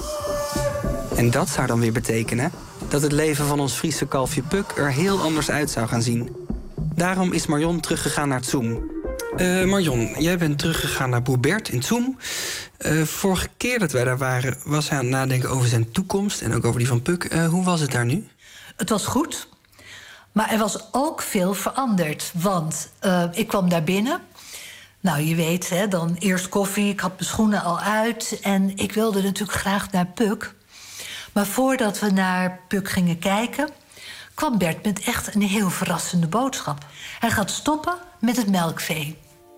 En dat zou dan weer betekenen dat het leven van ons Friese kalfje Puk er heel anders uit zou gaan zien. Daarom is Marion teruggegaan naar het Zoom. Uh, Marion, jij bent teruggegaan naar boer Bert in Zoom. Uh, vorige keer dat wij daar waren, was hij aan het nadenken over zijn toekomst en ook over die van Puk. Uh, hoe was het daar nu? Het was goed, maar er was ook veel veranderd. Want uh, ik kwam daar binnen. Nou, je weet, hè, dan eerst koffie, ik had mijn schoenen al uit en ik wilde natuurlijk graag naar Puk. Maar voordat we naar Puk gingen kijken, kwam Bert met echt een heel verrassende boodschap. Hij gaat stoppen met het melkvee.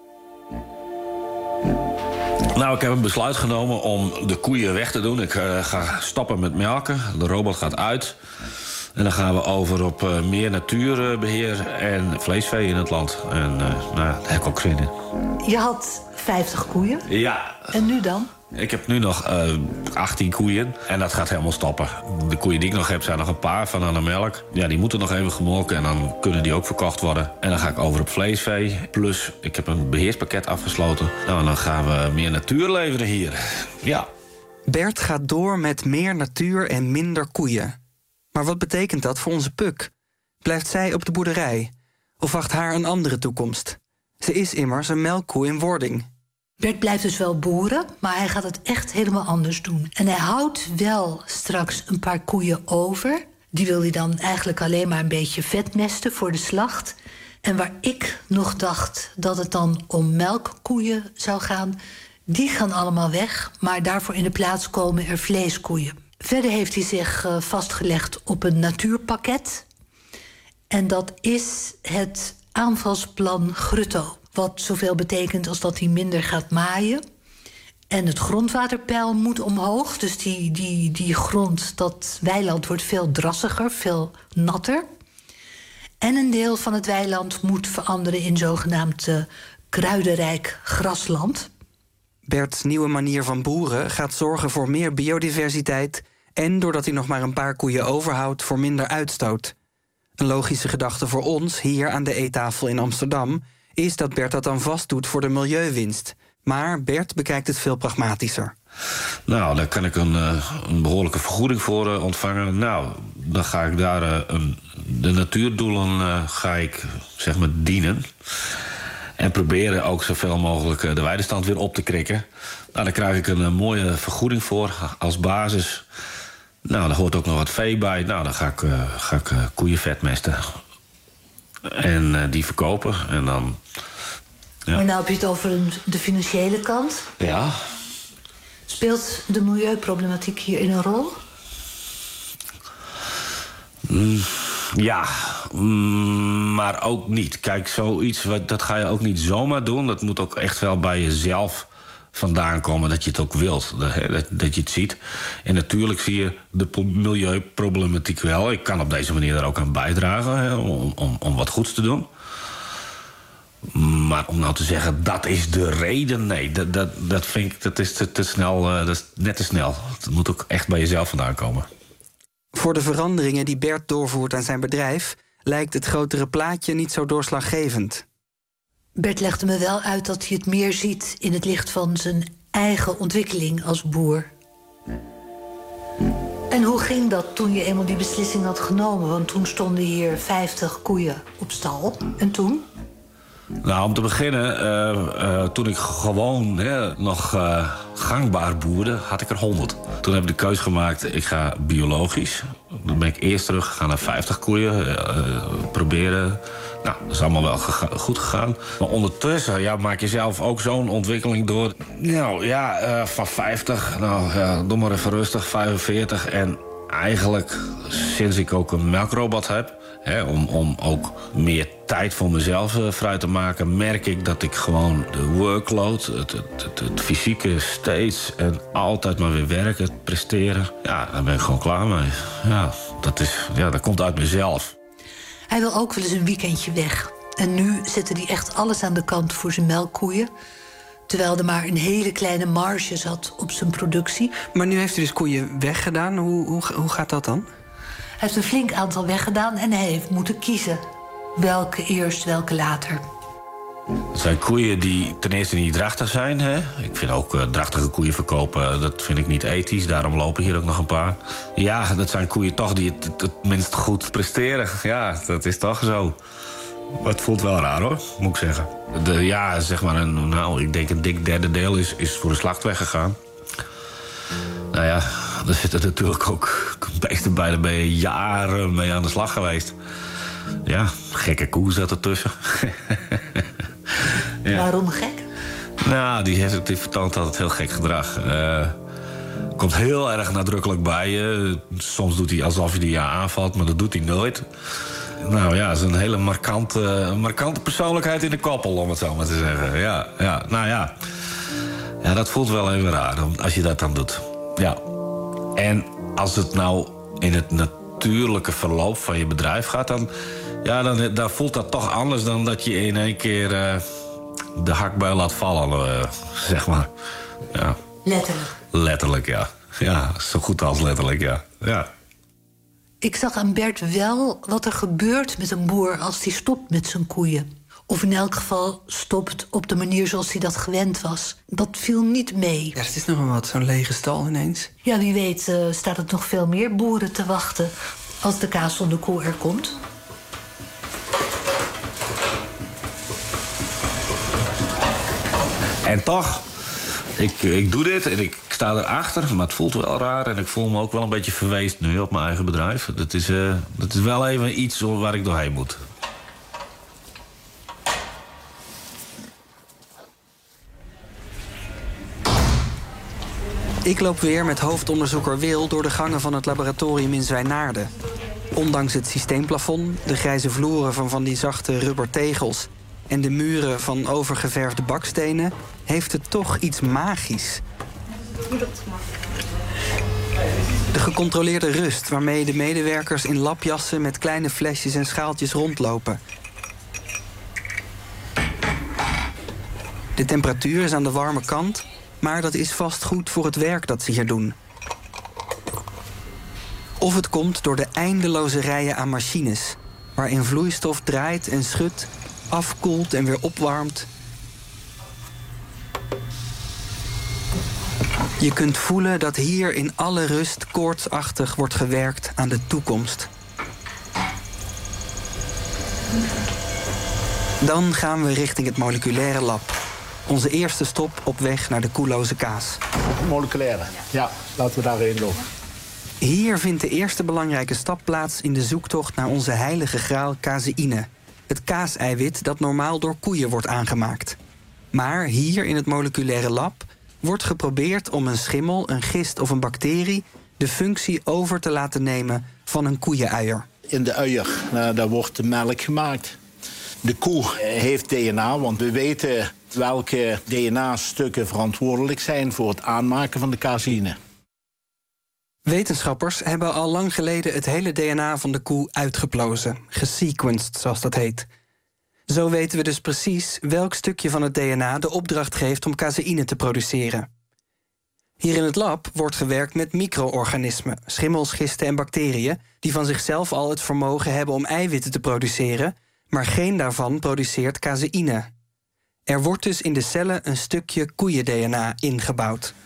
Nou, ik heb een besluit genomen om de koeien weg te doen. Ik uh, ga stoppen met melken. De robot gaat uit. En dan gaan we over op uh, meer natuurbeheer en vleesvee in het land. En uh, nou, daar heb ik ook zin in. Je had vijftig koeien. Ja. En nu dan? Ik heb nu nog uh, achttien koeien en dat gaat helemaal stoppen. De koeien die ik nog heb zijn nog een paar van aan de melk. Ja, die moeten nog even gemolken en dan kunnen die ook verkocht worden. En dan ga ik over op vleesvee. Plus, ik heb een beheerspakket afgesloten. Nou, en dan gaan we meer natuur leveren hier. Ja. Bert gaat door met meer natuur en minder koeien. Maar wat betekent dat voor onze Puk? Blijft zij op de boerderij? Of wacht haar een andere toekomst? Ze is immers een melkkoe in wording. Bert blijft dus wel boeren, maar hij gaat het echt helemaal anders doen. En hij houdt wel straks een paar koeien over. Die wil hij dan eigenlijk alleen maar een beetje vetmesten voor de slacht. En waar ik nog dacht dat het dan om melkkoeien zou gaan, Die gaan allemaal weg, maar daarvoor in de plaats komen er vleeskoeien. Verder heeft hij zich uh, vastgelegd op een natuurpakket. En dat is het aanvalsplan Grutto. Wat zoveel betekent als dat hij minder gaat maaien. En het grondwaterpeil moet omhoog. Dus die, die, die grond, dat weiland wordt veel drassiger, veel natter. En een deel van het weiland moet veranderen in zogenaamd uh, kruidenrijk grasland. Bert's nieuwe manier van boeren gaat zorgen voor meer biodiversiteit en, doordat hij nog maar een paar koeien overhoudt, voor minder uitstoot. Een logische gedachte voor ons, hier aan de eettafel in Amsterdam, is dat Bert dat dan vastdoet voor de milieuwinst. Maar Bert bekijkt het veel pragmatischer. Nou, daar kan ik een, uh, een behoorlijke vergoeding voor uh, ontvangen. Nou, dan ga ik daar uh, een, de natuurdoelen uh, ga ik, zeg maar, dienen. En proberen ook zoveel mogelijk uh, de weidestand weer op te krikken. Nou, daar krijg ik een uh, mooie vergoeding voor als basis. Nou, daar hoort ook nog wat vee bij. Nou, dan ga ik, uh, ga ik uh, koeien vetmesten. En uh, die verkopen. En dan... Ja. Maar nou heb je het over een, de financiële kant. Ja. Speelt de milieuproblematiek hierin een rol? Mm, ja, mm, maar ook niet. Kijk, zoiets, dat ga je ook niet zomaar doen. Dat moet ook echt wel bij jezelf vandaan komen dat je het ook wilt. Dat, dat je het ziet. En natuurlijk zie je de milieuproblematiek wel. Ik kan op deze manier daar ook aan bijdragen, hè, om, om, om wat goeds te doen. Maar om nou te zeggen, dat is de reden, nee, dat, dat, dat vind ik, dat is te, te snel, uh, dat is net te snel. Het moet ook echt bij jezelf vandaan komen. Voor de veranderingen die Bert doorvoert aan zijn bedrijf lijkt het grotere plaatje niet zo doorslaggevend. Bert legde me wel uit dat hij het meer ziet in het licht van zijn eigen ontwikkeling als boer. En hoe ging dat toen je eenmaal die beslissing had genomen? Want toen stonden hier vijftig koeien op stal. En toen? Nou, om te beginnen, uh, uh, toen ik gewoon hè, nog uh, gangbaar boerde, had ik er honderd. Toen heb ik de keus gemaakt, ik ga biologisch. Dan ben ik eerst teruggegaan naar vijftig koeien, uh, proberen. Nou, dat is allemaal wel gega- goed gegaan. Maar ondertussen ja, maak je zelf ook zo'n ontwikkeling door. Nou ja, uh, van vijftig, nou ja, doe maar even rustig, vijfenveertig. En eigenlijk, sinds ik ook een melkrobot heb, hè, om, om ook meer tijd voor mezelf uh, vrij te maken, merk ik dat ik gewoon de workload, het, het, het, het fysieke steeds en altijd maar weer werken, het presteren, ja, daar ben ik gewoon klaar mee. Ja, dat, is, ja, dat komt uit mezelf. Hij wil ook wel eens een weekendje weg. En nu zette hij echt alles aan de kant voor zijn melkkoeien, terwijl er maar een hele kleine marge zat op zijn productie. Maar nu heeft hij dus koeien weggedaan. Hoe, hoe, hoe gaat dat dan? Hij heeft een flink aantal weggedaan en hij heeft moeten kiezen. Welke eerst, welke later. Het zijn koeien die ten eerste niet drachtig zijn. Hè? Ik vind ook uh, drachtige koeien verkopen, dat vind ik niet ethisch. Daarom lopen hier ook nog een paar. Ja, dat zijn koeien toch die het, het minst goed presteren. Ja, dat is toch zo. Maar het voelt wel raar, hoor, moet ik zeggen. De, ja, zeg maar, een, nou, ik denk een dik derde deel is, is voor de slacht weggegaan. Nou ja, er zitten natuurlijk ook beesten bij, daar ben je jaren mee aan de slag geweest. Ja, gekke koe zat ertussen. Ja. Waarom gek? Nou, die, heeft, die vertoont altijd heel gek gedrag. Uh, komt heel erg nadrukkelijk bij je. Soms doet hij alsof je die ja aanvalt, maar dat doet hij nooit. Nou ja, het is een hele markante, markante persoonlijkheid in de koppel, om het zo maar te zeggen. Ja, ja, nou ja. Ja, dat voelt wel even raar als je dat dan doet. Ja. En als het nou in het natuurlijke verloop van je bedrijf gaat, dan, ja, dan, dan voelt dat toch anders dan dat je in één keer uh, de hakbijl laat vallen, uh, zeg maar. Ja. Letterlijk. Letterlijk, ja. Ja, zo goed als letterlijk, ja. Ja. Ik zag aan Bert wel wat er gebeurt met een boer als hij stopt met zijn koeien. Of in elk geval stopt op de manier zoals hij dat gewend was. Dat viel niet mee. Ja, het is nog wel wat, zo'n lege stal ineens. Ja, wie weet uh, staat het nog veel meer boeren te wachten als de kaas zonder koe er komt. En toch, ik, ik doe dit en ik sta erachter, maar het voelt wel raar. En ik voel me ook wel een beetje verweest nu op mijn eigen bedrijf. Dat is, uh, dat is wel even iets waar ik doorheen moet. Ik loop weer met hoofdonderzoeker Wil door de gangen van het laboratorium in Zwijnaarden. Ondanks het systeemplafond, de grijze vloeren van van die zachte rubbertegels en de muren van overgeverfde bakstenen, heeft het toch iets magisch. De gecontroleerde rust waarmee de medewerkers in labjassen met kleine flesjes en schaaltjes rondlopen. De temperatuur is aan de warme kant, maar dat is vast goed voor het werk dat ze hier doen. Of het komt door de eindeloze rijen aan machines, waarin vloeistof draait en schudt, afkoelt en weer opwarmt. Je kunt voelen dat hier in alle rust koortsachtig wordt gewerkt aan de toekomst. Dan gaan we richting het moleculaire lab. Onze eerste stop op weg naar de koelloze kaas. Moleculaire, ja, laten we daarheen lopen. Hier vindt de eerste belangrijke stap plaats in de zoektocht naar onze heilige graal caseïne. Het kaaseiwit dat normaal door koeien wordt aangemaakt. Maar hier in het moleculaire lab wordt geprobeerd om een schimmel, een gist of een bacterie de functie over te laten nemen van een koeienuier. In de uier, nou, daar wordt de melk gemaakt. De koe heeft D N A, want we weten welke D N A-stukken verantwoordelijk zijn voor het aanmaken van de caseïne. Wetenschappers hebben al lang geleden het hele D N A van de koe uitgeplozen, gesequenced zoals dat heet. Zo weten we dus precies welk stukje van het D N A de opdracht geeft om caseïne te produceren. Hier in het lab wordt gewerkt met micro-organismen, schimmels, gisten en bacteriën, die van zichzelf al het vermogen hebben om eiwitten te produceren, maar geen daarvan produceert caseïne. Er wordt dus in de cellen een stukje koeien-D N A ingebouwd.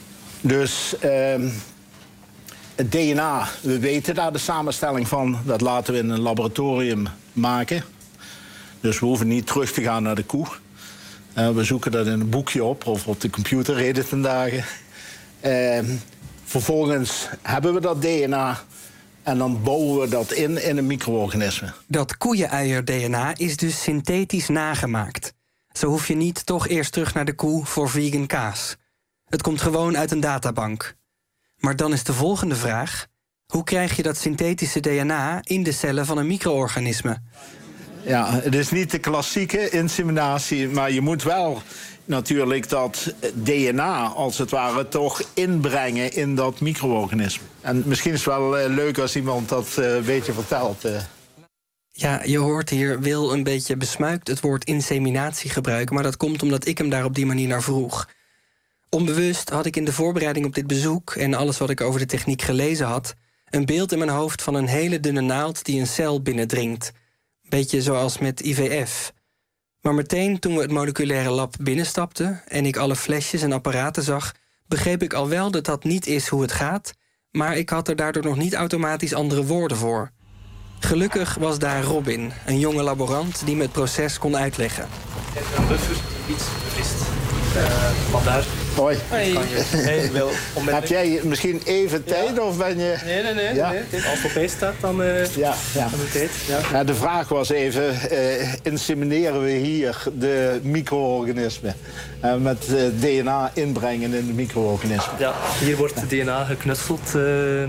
Dus uh, het D N A, we weten daar de samenstelling van, dat laten we in een laboratorium maken. Dus we hoeven niet terug te gaan naar de koe. Uh, we zoeken dat in een boekje op of op de computer heden ten dagen. Uh, vervolgens hebben we dat D N A en dan bouwen we dat in in een micro-organisme. Dat koeienuier-D N A is dus synthetisch nagemaakt. Zo hoef je niet toch eerst terug naar de koe voor vegan kaas. Het komt gewoon uit een databank. Maar dan is de volgende vraag: hoe krijg je dat synthetische D N A in de cellen van een micro-organisme? Ja, het is niet de klassieke inseminatie, maar je moet wel natuurlijk dat D N A als het ware toch inbrengen in dat micro-organisme. En misschien is het wel uh, leuk als iemand dat uh, een beetje vertelt. Uh. Ja, je hoort hier Wil een beetje besmuikt het woord inseminatie gebruiken, maar dat komt omdat ik hem daar op die manier naar vroeg. Onbewust had ik in de voorbereiding op dit bezoek en alles wat ik over de techniek gelezen had, een beeld in mijn hoofd van een hele dunne naald die een cel binnendringt. Beetje zoals met I V F. Maar meteen toen we het moleculaire lab binnenstapten en ik alle flesjes en apparaten zag, begreep ik al wel dat dat niet is hoe het gaat, maar ik had er daardoor nog niet automatisch andere woorden voor. Gelukkig was daar Robin, een jonge laborant die me het proces kon uitleggen. Een buffer, iets bevriest. Uh, vandaar. Hoi. Hey. Hey, wel, heb jij misschien even tijd ja. of ben je... Nee, nee, nee. ja. nee. Als het op één staat, dan uh, ja, ja. hebben we tijd. Ja. Ja, de vraag was even, uh, insemineren we hier de micro-organismen? Uh, met uh, D N A inbrengen in de micro-organismen? Ja, hier wordt D N A geknutseld. Uh,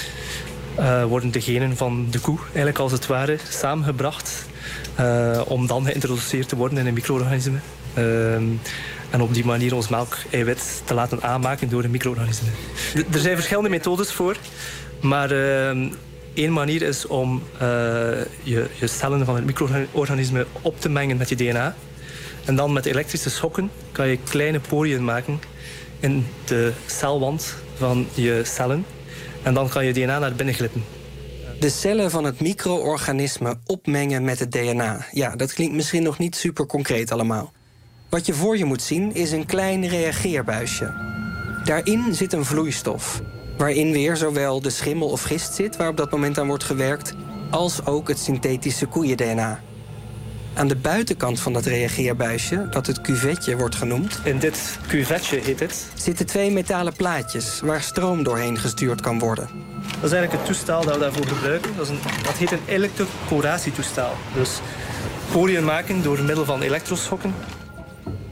uh, worden de genen van de koe, eigenlijk als het ware, samengebracht. Uh, om dan geïntroduceerd te worden in een micro-organisme. Uh, En op die manier ons melkeiwit te laten aanmaken door een micro-organisme. Er zijn verschillende methodes voor. Maar uh, één manier is om uh, je, je cellen van het micro-organisme op te mengen met je D N A. En dan met elektrische schokken kan je kleine poriën maken in de celwand van je cellen. En dan kan je D N A naar binnen glippen. De cellen van het micro-organisme opmengen met het D N A. Ja, dat klinkt misschien nog niet super concreet allemaal. Wat je voor je moet zien is een klein reageerbuisje. Daarin zit een vloeistof, waarin weer zowel de schimmel of gist zit waar op dat moment aan wordt gewerkt, als ook het synthetische koeien-D N A. Aan de buitenkant van dat reageerbuisje, dat het cuvetje wordt genoemd, in dit cuvetje heet het, zitten twee metalen plaatjes waar stroom doorheen gestuurd kan worden. Dat is eigenlijk het toestel dat we daarvoor gebruiken. Dat, is een, dat heet een elektroporatietoestel. Dus poriën maken door middel van elektroschokken.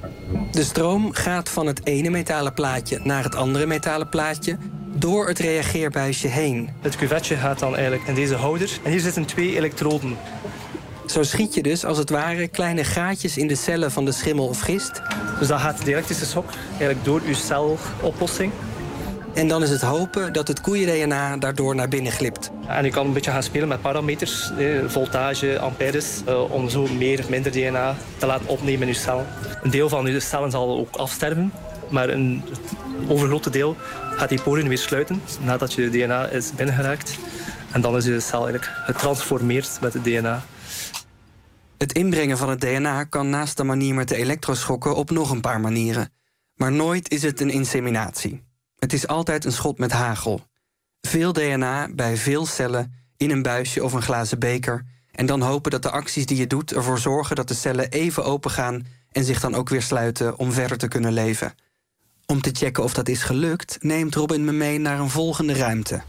De stroom gaat van het ene metalen plaatje naar het andere metalen plaatje door het reageerbuisje heen. Het cuvetje gaat dan eigenlijk in deze houder. En hier zitten twee elektroden. Zo schiet je dus als het ware kleine gaatjes in de cellen van de schimmel of gist. Dus dan gaat de elektrische schok eigenlijk door uw celoplossing. En dan is het hopen dat het koeien-D N A daardoor naar binnen glipt. En je kan een beetje gaan spelen met parameters, eh, voltage, amperes, eh, om zo meer of minder D N A te laten opnemen in je cel. Een deel van je cellen zal ook afsterven, maar een overgrote deel gaat die poren weer sluiten nadat je D N A is binnengeraakt. En dan is je cel eigenlijk getransformeerd met het D N A. Het inbrengen van het D N A kan naast de manier met de elektroschokken op nog een paar manieren. Maar nooit is het een inseminatie. Het is altijd een schot met hagel. Veel D N A bij veel cellen in een buisje of een glazen beker. En dan hopen dat de acties die je doet ervoor zorgen dat de cellen even opengaan en zich dan ook weer sluiten om verder te kunnen leven. Om te checken of dat is gelukt, neemt Robin me mee naar een volgende ruimte.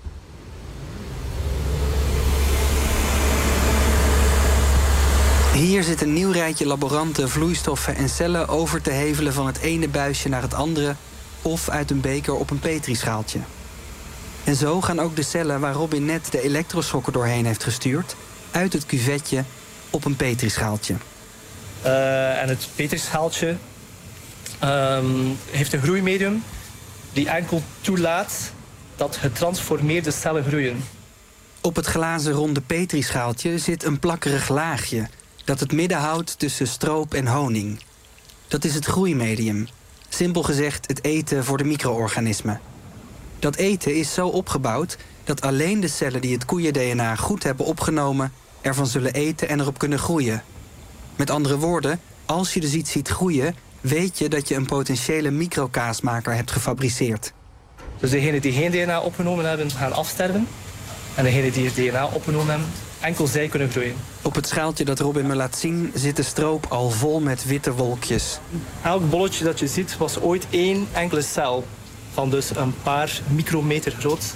Hier zit een nieuw rijtje laboranten, vloeistoffen en cellen over te hevelen van het ene buisje naar het andere of uit een beker op een petrischaaltje. En zo gaan ook de cellen waar Robin net de elektroschokken doorheen heeft gestuurd uit het cuvetje op een petrischaaltje. Uh, en het petrischaaltje um, heeft een groeimedium die enkel toelaat dat getransformeerde cellen groeien. Op het glazen ronde petrischaaltje zit een plakkerig laagje dat het midden houdt tussen stroop en honing. Dat is het groeimedium. Simpel gezegd het eten voor de micro-organismen. Dat eten is zo opgebouwd dat alleen de cellen die het koeien-D N A goed hebben opgenomen ervan zullen eten en erop kunnen groeien. Met andere woorden, als je dus iets ziet groeien, weet je dat je een potentiële microkaasmaker hebt gefabriceerd. Dus degenen die geen D N A opgenomen hebben, gaan afsterven. En degenen die het D N A opgenomen hebben, enkel zij kunnen groeien. Op het schaaltje dat Robin me laat zien zit de stroop al vol met witte wolkjes. Elk bolletje dat je ziet was ooit één enkele cel. Van dus een paar micrometer groot.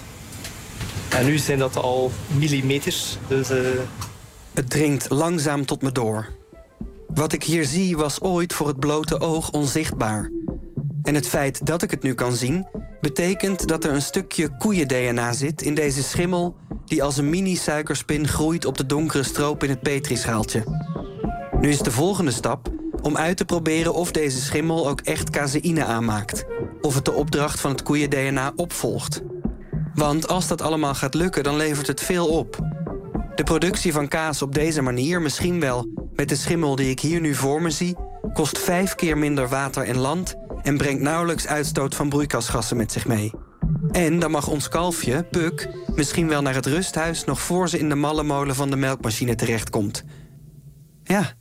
En nu zijn dat al millimeters. Dus, uh... Het dringt langzaam tot me door. Wat ik hier zie was ooit voor het blote oog onzichtbaar. En het feit dat ik het nu kan zien betekent dat er een stukje koeien-D N A zit in deze schimmel die als een mini-suikerspin groeit op de donkere stroop in het petrischaaltje. Nu is de volgende stap om uit te proberen of deze schimmel ook echt caseïne aanmaakt. Of het de opdracht van het koeien-D N A opvolgt. Want als dat allemaal gaat lukken, dan levert het veel op. De productie van kaas op deze manier, misschien wel met de schimmel die ik hier nu voor me zie, kost vijf keer minder water en land en brengt nauwelijks uitstoot van broeikasgassen met zich mee. En dan mag ons kalfje, Puk, misschien wel naar het rusthuis nog voor ze in de malle molen van de melkmachine terechtkomt. Ja,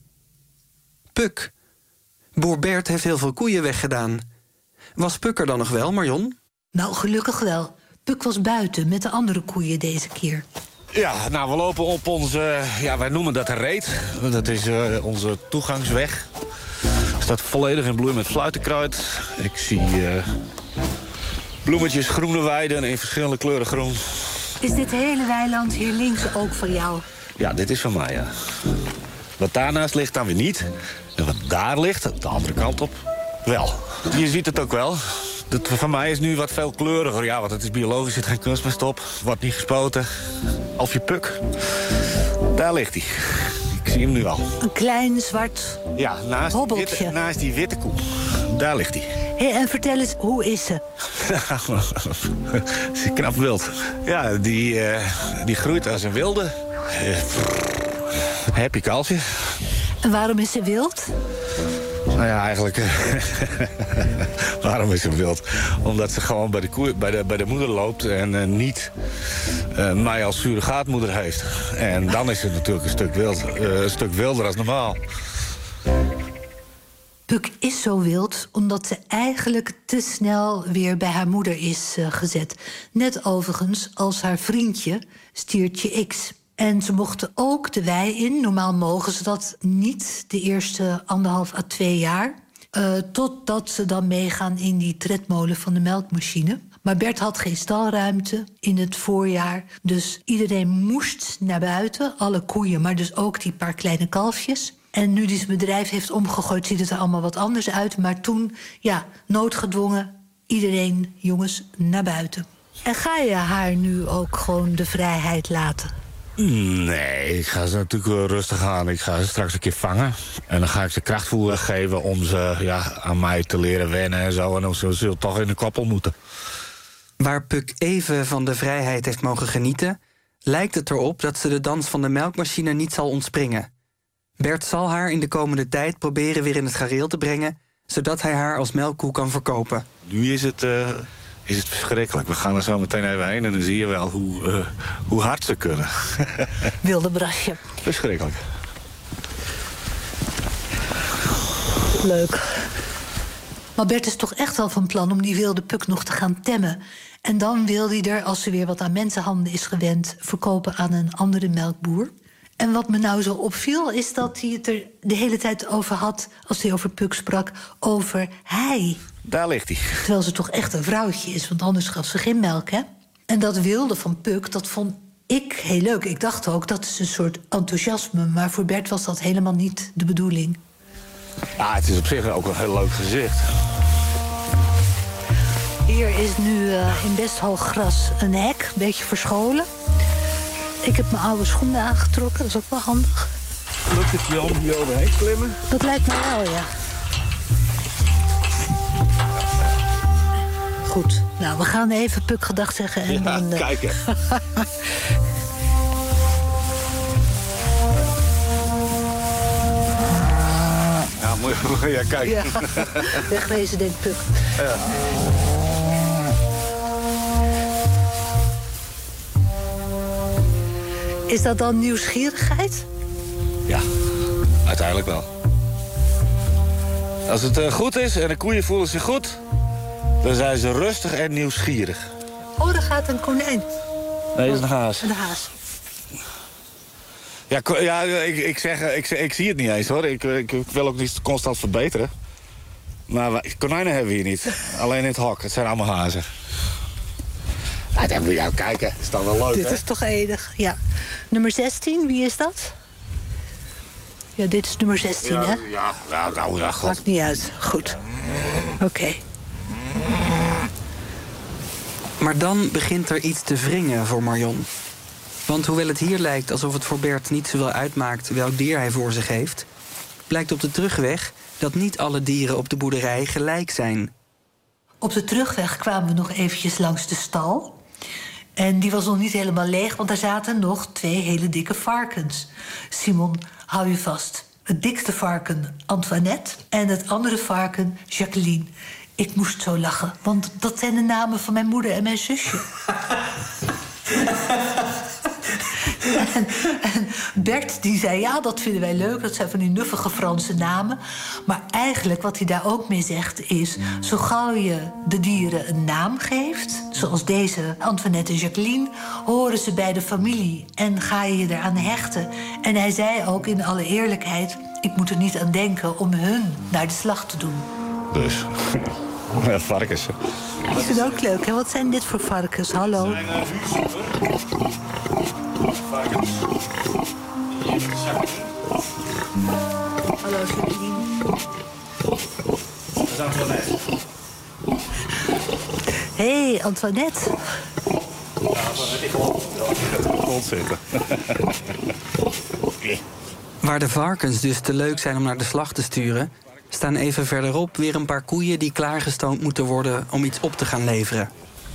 Puk. Boer Bert heeft heel veel koeien weggedaan. Was Puk er dan nog wel, Marion? Nou, gelukkig wel. Puk was buiten met de andere koeien deze keer. Ja, nou, we lopen op onze, ja, wij noemen dat een reet. Dat is uh, onze toegangsweg. Staat volledig in bloei met fluitenkruid. Ik zie uh, bloemetjes, groene weiden in verschillende kleuren groen. Is dit hele weiland hier links ook van jou? Ja, dit is van mij, ja. Wat daarnaast ligt dan weer niet. En wat daar ligt, de andere kant op, wel. Je ziet het ook wel. Dat van mij is nu wat veel kleuriger. Ja, want het is biologisch, er zit geen kunstmest op. Wordt niet gespoten. Alfje Puk. Daar ligt hij. Ik zie hem nu al. Een klein zwart ja, naast hobbeltje. Die witte, naast die witte koe. Daar ligt hij. Hey, en vertel eens, hoe is ze? Ze is knap wild. Ja, die, uh, die groeit als een wilde. Uh, happy kalfje. En waarom is ze wild? Nou ja, eigenlijk... Uh, waarom is ze wild? Omdat ze gewoon bij de, koe, bij de, bij de moeder loopt... en uh, niet uh, mij als surrogaatmoeder heeft. En dan is ze natuurlijk een stuk, wild, uh, een stuk wilder als normaal. Puk is zo wild omdat ze eigenlijk te snel weer bij haar moeder is uh, gezet. Net overigens als haar vriendje, Stiertje X. En ze mochten ook de wei in. Normaal mogen ze dat niet de eerste anderhalf à twee jaar. Uh, totdat ze dan meegaan in die tredmolen van de melkmachine. Maar Bert had geen stalruimte in het voorjaar. Dus iedereen moest naar buiten, alle koeien, maar dus ook die paar kleine kalfjes. En nu die zijn bedrijf heeft omgegooid, ziet het er allemaal wat anders uit. Maar toen, ja, noodgedwongen, iedereen, jongens, naar buiten. En ga je haar nu ook gewoon de vrijheid laten? Nee, ik ga ze natuurlijk wel rustig aan. Ik ga ze straks een keer vangen. En dan ga ik ze krachtvoer geven om ze ja, aan mij te leren wennen en zo. En dan zullen ze toch in de koppel moeten. Waar Puck even van de vrijheid heeft mogen genieten, lijkt het erop dat ze de dans van de melkmachine niet zal ontspringen. Bert zal haar in de komende tijd proberen weer in het gareel te brengen, zodat hij haar als melkkoe kan verkopen. Nu is het, uh, is het verschrikkelijk. We gaan er zo meteen even heen en dan zie je wel hoe, uh, hoe hard ze kunnen. Wilde brasje. Verschrikkelijk. Leuk. Maar Bert is toch echt wel van plan om die wilde Puck nog te gaan temmen. En dan wil hij er, als ze weer wat aan mensenhanden is gewend, verkopen aan een andere melkboer. En wat me nou zo opviel, is dat hij het er de hele tijd over had, als hij over Puck sprak, over hij. Daar ligt hij. Terwijl ze toch echt een vrouwtje is, want anders gaf ze geen melk, hè? En dat wilde van Puck, dat vond ik heel leuk. Ik dacht ook, dat is een soort enthousiasme. Maar voor Bert was dat helemaal niet de bedoeling. Ja, het is op zich ook een heel leuk gezicht. Hier is nu uh, in best hoog gras een hek, een beetje verscholen. Ik heb mijn oude schoenen aangetrokken, dat is ook wel handig. Lukt het je om hier overheen klimmen? Dat lijkt me wel, ja. Goed, nou, we gaan even Puck gedag zeggen en ja, dan... Uh... kijken. Ja, moet je ja, kijken. Ja, wegwezen, denkt Puck. Ja. Is dat dan nieuwsgierigheid? Ja, uiteindelijk wel. Als het uh, goed is en de koeien voelen zich goed, dan zijn ze rustig en nieuwsgierig. Oh, daar gaat een konijn. Nee, dat is een haas. Een haas. Ja, ja ik, ik, zeg, ik, ik zie het niet eens, hoor. Ik, ik, ik wil ook niet constant verbeteren. Maar wij, konijnen hebben we hier niet. Alleen in het hok. Het zijn allemaal hazen. Ja, dan moet je jou kijken. Is dat wel leuk, Dit hè? is toch enig, ja. Nummer zestien, wie is dat? Ja, dit is nummer zestien, ja, hè? Ja, nou, nou, ja, god. Maakt niet uit. Goed. Oké. Okay. Maar dan begint er iets te wringen voor Marion. Want hoewel het hier lijkt alsof het voor Bert niet zoveel uitmaakt welk dier hij voor zich heeft, blijkt op de terugweg dat niet alle dieren op de boerderij gelijk zijn. Op de terugweg kwamen we nog eventjes langs de stal. En die was nog niet helemaal leeg, want daar zaten nog twee hele dikke varkens. Simon, hou je vast. Het dikste varken Antoinette en het andere varken Jacqueline. Ik moest zo lachen, want dat zijn de namen van mijn moeder en mijn zusje. En, en Bert die zei, ja, dat vinden wij leuk. Dat zijn van die nuffige Franse namen. Maar eigenlijk wat hij daar ook mee zegt is, zo gauw je de dieren een naam geeft, zoals deze Antoinette en Jacqueline, horen ze bij de familie en ga je je eraan hechten. En hij zei ook in alle eerlijkheid, ik moet er niet aan denken om hun naar de slag te doen. Dus, ja, varkens. Ik vind het ook leuk, hè? Wat zijn dit voor varkens? Hallo. Zijn, uh, varkens. Hallo, Jacqueline. Dat is Antoinette. Hé, hey, Antoinette. Ja, Antoinette, ik wil grond zitten. Waar de varkens dus te leuk zijn om naar de slag te sturen, staan even verderop weer een paar koeien die klaargestoomd moeten worden om iets op te gaan leveren.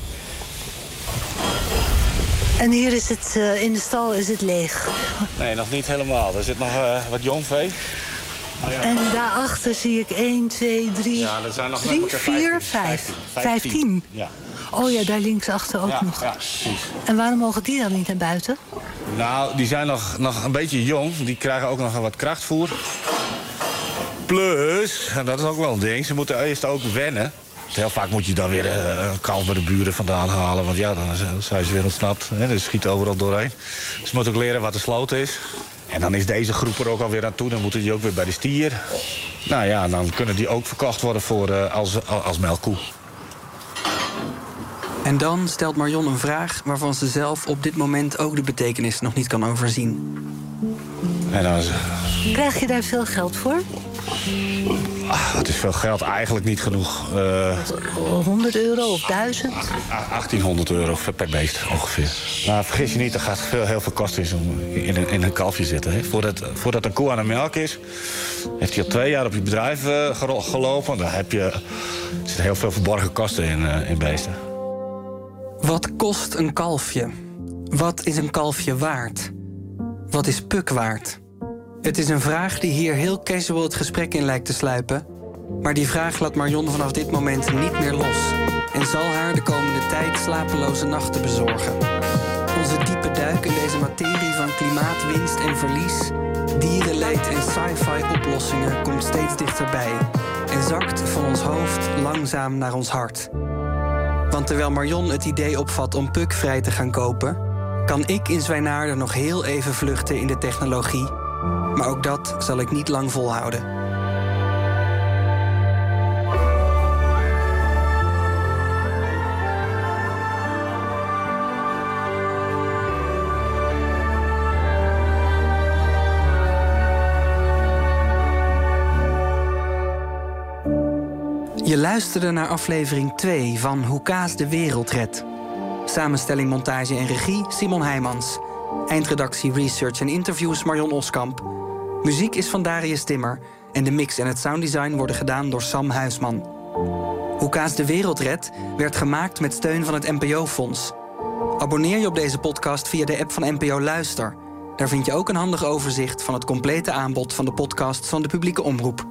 En hier is het, uh, in de stal is het leeg. Nee, nog niet helemaal. Er zit nog uh, wat jong vee. Oh, ja. En daarachter zie ik één, twee, drie, ja, dat zijn nog drie vier, vijf. Vijftien. Ja. Oh ja, daar linksachter ook ja, nog. Ja, precies. En waarom mogen die dan niet naar buiten? Nou, die zijn nog, nog een beetje jong. Die krijgen ook nog wat krachtvoer. Plus, en dat is ook wel een ding, ze moeten eerst ook wennen. Heel vaak moet je dan weer uh, een kalf bij de buren vandaan halen. Want ja, dan zijn ze weer ontsnapt. Hè? Dus schiet overal doorheen. Ze moeten ook leren wat de sloot is. En dan is deze groep er ook alweer aan toe. Dan moeten die ook weer bij de stier. Nou ja, dan kunnen die ook verkocht worden voor, uh, als, als melkkoe. En dan stelt Marion een vraag waarvan ze zelf op dit moment ook de betekenis nog niet kan overzien. En dan, Krijg je daar veel geld voor? ah, het is veel geld, eigenlijk niet genoeg. Uh, honderd euro of duizend? achttienhonderd euro per beest ongeveer. Maar vergis je niet, er gaat veel, heel veel kosten in een, in een kalfje zitten. Hè. Voordat, voordat een koe aan de melk is, heeft hij al twee jaar op je bedrijf uh, gelopen. Dan heb je, er zitten heel veel verborgen kosten in, uh, in beesten. Wat kost een kalfje? Wat is een kalfje waard? Wat is Puk waard? Het is een vraag die hier heel casual het gesprek in lijkt te sluipen. Maar die vraag laat Marion vanaf dit moment niet meer los. En zal haar de komende tijd slapeloze nachten bezorgen. Onze diepe duik in deze materie van klimaatwinst en verlies, dierenleed en sci-fi oplossingen komt steeds dichterbij. En zakt van ons hoofd langzaam naar ons hart. Want terwijl Marion het idee opvat om Puk vrij te gaan kopen, kan ik in Zwijnaarden nog heel even vluchten in de technologie. Maar ook dat zal ik niet lang volhouden. Je luisterde naar aflevering twee van Hoe Kaas de Wereld Redt. Samenstelling, montage en regie Simon Heijmans. Eindredactie, research en interviews Marion Oskamp. Muziek is van Darius Timmer. En de mix en het sounddesign worden gedaan door Sam Huisman. Hoe Kaas de Wereld Redt werd gemaakt met steun van het N P O-fonds. Abonneer je op deze podcast via de app van N P O Luister. Daar vind je ook een handig overzicht van het complete aanbod van de podcasts van de publieke omroep.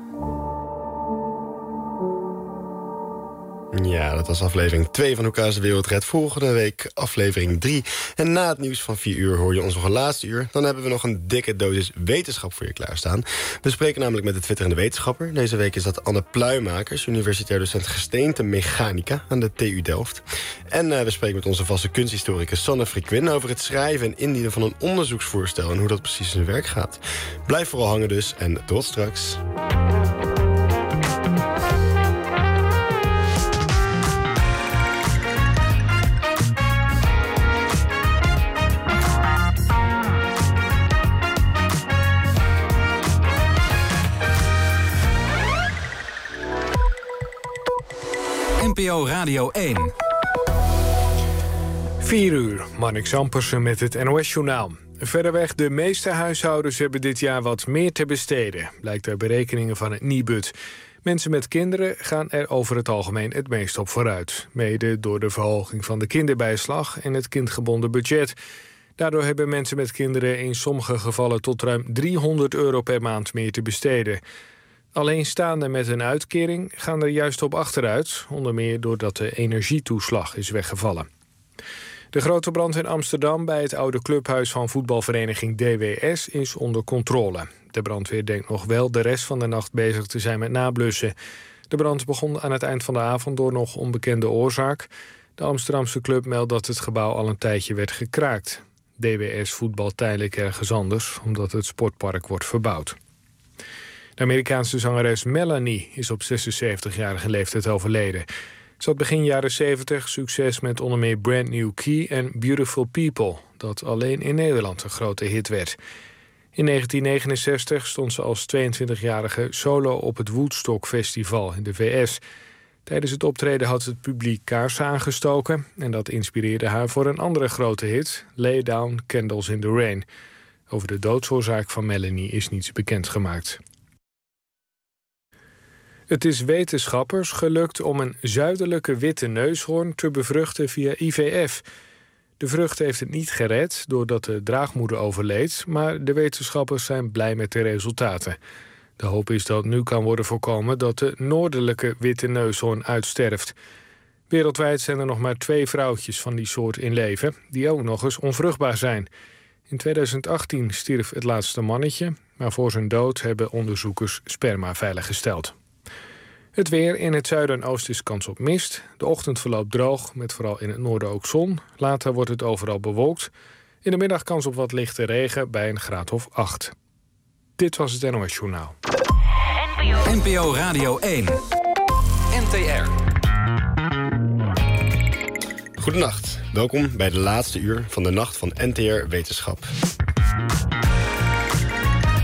Ja, dat was aflevering twee van Hoe Kaas de Wereld Redt. Volgende week aflevering drie. En na het nieuws van vier uur hoor je ons nog een laatste uur. Dan hebben we nog een dikke dosis wetenschap voor je klaarstaan. We spreken namelijk met de twitterende wetenschapper. Deze week is dat Anne Pluimakers, universitair docent gesteente mechanica aan de T U Delft. En uh, we spreken met onze vaste kunsthistoricus Sanne Frikwin over het schrijven en indienen van een onderzoeksvoorstel en hoe dat precies in zijn werk gaat. Blijf vooral hangen dus en tot straks. N P O Radio één. vier uur, Marnix Zampersen met het N O S-journaal. Verreweg de meeste huishoudens hebben dit jaar wat meer te besteden, blijkt uit berekeningen van het Nibud. Mensen met kinderen gaan er over het algemeen het meest op vooruit. Mede door de verhoging van de kinderbijslag en het kindgebonden budget. Daardoor hebben mensen met kinderen in sommige gevallen tot ruim driehonderd euro per maand meer te besteden. Alleenstaanden met een uitkering gaan er juist op achteruit, onder meer doordat de energietoeslag is weggevallen. De grote brand in Amsterdam bij het oude clubhuis van voetbalvereniging D W S is onder controle. De brandweer denkt nog wel de rest van de nacht bezig te zijn met nablussen. De brand begon aan het eind van de avond door nog onbekende oorzaak. De Amsterdamse club meldt dat het gebouw al een tijdje werd gekraakt. D W S voetbalt tijdelijk ergens anders, omdat het sportpark wordt verbouwd. De Amerikaanse zangeres Melanie is op zesenzeventigjarige leeftijd overleden. Ze had begin jaren zeventig succes met onder meer Brand New Key en Beautiful People, dat alleen in Nederland een grote hit werd. In negentien negenenzestig stond ze als tweeëntwintigjarige solo op het Woodstock Festival in de V S. Tijdens het optreden had het publiek kaarsen aangestoken en dat inspireerde haar voor een andere grote hit, Lay Down Candles in the Rain. Over de doodsoorzaak van Melanie is niets bekendgemaakt. Het is wetenschappers gelukt om een zuidelijke witte neushoorn te bevruchten via I V F. De vrucht heeft het niet gered doordat de draagmoeder overleed, maar de wetenschappers zijn blij met de resultaten. De hoop is dat nu kan worden voorkomen dat de noordelijke witte neushoorn uitsterft. Wereldwijd zijn er nog maar twee vrouwtjes van die soort in leven, die ook nog eens onvruchtbaar zijn. In tweeduizend achttien stierf het laatste mannetje, maar voor zijn dood hebben onderzoekers sperma veiliggesteld. Het weer: in het zuiden en oosten is kans op mist. De ochtend verloopt droog, met vooral in het noorden ook zon. Later wordt het overal bewolkt. In de middag kans op wat lichte regen bij een graad of acht. Dit was het N O S-journaal. N P O Radio één. N T R. Goedenacht. Welkom bij de laatste uur van de nacht van N T R Wetenschap.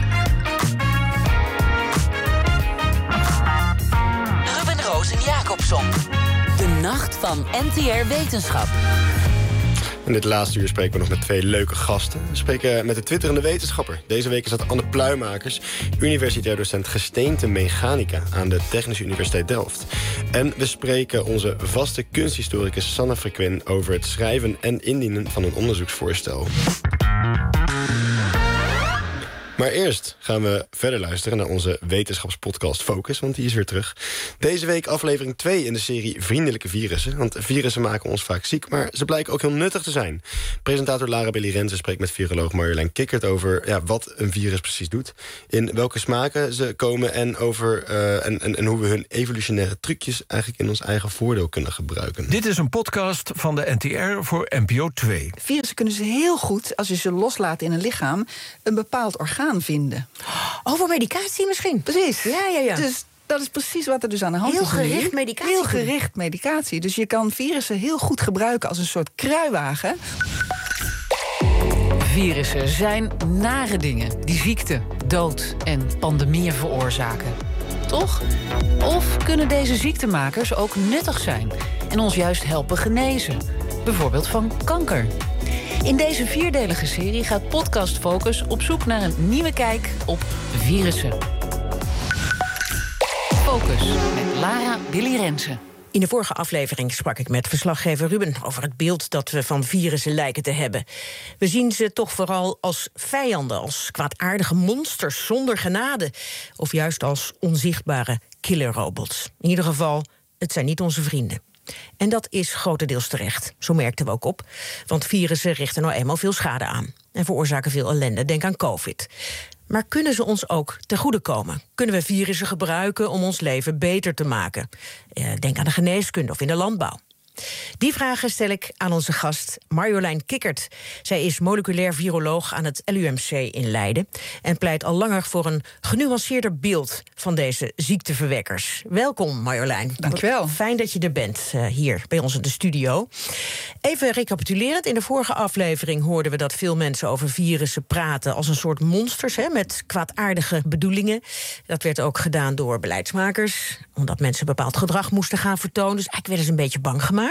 Nacht van N T R Wetenschap. In dit laatste uur spreken we nog met twee leuke gasten. We spreken met de twitterende wetenschapper. Deze week is dat Anne Pluimakers, universitair docent gesteentemechanica aan de Technische Universiteit Delft. En we spreken onze vaste kunsthistoricus Sanne Frequin over het schrijven en indienen van een onderzoeksvoorstel. Maar eerst gaan we verder luisteren naar onze wetenschapspodcast Focus, want die is weer terug. Deze week aflevering twee in de serie Vriendelijke Virussen. Want virussen maken ons vaak ziek, maar ze blijken ook heel nuttig te zijn. Presentator Lara Billy Rensen spreekt met viroloog Marjolein Kikkert over ja, wat een virus precies doet, in welke smaken ze komen en, over, uh, en, en, en hoe we hun evolutionaire trucjes eigenlijk in ons eigen voordeel kunnen gebruiken. Dit is een podcast van de N T R voor N P O twee. Virussen kunnen ze heel goed, als je ze loslaat in een lichaam, een bepaald orgaan vinden. Over medicatie misschien? Precies. Ja, ja, ja. Dus dat is precies wat er dus aan de hand heel is. Heel gericht medicatie. Heel gericht medicatie. Dus je kan virussen heel goed gebruiken als een soort kruiwagen. Virussen zijn nare dingen die ziekte, dood en pandemieën veroorzaken. Toch? Of kunnen deze ziektemakers ook nuttig zijn en ons juist helpen genezen? Bijvoorbeeld van kanker. In deze vierdelige serie gaat Podcast Focus op zoek naar een nieuwe kijk op virussen. Focus met Lara Billy Rensen. In de vorige aflevering sprak ik met verslaggever Ruben over het beeld dat we van virussen lijken te hebben. We zien ze toch vooral als vijanden, als kwaadaardige monsters zonder genade, of juist als onzichtbare killerrobots. In ieder geval, het zijn niet onze vrienden. En dat is grotendeels terecht, zo merkten we ook op. Want virussen richten nou eenmaal veel schade aan en veroorzaken veel ellende. Denk aan COVID. Maar kunnen ze ons ook ten goede komen? Kunnen we virussen gebruiken om ons leven beter te maken? Denk aan de geneeskunde of in de landbouw. Die vragen stel ik aan onze gast Marjolein Kikkert. Zij is moleculair viroloog aan het L U M C in Leiden en pleit al langer voor een genuanceerder beeld van deze ziekteverwekkers. Welkom Marjolein. Dankjewel. Fijn dat je er bent, uh, hier bij ons in de studio. Even recapitulerend, in de vorige aflevering hoorden we dat veel mensen over virussen praten als een soort monsters, hè, met kwaadaardige bedoelingen. Dat werd ook gedaan door beleidsmakers, omdat mensen bepaald gedrag moesten gaan vertonen. Dus eigenlijk werden ze een beetje bang gemaakt.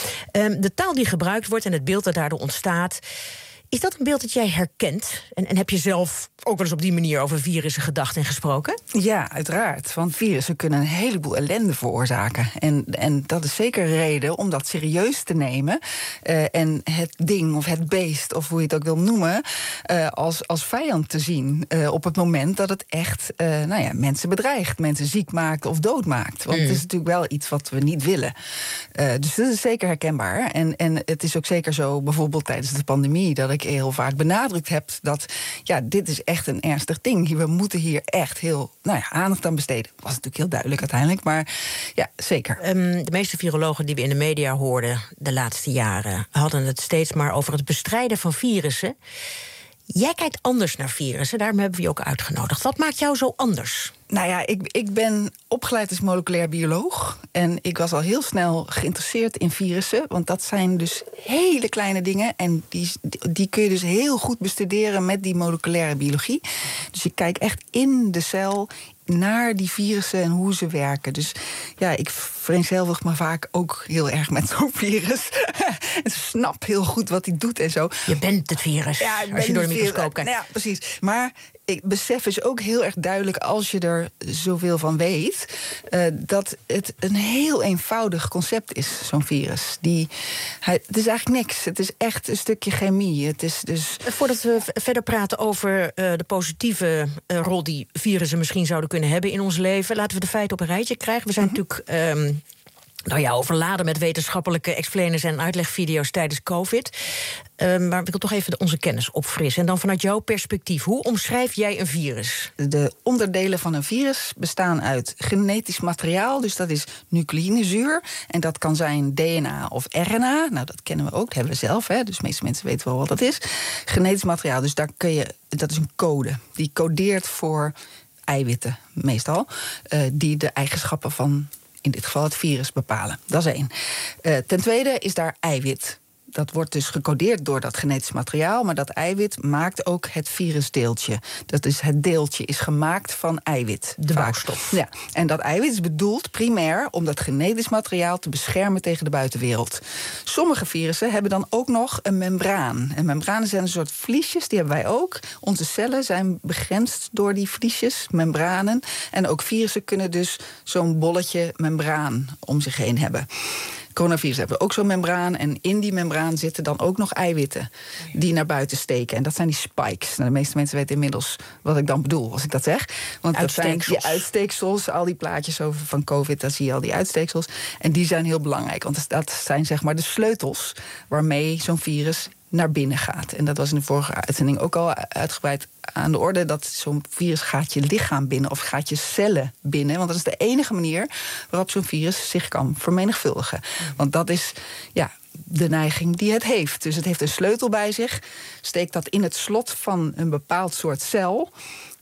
Um, de taal die gebruikt wordt en het beeld dat daardoor ontstaat, is dat een beeld dat jij herkent? En, en heb je zelf ook wel eens op die manier over virussen gedacht en gesproken? Ja, uiteraard. Want virussen kunnen een heleboel ellende veroorzaken. En, en dat is zeker een reden om dat serieus te nemen. Uh, en het ding of het beest, of hoe je het ook wil noemen, uh, als, als vijand te zien. Uh, op het moment dat het echt uh, nou ja, mensen bedreigt, mensen ziek maakt of doodmaakt. Want mm. het is natuurlijk wel iets wat we niet willen. Uh, dus dat is zeker herkenbaar. En, en het is ook zeker zo, bijvoorbeeld tijdens de pandemie, dat ik heel vaak benadrukt heb dat ja, dit is echt een ernstig ding. We moeten hier echt heel nou ja, aandacht aan besteden. Dat was natuurlijk heel duidelijk uiteindelijk, maar ja, zeker. Um, de meeste virologen die we in de media hoorden de laatste jaren hadden het steeds maar over het bestrijden van virussen. Jij kijkt anders naar virussen, daarom hebben we je ook uitgenodigd. Wat maakt jou zo anders? Nou ja, ik, ik ben opgeleid als moleculair bioloog. En ik was al heel snel geïnteresseerd in virussen. Want dat zijn dus hele kleine dingen. En die, die kun je dus heel goed bestuderen met die moleculaire biologie. Dus je kijkt echt in de cel naar die virussen en hoe ze werken. Dus ja, ik vereenzelvig me vaak ook heel erg met zo'n virus. En snap heel goed wat hij doet en zo. Je bent het virus, ja, als je door de microscoop kijkt. Nou ja, precies. Maar ik besef is ook heel erg duidelijk, als je er zoveel van weet, uh, dat het een heel eenvoudig concept is, zo'n virus. Die, hij, het is eigenlijk niks. Het is echt een stukje chemie. Het is dus... Voordat we v- verder praten over uh, de positieve uh, rol die virussen misschien zouden kunnen hebben in ons leven, laten we de feiten op een rijtje krijgen. We zijn mm-hmm. natuurlijk Um, Nou ja, overladen met wetenschappelijke explainers en uitlegvideo's tijdens COVID. Uh, maar ik wil toch even onze kennis opfrissen. En dan vanuit jouw perspectief, hoe omschrijf jij een virus? De onderdelen van een virus bestaan uit genetisch materiaal. Dus dat is nucleïnezuur. En dat kan zijn D N A of R N A. Nou, dat kennen we ook, dat hebben we zelf. Hè? Dus de meeste mensen weten wel wat dat is. Genetisch materiaal, dus daar kun je, dat is een code. Die codeert voor eiwitten, meestal. Uh, die de eigenschappen van, in dit geval, het virus bepalen. Dat is één. Uh, ten tweede is daar eiwit. dat wordt dus gecodeerd door dat genetisch materiaal, maar dat eiwit maakt ook het virusdeeltje. Dat is, het deeltje is gemaakt van eiwit. De bouwstof. Ja, en dat eiwit is bedoeld primair om dat genetisch materiaal te beschermen tegen de buitenwereld. Sommige virussen hebben dan ook nog een membraan. En membranen zijn een soort vliesjes, die hebben wij ook. Onze cellen zijn begrensd door die vliesjes, membranen. En ook virussen kunnen dus zo'n bolletje membraan om zich heen hebben. Coronavirus hebben ook zo'n membraan. En in die membraan zitten dan ook nog eiwitten die naar buiten steken. En dat zijn die spikes. Nou, de meeste mensen weten inmiddels wat ik dan bedoel als ik dat zeg. Want dat zijn die uitsteeksels. Al die plaatjes over van COVID, daar zie je al die uitsteeksels. En die zijn heel belangrijk. Want dat zijn zeg maar de sleutels waarmee zo'n virus naar binnen gaat. En dat was in de vorige uitzending ook al uitgebreid aan de orde, dat zo'n virus gaat je lichaam binnen of gaat je cellen binnen. Want dat is de enige manier waarop zo'n virus zich kan vermenigvuldigen. Want dat is ja, de neiging die het heeft. Dus het heeft een sleutel bij zich, steekt dat in het slot van een bepaald soort cel,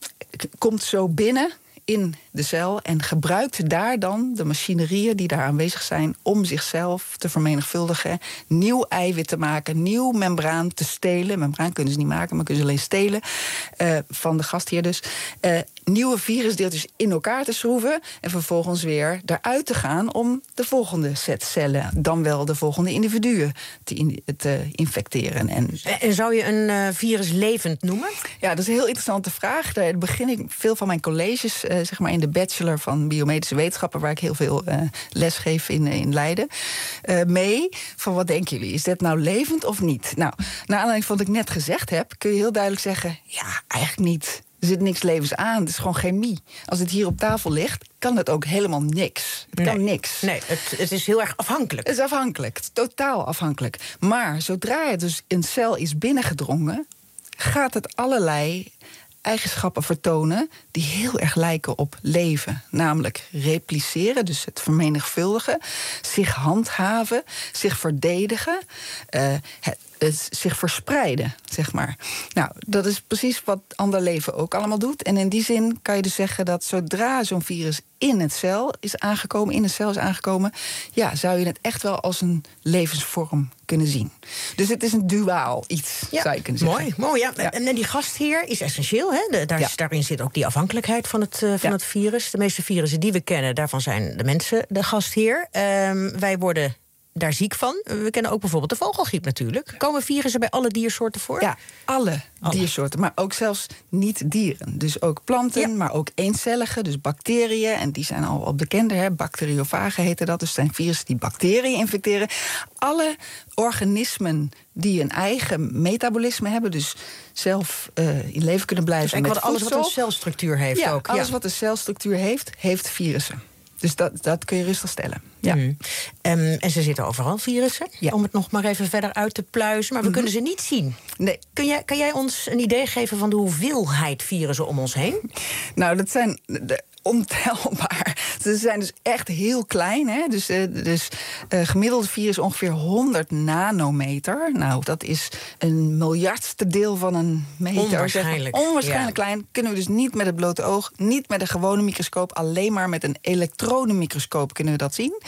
komt zo binnen in de cel en gebruikt daar dan de machinerieën die daar aanwezig zijn om zichzelf te vermenigvuldigen, nieuw eiwit te maken, nieuw membraan te stelen. Membraan kunnen ze niet maken, maar kunnen ze alleen stelen uh, van de gastheer dus. Uh, nieuwe virusdeeltjes in elkaar te schroeven en vervolgens weer eruit te gaan om de volgende set cellen, dan wel de volgende individuen te, in, te infecteren. En, en zou je een uh, virus levend noemen? Ja, dat is een heel interessante vraag. Daar begin ik veel van mijn colleges uh, zeg maar in de bachelor van biomedische wetenschappen, waar ik heel veel uh, les geef in, in Leiden, uh, mee. Van wat denken jullie? Is dit nou levend of niet? Nou, naar aanleiding van wat ik net gezegd heb, kun je heel duidelijk zeggen, ja, eigenlijk niet. Er zit niks levens aan, het is gewoon chemie. Als het hier op tafel ligt, kan het ook helemaal niks. Het nee, kan niks. Nee, het, het is heel erg afhankelijk. Het is afhankelijk, het is totaal afhankelijk. Maar zodra het dus een cel is binnengedrongen, gaat het allerlei eigenschappen vertonen die heel erg lijken op leven. Namelijk repliceren, dus het vermenigvuldigen, zich handhaven, zich verdedigen, uh, het, het zich verspreiden, zeg maar. Nou, dat is precies wat ander leven ook allemaal doet. En in die zin kan je dus zeggen dat zodra zo'n virus in het cel is aangekomen, in een cel is aangekomen, ja, zou je het echt wel als een levensvorm kunnen zien. Dus het is een duaal iets, ja, zou je kunnen zeggen. Mooi, mooi ja. ja. En die gastheer is essentieel, hè? De, daar, ja. Daarin zit ook die afhankelijkheid van het, uh, van ja. het virus. De meeste virussen die we kennen, daarvan zijn de mensen de gastheer. Um, wij worden daar ziek van. We kennen ook bijvoorbeeld de vogelgriep natuurlijk. Komen virussen bij alle diersoorten voor? Ja, alle, alle. diersoorten, maar ook zelfs niet dieren. Dus ook planten, ja. maar ook eencellige, dus bacteriën. En die zijn al wat bekender, hè? Bacteriofagen heten dat. Dus zijn virussen die bacteriën infecteren. Alle organismen die een eigen metabolisme hebben, dus zelf uh, in leven kunnen blijven. Dus met alles wat een celstructuur heeft ja, ook. alles ja. wat een celstructuur heeft, heeft virussen. Dus dat, dat kun je rustig stellen. Ja. Mm. Um, en ze zitten overal, virussen. Ja. Om het nog maar even verder uit te pluizen. Maar we mm-hmm. kunnen ze niet zien. Nee. Kun jij, kan jij ons een idee geven van de hoeveelheid virussen om ons heen? Nou, dat zijn de, ontelbaar. Ze zijn dus echt heel klein. Hè? Dus, uh, dus uh, gemiddelde virus ongeveer honderd nanometer. Nou, dat is een miljardste deel van een meter. Onwaarschijnlijk. Zeg maar. Onwaarschijnlijk ja. klein. Kunnen we dus niet met het blote oog, niet met een gewone microscoop, alleen maar met een elektronenmicroscoop kunnen we dat zien.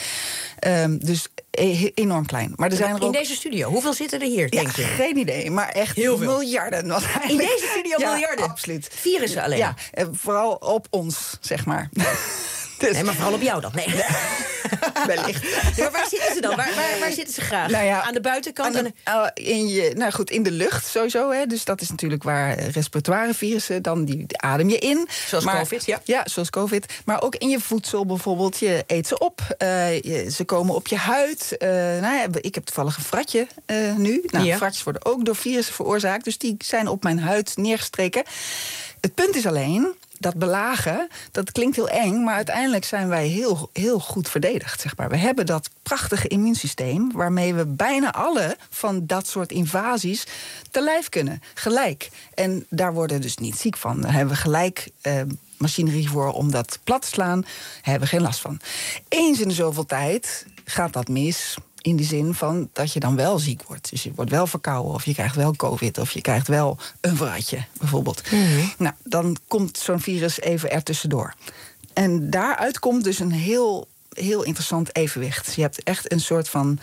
Um, dus e- enorm klein. Maar er zijn er in ook deze studio, hoeveel zitten er hier, ja, denk je? Geen idee, maar echt heel veel. Miljarden. In deze studio ja, miljarden? Absoluut. Virussen alleen? Ja, vooral op ons, zeg maar. Dus. Nee, maar vooral op jou dan. Nee. Wellicht. Ja, maar waar zitten ze dan? Waar, waar, waar zitten ze graag? Nou ja, aan de buitenkant? Aan de, uh, in je, nou goed, in de lucht sowieso. Hè. Dus dat is natuurlijk waar respiratoire virussen, dan die, die adem je in. Zoals maar, COVID, ja. Ja, zoals COVID. Maar ook in je voedsel bijvoorbeeld. Je eet ze op. Uh, je, ze komen op je huid. Uh, nou ja, ik heb toevallig een fratje uh, nu. Nou, ja. Fratjes worden ook door virussen veroorzaakt. Dus die zijn op mijn huid neergestreken. Het punt is alleen, dat belagen, dat klinkt heel eng, maar uiteindelijk zijn wij heel, heel goed verdedigd, zeg maar. We hebben dat prachtige immuunsysteem waarmee we bijna alle van dat soort invasies te lijf kunnen, gelijk. En daar worden we dus niet ziek van. Daar hebben we gelijk uh, machinerie voor om dat plat te slaan. Daar hebben we geen last van. Eens in de zoveel tijd gaat dat mis. In de zin van dat je dan wel ziek wordt. Dus je wordt wel verkouden, of je krijgt wel COVID, of je krijgt wel een vraatje, bijvoorbeeld. Mm-hmm. Nou, dan komt zo'n virus even ertussendoor. En daaruit komt dus een heel heel interessant evenwicht. Je hebt echt een soort van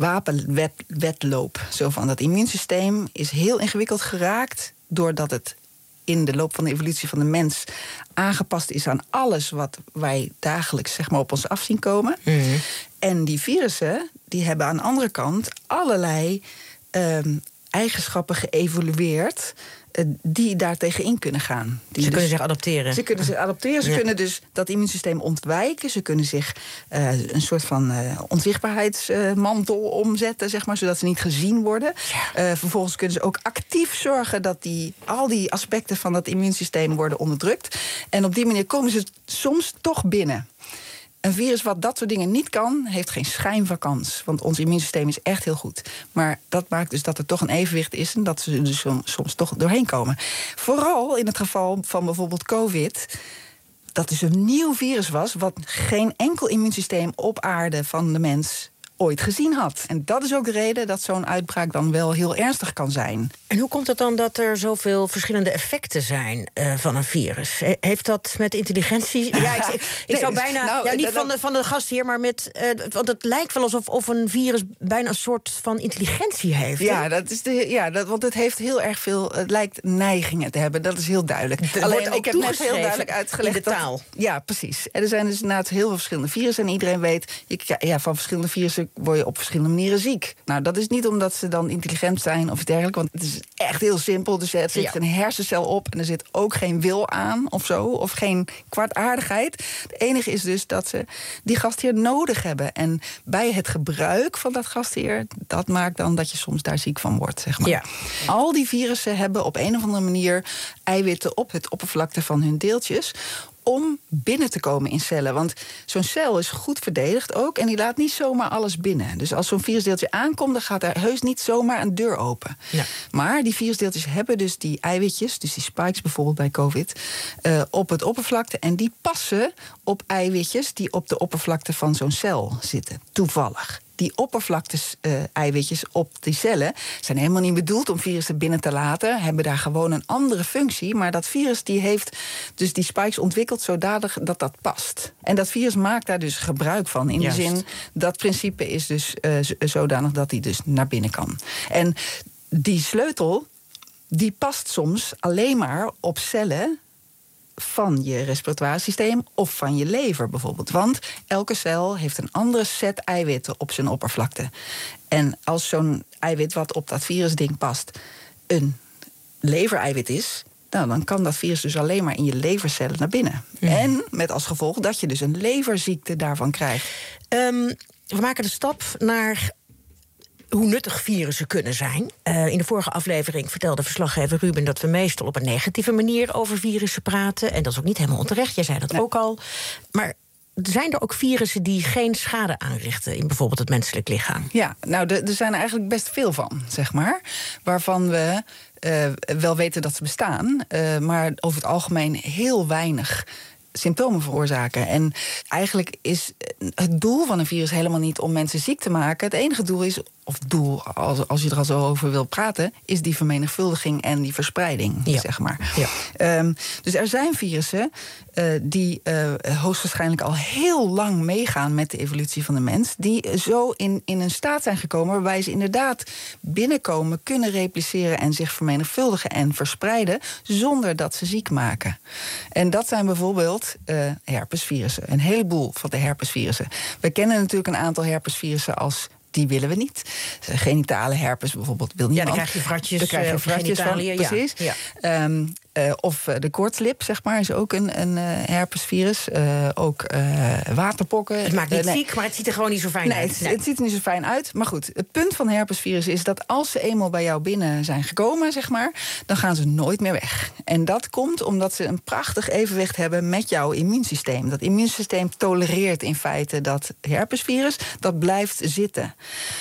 wapenwedloop. Zo van, dat immuunsysteem is heel ingewikkeld geraakt doordat het in de loop van de evolutie van de mens aangepast is aan alles wat wij dagelijks zeg maar, op ons af zien komen. Mm-hmm. En die virussen die hebben aan de andere kant allerlei um, eigenschappen geëvolueerd uh, die daar tegenin kunnen gaan. Die ze dus, kunnen zich adapteren. Ze kunnen zich adapteren. Ze ja. kunnen dus dat immuunsysteem ontwijken. Ze kunnen zich uh, een soort van uh, onzichtbaarheidsmantel uh, omzetten, zeg maar, zodat ze niet gezien worden. Ja. Uh, vervolgens kunnen ze ook actief zorgen dat die, al die aspecten van dat immuunsysteem worden onderdrukt. En op die manier komen ze soms toch binnen. Een virus wat dat soort dingen niet kan, heeft geen schijn van kans. Want ons immuunsysteem is echt heel goed. Maar dat maakt dus dat er toch een evenwicht is en dat ze er dus soms toch doorheen komen. Vooral in het geval van bijvoorbeeld COVID, dat dus een nieuw virus was wat geen enkel immuunsysteem op aarde van de mens ooit gezien had. En dat is ook de reden dat zo'n uitbraak dan wel heel ernstig kan zijn. En hoe komt het dan dat er zoveel verschillende effecten zijn uh, van een virus? He- heeft dat met intelligentie? Ja, ik, ik, ik nee, zou bijna, nou, ja, niet dat, van, de, van de gastheer, maar met, uh, want het lijkt wel alsof of een virus bijna een soort van intelligentie heeft. Ja, dat is de, ja dat, want het heeft heel erg veel, het lijkt neigingen te hebben, dat is heel duidelijk. De, Alleen, ik heb net heel duidelijk uitgelegd in de taal. Dat, ja, precies. En er zijn dus inderdaad heel veel verschillende virussen en iedereen weet, je, ja, van verschillende virussen word je op verschillende manieren ziek. Nou, dat is niet omdat ze dan intelligent zijn of iets dergelijks, want het is echt heel simpel. Dus er zit ja. een hersencel op en er zit ook geen wil aan of zo, of geen kwaadaardigheid. Het enige is dus dat ze die gastheer nodig hebben. En bij het gebruik van dat gastheer, dat maakt dan dat je soms daar ziek van wordt, zeg maar. Ja. Al die virussen hebben op een of andere manier eiwitten op het oppervlakte van hun deeltjes om binnen te komen in cellen. Want zo'n cel is goed verdedigd ook en die laat niet zomaar alles binnen. Dus als zo'n virusdeeltje aankomt, dan gaat er heus niet zomaar een deur open. Ja. Maar die virusdeeltjes hebben dus die eiwitjes, dus die spikes bijvoorbeeld bij COVID, uh, op het oppervlakte. En die passen op eiwitjes die op de oppervlakte van zo'n cel zitten. Toevallig. Die oppervlaktes-eiwitjes uh, op die cellen zijn helemaal niet bedoeld om virussen binnen te laten. Hebben daar gewoon een andere functie. Maar dat virus die heeft dus die spikes ontwikkeld zodanig dat dat past. En dat virus maakt daar dus gebruik van. In Juist. de zin, dat principe is dus uh, zodanig dat hij dus naar binnen kan. En die sleutel, die past soms alleen maar op cellen van je respiratoirsysteem of van je lever bijvoorbeeld. Want elke cel heeft een andere set eiwitten op zijn oppervlakte. En als zo'n eiwit wat op dat virusding past een levereiwit is, nou, dan kan dat virus dus alleen maar in je levercellen naar binnen. Mm. En met als gevolg dat je dus een leverziekte daarvan krijgt. Um, we maken de stap naar hoe nuttig virussen kunnen zijn. Uh, in de vorige aflevering vertelde verslaggever Ruben dat we meestal op een negatieve manier over virussen praten. En dat is ook niet helemaal onterecht, jij zei dat nee. ook al. Maar zijn er ook virussen die geen schade aanrichten in bijvoorbeeld het menselijk lichaam? Ja, nou, er zijn er eigenlijk best veel van, zeg maar. Waarvan we uh, wel weten dat ze bestaan, uh, maar over het algemeen heel weinig symptomen veroorzaken. En eigenlijk is het doel van een virus helemaal niet om mensen ziek te maken. Het enige doel is, of doel, als, als je er al zo over wil praten, is die vermenigvuldiging en die verspreiding, ja. zeg maar. Ja. Um, dus er zijn virussen uh, die uh, hoogstwaarschijnlijk al heel lang meegaan met de evolutie van de mens, die zo in, in een staat zijn gekomen waarbij ze inderdaad binnenkomen, kunnen repliceren en zich vermenigvuldigen en verspreiden zonder dat ze ziek maken. En dat zijn bijvoorbeeld uh, herpesvirussen. Een heleboel van de herpesvirussen. We kennen natuurlijk een aantal herpesvirussen als die willen we niet. Genitale herpes bijvoorbeeld wil niemand. Ja, dan krijg je vratjes, dan krijg je vratjes van, precies. Ja. Ja. Um, uh, of de koortslip, zeg maar, is ook een, een uh, herpesvirus. Uh, ook uh, waterpokken. Het maakt niet uh, nee. ziek, maar het ziet er gewoon niet zo fijn nee, uit. Het, nee, het ziet er niet zo fijn uit. Maar goed, het punt van herpesvirus is dat als ze eenmaal bij jou binnen zijn gekomen, zeg maar, dan gaan ze nooit meer weg. En dat komt omdat ze een prachtig evenwicht hebben met jouw immuunsysteem. Dat immuunsysteem tolereert in feite dat herpesvirus, dat blijft zitten. En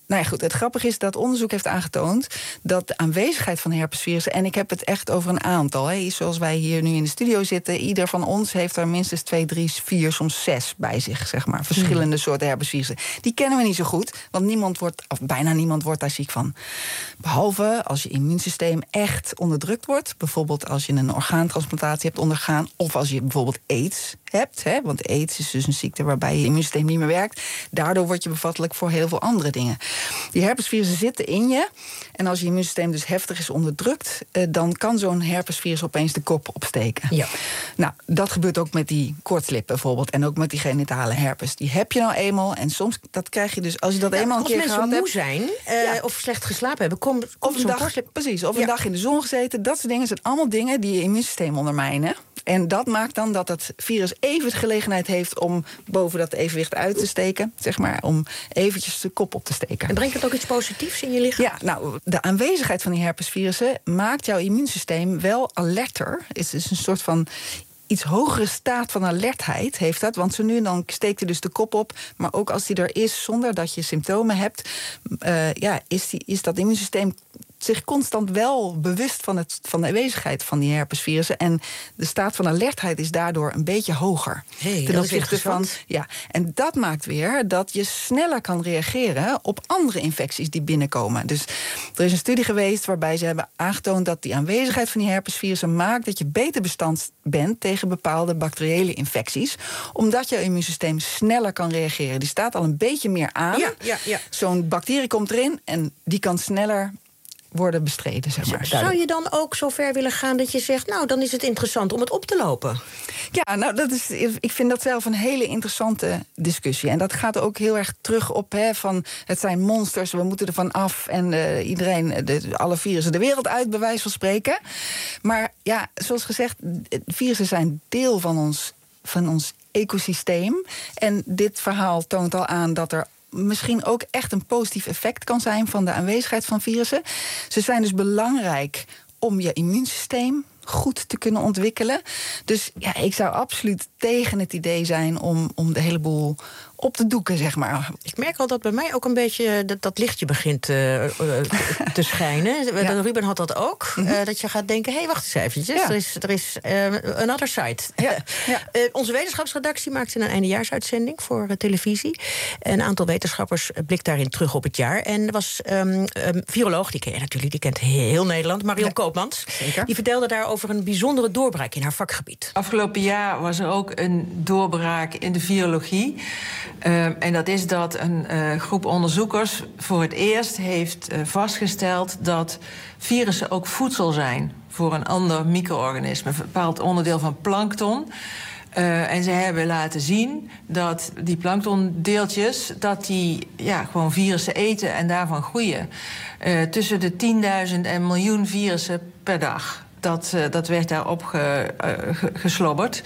nou ja, goed, het grappige is dat onderzoek heeft aangetoond dat de aanwezigheid van herpesvirussen, en ik heb het echt over een aantal, hè, zoals wij hier nu in de studio zitten, ieder van ons heeft er minstens twee, drie, vier, soms zes bij zich, zeg maar. Verschillende hmm. soorten herpesvirussen. Die kennen we niet zo goed, want niemand wordt, of bijna niemand wordt daar ziek van. Behalve als je immuunsysteem echt onderdrukt wordt. Bijvoorbeeld als je een orgaantransplantatie hebt ondergaan, of als je bijvoorbeeld AIDS hebt. Hè, want AIDS is dus een ziekte waarbij je immuunsysteem niet meer werkt. Daardoor word je bevattelijk voor heel veel andere dingen. Die herpesvirussen zitten in je. En als je immuunsysteem dus heftig is onderdrukt, eh, dan kan zo'n herpesvirus opeens de kop opsteken. Ja. Nou, dat gebeurt ook met die koortslip bijvoorbeeld. En ook met die genitale herpes. Die heb je nou eenmaal. En soms dat krijg je dus, als je dat ja, eenmaal een keer gehad hebt. Als mensen moe zijn uh, ja. of slecht geslapen hebben, kom, kom of een dag, koortslip. Precies, of ja. een dag in de zon gezeten. Dat soort dingen zijn allemaal dingen die je immuunsysteem ondermijnen. En dat maakt dan dat het virus even de gelegenheid heeft om boven dat evenwicht uit te steken. Zeg maar, om eventjes de kop op te steken. En brengt het ook iets positiefs in je lichaam? Ja, nou, de aanwezigheid van die herpesvirussen maakt jouw immuunsysteem wel alerter. Het is een soort van iets hogere staat van alertheid heeft dat. Want zo nu en dan steekt hij dus de kop op. Maar ook als hij er is zonder dat je symptomen hebt, Uh, ja, is, die, is dat immuunsysteem zich constant wel bewust van, het, van de aanwezigheid van die herpesvirussen. En de staat van alertheid is daardoor een beetje hoger. Hey, dat is interessant. Van, ja, en dat maakt weer dat je sneller kan reageren op andere infecties die binnenkomen. Dus er is een studie geweest waarbij ze hebben aangetoond dat die aanwezigheid van die herpesvirussen maakt dat je beter bestand bent tegen bepaalde bacteriële infecties. Omdat je immuunsysteem sneller kan reageren. Die staat al een beetje meer aan. Ja, ja, ja. Zo'n bacterie komt erin en die kan sneller worden bestreden, zeg maar. Zou je dan ook zo ver willen gaan dat je zegt, nou, dan is het interessant om het op te lopen? Ja, nou, dat is, ik vind dat zelf een hele interessante discussie. En dat gaat ook heel erg terug op, hè, van het zijn monsters, we moeten er van af en uh, iedereen, de, alle virussen de wereld uit, bij wijze van spreken. Maar ja, zoals gezegd, virussen zijn deel van ons, van ons ecosysteem. En dit verhaal toont al aan dat er misschien ook echt een positief effect kan zijn van de aanwezigheid van virussen. Ze zijn dus belangrijk om je immuunsysteem goed te kunnen ontwikkelen. Dus ja, ik zou absoluut tegen het idee zijn om, om de hele boel op te doeken, zeg maar. Ik merk al dat bij mij ook een beetje dat, dat lichtje begint uh, uh, te schijnen. Ja. Ruben had dat ook. Mm-hmm. Uh, dat je gaat denken, hé, hey, wacht eens eventjes. Ja. Er is, er is uh, another side. Ja. Ja. Uh, onze wetenschapsredactie maakte een eindejaarsuitzending voor uh, televisie. Een aantal wetenschappers blikt daarin terug op het jaar. En er was um, um, viroloog, die ken je natuurlijk, die kent heel Nederland, Marion ja. Koopmans. Zeker. Die vertelde daar over een bijzondere doorbraak in haar vakgebied. Afgelopen jaar was er ook een doorbraak in de virologie. Uh, en dat is dat een uh, groep onderzoekers voor het eerst heeft uh, vastgesteld dat virussen ook voedsel zijn voor een ander micro-organisme, een bepaald onderdeel van plankton. Uh, en ze hebben laten zien dat die planktondeeltjes, dat die ja, gewoon virussen eten en daarvan groeien. Uh, tussen de tienduizend en miljoen virussen per dag. Dat, uh, dat werd daarop ge, uh, ge, geslobberd.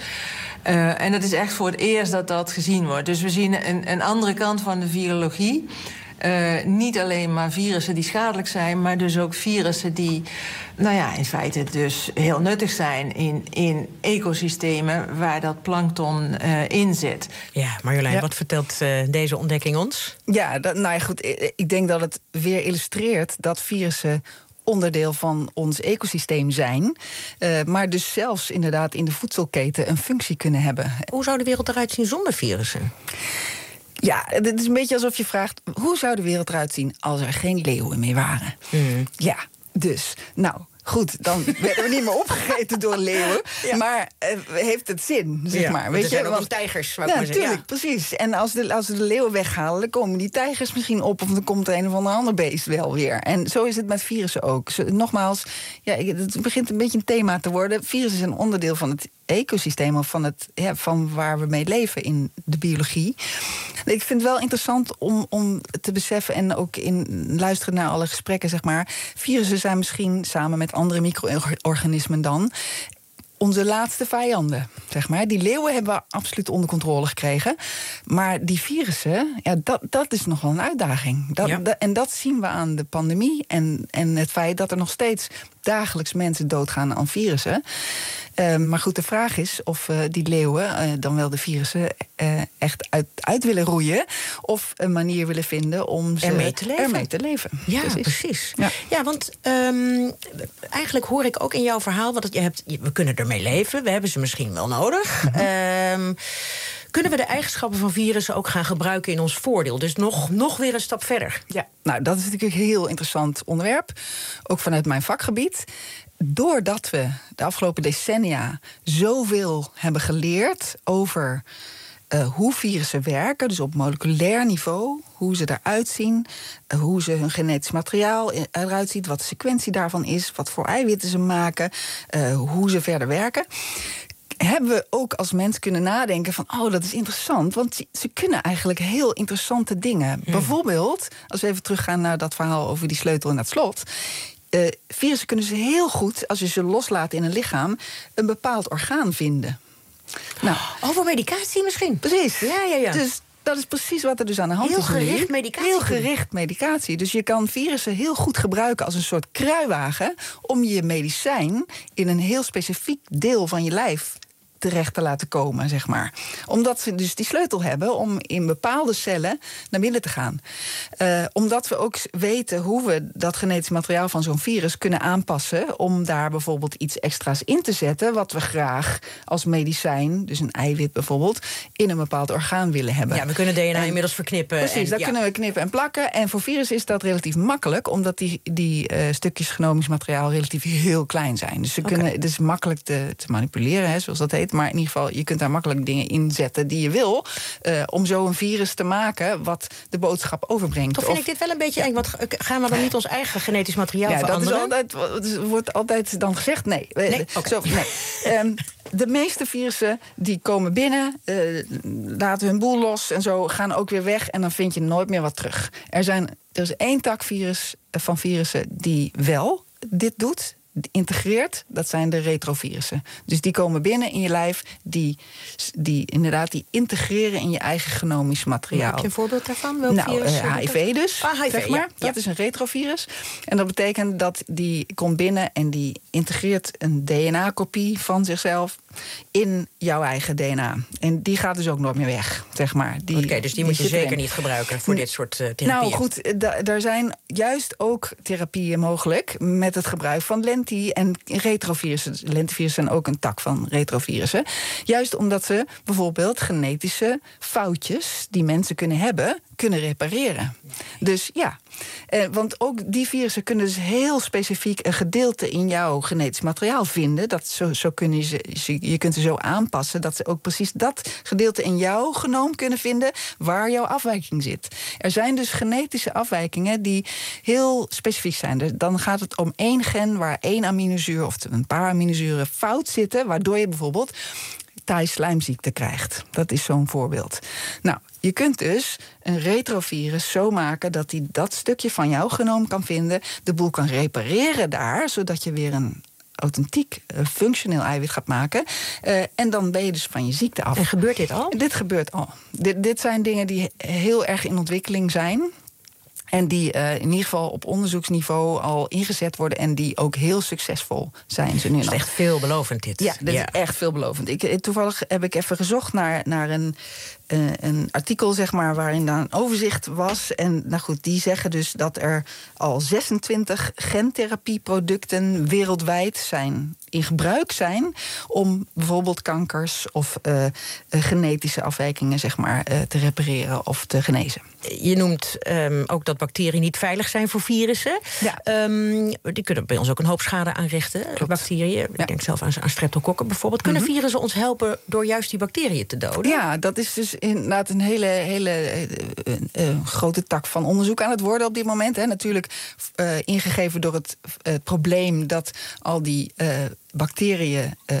Uh, en het is echt voor het eerst dat dat gezien wordt. Dus we zien een, een andere kant van de virologie. Uh, niet alleen maar virussen die schadelijk zijn, maar dus ook virussen die, nou ja, in feite dus heel nuttig zijn in, in ecosystemen waar dat plankton uh, in zit. Ja, Marjolein, ja. Wat vertelt uh, deze ontdekking ons? Ja, dat, nou ja, goed, ik denk dat het weer illustreert dat virussen onderdeel van ons ecosysteem zijn, uh, maar dus zelfs inderdaad in de voedselketen een functie kunnen hebben. Hoe zou de wereld eruit zien zonder virussen? Ja, het is een beetje alsof je vraagt, hoe zou de wereld eruit zien als er geen leeuwen meer waren? Mm. Ja, dus, nou, goed, dan werden we niet meer opgegeten door leeuwen. Ja. Maar uh, heeft het zin, zeg ja, maar. Weet er je? zijn ook Want, tijgers, ja, natuurlijk, ja. precies. En als, de, als we de leeuwen weghalen, dan komen die tijgers misschien op, of dan komt er een of ander ander beest wel weer. En zo is het met virussen ook. Zo, nogmaals, ja, het begint een beetje een thema te worden. Virussen zijn onderdeel van het ecosysteem, of van, het, ja, van waar we mee leven in de biologie. Ik vind het wel interessant om, om te beseffen, en ook in luisteren naar alle gesprekken, zeg maar. Virussen zijn misschien samen met andere micro-organismen dan onze laatste vijanden, zeg maar. Die leeuwen hebben we absoluut onder controle gekregen. Maar die virussen, ja, dat, dat is nog wel een uitdaging. Dat, Ja. dat, en dat zien we aan de pandemie. En, en het feit dat er nog steeds dagelijks mensen doodgaan aan virussen. Uh, maar goed, de vraag is of uh, die leeuwen, uh, dan wel de virussen, uh, echt uit, uit willen roeien. Of een manier willen vinden om ze Ermee te leven. ermee te leven. Ja, precies. precies. Ja. Ja, want um, eigenlijk hoor ik ook in jouw verhaal, want je hebt, we kunnen ermee leven, we hebben ze misschien wel nodig. Mm-hmm. um, kunnen we de eigenschappen van virussen ook gaan gebruiken in ons voordeel? Dus nog, nog weer een stap verder. Ja, nou, dat is natuurlijk een heel interessant onderwerp. Ook vanuit mijn vakgebied. Doordat we de afgelopen decennia zoveel hebben geleerd over uh, hoe virussen werken, dus op moleculair niveau, hoe ze eruit zien, uh, hoe ze hun genetisch materiaal eruit ziet, wat de sequentie daarvan is, wat voor eiwitten ze maken, uh, hoe ze verder werken, hebben we ook als mens kunnen nadenken van, oh, dat is interessant, want ze, ze kunnen eigenlijk heel interessante dingen. Hmm. Bijvoorbeeld, als we even teruggaan naar dat verhaal over die sleutel en dat slot. Uh, virussen kunnen ze heel goed, als je ze loslaat in een lichaam, een bepaald orgaan vinden. Nou, over medicatie misschien? Precies. Ja, ja, ja. Dus dat is precies wat er dus aan de hand heel is. Heel gericht medicatie. Heel gericht medicatie. Dus je kan virussen heel goed gebruiken als een soort kruiwagen om je medicijn in een heel specifiek deel van je lijf terecht te laten komen, zeg maar. Omdat ze dus die sleutel hebben om in bepaalde cellen naar binnen te gaan. Uh, omdat we ook weten hoe we dat genetisch materiaal van zo'n virus kunnen aanpassen om daar bijvoorbeeld iets extra's in te zetten wat we graag als medicijn, dus een eiwit bijvoorbeeld, in een bepaald orgaan willen hebben. Ja, we kunnen D N A en, inmiddels verknippen. Precies, en, dat ja. kunnen we knippen en plakken. En voor virussen is dat relatief makkelijk, omdat die, die uh, stukjes genomisch materiaal relatief heel klein zijn. Dus ze Okay. kunnen, het is makkelijk te, te manipuleren, hè, zoals dat heet. Maar in ieder geval, je kunt daar makkelijk dingen in zetten die je wil, Uh, om zo een virus te maken wat de boodschap overbrengt. Toch vind of, ik dit wel een beetje eng. Want gaan we dan niet ons eigen genetisch materiaal ja, veranderen? dat is altijd, het wordt altijd dan gezegd, nee. Nee? Okay. Zo, nee. um, de meeste virussen die komen binnen, uh, laten hun boel los en zo, gaan ook weer weg en dan vind je nooit meer wat terug. Er, zijn, er is één tak virus, uh, van virussen die wel dit doet, integreert, dat zijn de retrovirussen. Dus die komen binnen in je lijf, die, die inderdaad die integreren in je eigen genomisch materiaal. Ja, heb je een voorbeeld daarvan? Welk nou, virus, uh, H I V dus, ah, H I V, zeg maar. Ja. Dat ja. is een retrovirus. En dat betekent dat die komt binnen en die integreert een D N A-kopie van zichzelf in jouw eigen D N A. En die gaat dus ook nooit meer weg, zeg maar. Oké, okay, dus die, die moet je zeker erin. niet gebruiken voor dit soort uh, therapieën. Nou goed, er zijn juist ook therapieën mogelijk met het gebruik van lenti en retrovirussen. Lentivirussen zijn ook een tak van retrovirussen. Juist omdat ze bijvoorbeeld genetische foutjes die mensen kunnen hebben, kunnen repareren. Dus ja, eh, want ook die virussen kunnen dus heel specifiek een gedeelte in jouw genetisch materiaal vinden. Dat zo, zo kun je, ze, je kunt ze zo aanpassen dat ze ook precies dat gedeelte in jouw genoom kunnen vinden waar jouw afwijking zit. Er zijn dus genetische afwijkingen die heel specifiek zijn. Dus dan gaat het om één gen waar één aminozuur of een paar aminozuren fout zitten, waardoor je bijvoorbeeld Tay-slijmziekte krijgt. Dat is zo'n voorbeeld. Nou, je kunt dus een retrovirus zo maken dat hij dat stukje van jouw genoom kan vinden, de boel kan repareren daar, zodat je weer een authentiek, uh, functioneel eiwit gaat maken. Uh, en dan ben je dus van je ziekte af. En gebeurt dit al? Dit gebeurt al. Dit, dit zijn dingen die heel erg in ontwikkeling zijn. En die uh, in ieder geval op onderzoeksniveau al ingezet worden en die ook heel succesvol zijn. Ze nu dat is echt veelbelovend dit. Ja, dat ja. is echt veelbelovend. Ik, toevallig heb ik even gezocht naar, naar een, uh, een artikel, zeg maar, waarin daar een overzicht was. En nou goed, die zeggen dus dat er al zesentwintig gentherapieproducten wereldwijd zijn, in gebruik zijn om bijvoorbeeld kankers of uh, uh, genetische afwijkingen, zeg maar, uh, te repareren of te genezen. Je noemt um, ook dat bacteriën niet veilig zijn voor virussen. Ja. Um, die kunnen bij ons ook een hoop schade aanrichten. Klopt. Bacteriën. Ja. Ik denk zelf aan, aan streptokokken bijvoorbeeld. Kunnen mm-hmm. virussen ons helpen door juist die bacteriën te doden? Ja, dat is dus inderdaad een hele, hele uh, uh, grote tak van onderzoek aan het worden op dit moment. Hè. Natuurlijk uh, ingegeven door het uh, probleem dat al die uh, bacteriën Uh,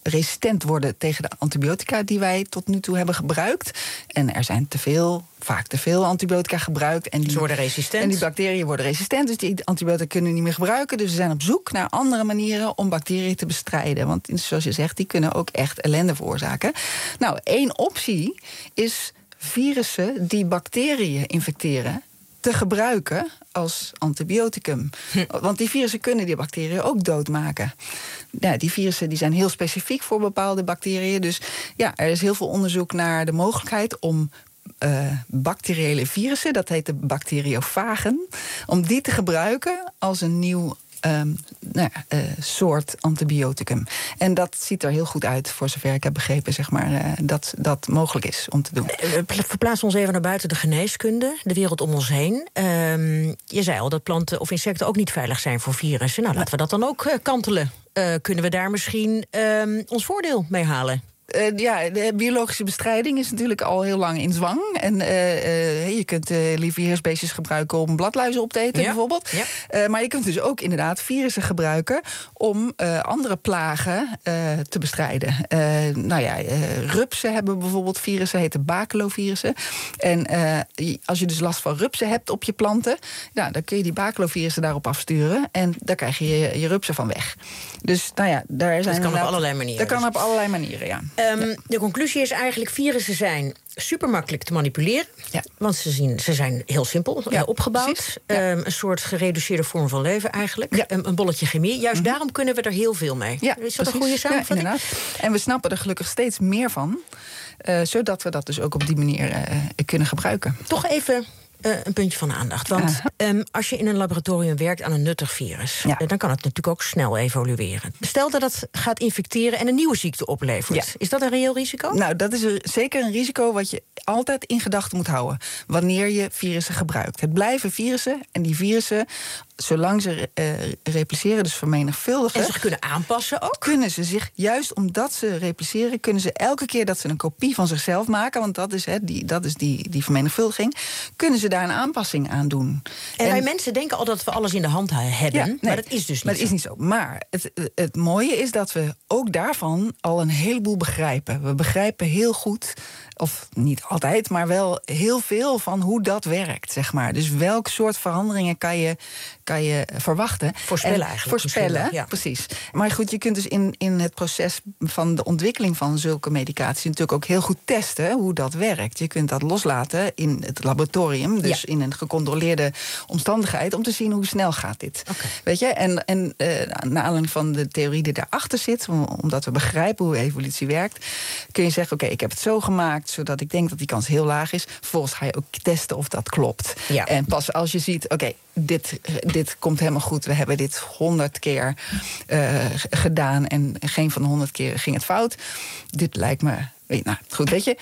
resistent worden tegen de antibiotica die wij tot nu toe hebben gebruikt. En er zijn te veel, vaak te veel antibiotica gebruikt. En die, Ze worden resistent. En die bacteriën worden resistent, dus die antibiotica kunnen we niet meer gebruiken. Dus we zijn op zoek naar andere manieren om bacteriën te bestrijden. Want zoals je zegt, die kunnen ook echt ellende veroorzaken. Nou, één optie is virussen die bacteriën infecteren te gebruiken als antibioticum. Hm. Want die virussen kunnen die bacteriën ook doodmaken. Ja, die virussen die zijn heel specifiek voor bepaalde bacteriën. Dus ja, er is heel veel onderzoek naar de mogelijkheid om Uh, bacteriële virussen, dat heet de bacteriofagen, om die te gebruiken als een nieuw Um, nou ja, uh, soort antibioticum. En dat ziet er heel goed uit, voor zover ik heb begrepen, zeg maar, uh, dat dat mogelijk is om te doen. We verplaatsen ons even naar buiten de geneeskunde, de wereld om ons heen. Um, je zei al dat planten of insecten ook niet veilig zijn voor virussen. Nou, laten we dat dan ook uh, kantelen. Uh, kunnen we daar misschien um, ons voordeel mee halen? Uh, ja, de biologische bestrijding is natuurlijk al heel lang in zwang. En uh, uh, je kunt uh, lieveheersbeestjes gebruiken om bladluizen op te eten, ja. bijvoorbeeld. Ja. Uh, maar je kunt dus ook inderdaad virussen gebruiken om uh, andere plagen uh, te bestrijden. Uh, nou ja, uh, rupsen hebben bijvoorbeeld virussen, heten baculovirussen. En uh, als je dus last van rupsen hebt op je planten, nou, dan kun je die baculovirussen daarop afsturen. En daar krijg je je, je rupsen van weg. Dus nou ja, daar zijn dat kan op allerlei manieren. Dat kan op allerlei manieren, ja. Um, ja. De conclusie is eigenlijk, virussen zijn super makkelijk te manipuleren. Ja. Want ze, zien, ze zijn heel simpel ja, opgebouwd. Ja. Um, een soort gereduceerde vorm van leven eigenlijk. Ja. Um, een bolletje chemie. Juist mm-hmm. daarom kunnen we er heel veel mee. Ja, is dat precies. Een goede samenvatting? Ja, en we snappen er gelukkig steeds meer van. Uh, zodat we dat dus ook op die manier uh, kunnen gebruiken. Toch even Uh, een puntje van aandacht. Want um, als je in een laboratorium werkt aan een nuttig virus, ja. uh, dan kan het natuurlijk ook snel evolueren. Stel dat het gaat infecteren en een nieuwe ziekte oplevert. Ja. Is dat een reëel risico? Nou, dat is er zeker een risico wat je altijd in gedachten moet houden wanneer je virussen gebruikt. Het blijven virussen en die virussen, zolang ze uh, repliceren, dus vermenigvuldigen, en zich kunnen aanpassen ook, kunnen ze zich, juist omdat ze repliceren, kunnen ze elke keer dat ze een kopie van zichzelf maken, want dat is, he, die, dat is die, die vermenigvuldiging, kunnen ze daar een aanpassing aan doen. En, en wij mensen denken al dat we alles in de hand hebben, ja, nee, maar dat is dus niet maar het zo. is niet zo. Maar het, het mooie is dat we ook daarvan al een heleboel begrijpen. We begrijpen heel goed, of niet altijd, maar wel heel veel van hoe dat werkt, zeg maar. Dus welk soort veranderingen kan je, kan je verwachten. Voorspellen eigenlijk. Voorspellen, ja. Precies. Maar goed, je kunt dus in, in het proces van de ontwikkeling van zulke medicatie natuurlijk ook heel goed testen hoe dat werkt. Je kunt dat loslaten in het laboratorium, dus ja. in een gecontroleerde omstandigheid, om te zien hoe snel gaat dit. Okay. Weet je? En, en uh, naar aanleiding van de theorie die daarachter zit, omdat we begrijpen hoe evolutie werkt, kun je zeggen, oké, okay, ik heb het zo gemaakt zodat ik denk dat die kans heel laag is. Vervolgens ga je ook testen of dat klopt. Ja. En pas als je ziet, oké, okay, dit, dit komt helemaal goed. We hebben dit honderd keer uh, gedaan en geen van de honderd keer ging het fout. Dit lijkt me, nou goed, weet je,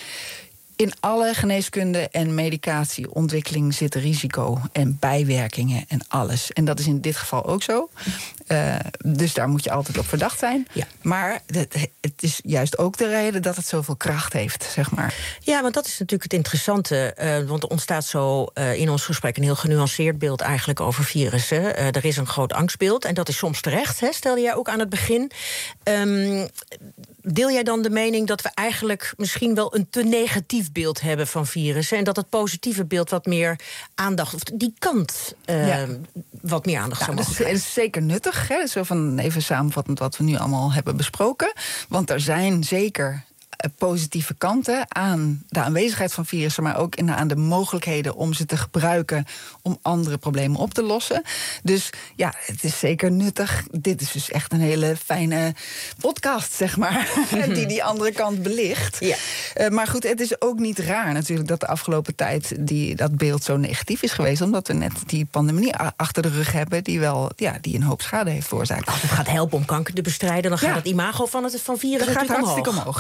in alle geneeskunde en medicatieontwikkeling zit risico en bijwerkingen en alles. En dat is in dit geval ook zo. Uh, dus daar moet je altijd op verdacht zijn. Ja. Maar het, het is juist ook de reden dat het zoveel kracht heeft, zeg maar. Ja, want dat is natuurlijk het interessante. Uh, want er ontstaat zo uh, in ons gesprek een heel genuanceerd beeld eigenlijk over virussen. Uh, er is een groot angstbeeld en dat is soms terecht, hè, stelde jij ook aan het begin. Um, deel jij dan de mening dat we eigenlijk misschien wel een te negatief beeld hebben van virussen en dat het positieve beeld wat meer aandacht, of die kant uh, ja. wat meer aandacht nou, zou mogen krijgen? Dat is zeker nuttig, hè? Zo van even samenvattend wat we nu allemaal hebben besproken. Want er zijn zeker positieve kanten aan de aanwezigheid van virussen, maar ook aan de mogelijkheden om ze te gebruiken om andere problemen op te lossen. Dus ja, het is zeker nuttig. Dit is dus echt een hele fijne podcast, zeg maar, die die andere kant belicht. Ja. Uh, maar goed, het is ook niet raar natuurlijk dat de afgelopen tijd die, dat beeld zo negatief is geweest, omdat we net die pandemie achter de rug hebben die wel, ja, die een hoop schade heeft veroorzaakt. Als het gaat helpen om kanker te bestrijden, dan gaat ja. het imago van het van virussen dat gaat hartstikke omhoog. omhoog. Nee, ja.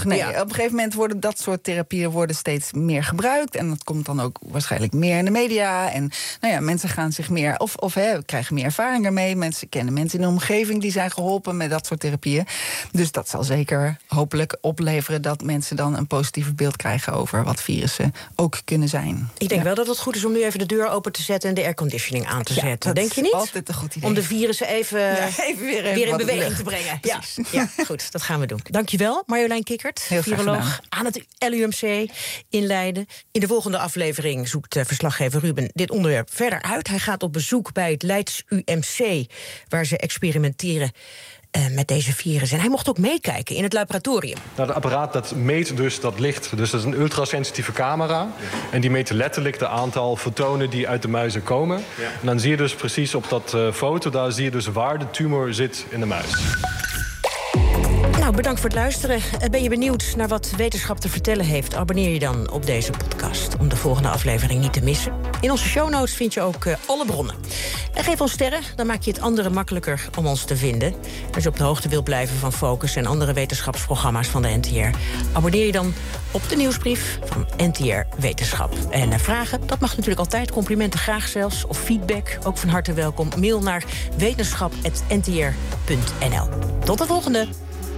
op een gegeven moment worden dat soort therapieën worden steeds meer gebruikt. En dat komt dan ook waarschijnlijk meer in de media. En nou ja, mensen gaan zich meer, of, of hè, krijgen meer ervaring ermee. Mensen kennen mensen in de omgeving die zijn geholpen met dat soort therapieën. Dus dat zal zeker hopelijk opleveren dat mensen dan een positief beeld krijgen over wat virussen ook kunnen zijn. Ik denk ja. wel dat het goed is om nu even de deur open te zetten en de airconditioning aan te Ja, zetten. dat Denk je is niet? altijd een goed idee. Om de virussen even, Ja, even weer, even weer in wat beweging lucht. te brengen. Ja, Precies. ja, goed, dat gaan we doen. Dankjewel, Marjolein Kikkert, Heel graag viroloog gedaan. aan het L U M C in Leiden. In de volgende aflevering zoekt uh, verslaggever Ruben dit onderwerp verder uit. Hij gaat op bezoek bij het Leids U M C, waar ze experimenteren Uh, met deze virus. En hij mocht ook meekijken in het laboratorium. Nou, het apparaat dat meet dus dat licht. Dus dat is een ultrasensitieve camera. En die meet letterlijk de aantal fotonen die uit de muizen komen. Ja. En dan zie je dus precies op dat uh, foto, daar zie je dus waar de tumor zit in de muis. Nou, bedankt voor het luisteren. Ben je benieuwd naar wat wetenschap te vertellen heeft? Abonneer je dan op deze podcast om de volgende aflevering niet te missen. In onze show notes vind je ook uh, alle bronnen. En geef ons sterren, dan maak je het anderen makkelijker om ons te vinden. Als je op de hoogte wilt blijven van Focus en andere wetenschapsprogramma's van de N T R, abonneer je dan op de nieuwsbrief van N T R Wetenschap. En uh, vragen, dat mag natuurlijk altijd. Complimenten graag zelfs. Of feedback, ook van harte welkom. Mail naar wetenschap punt n t r punt n l. Tot de volgende!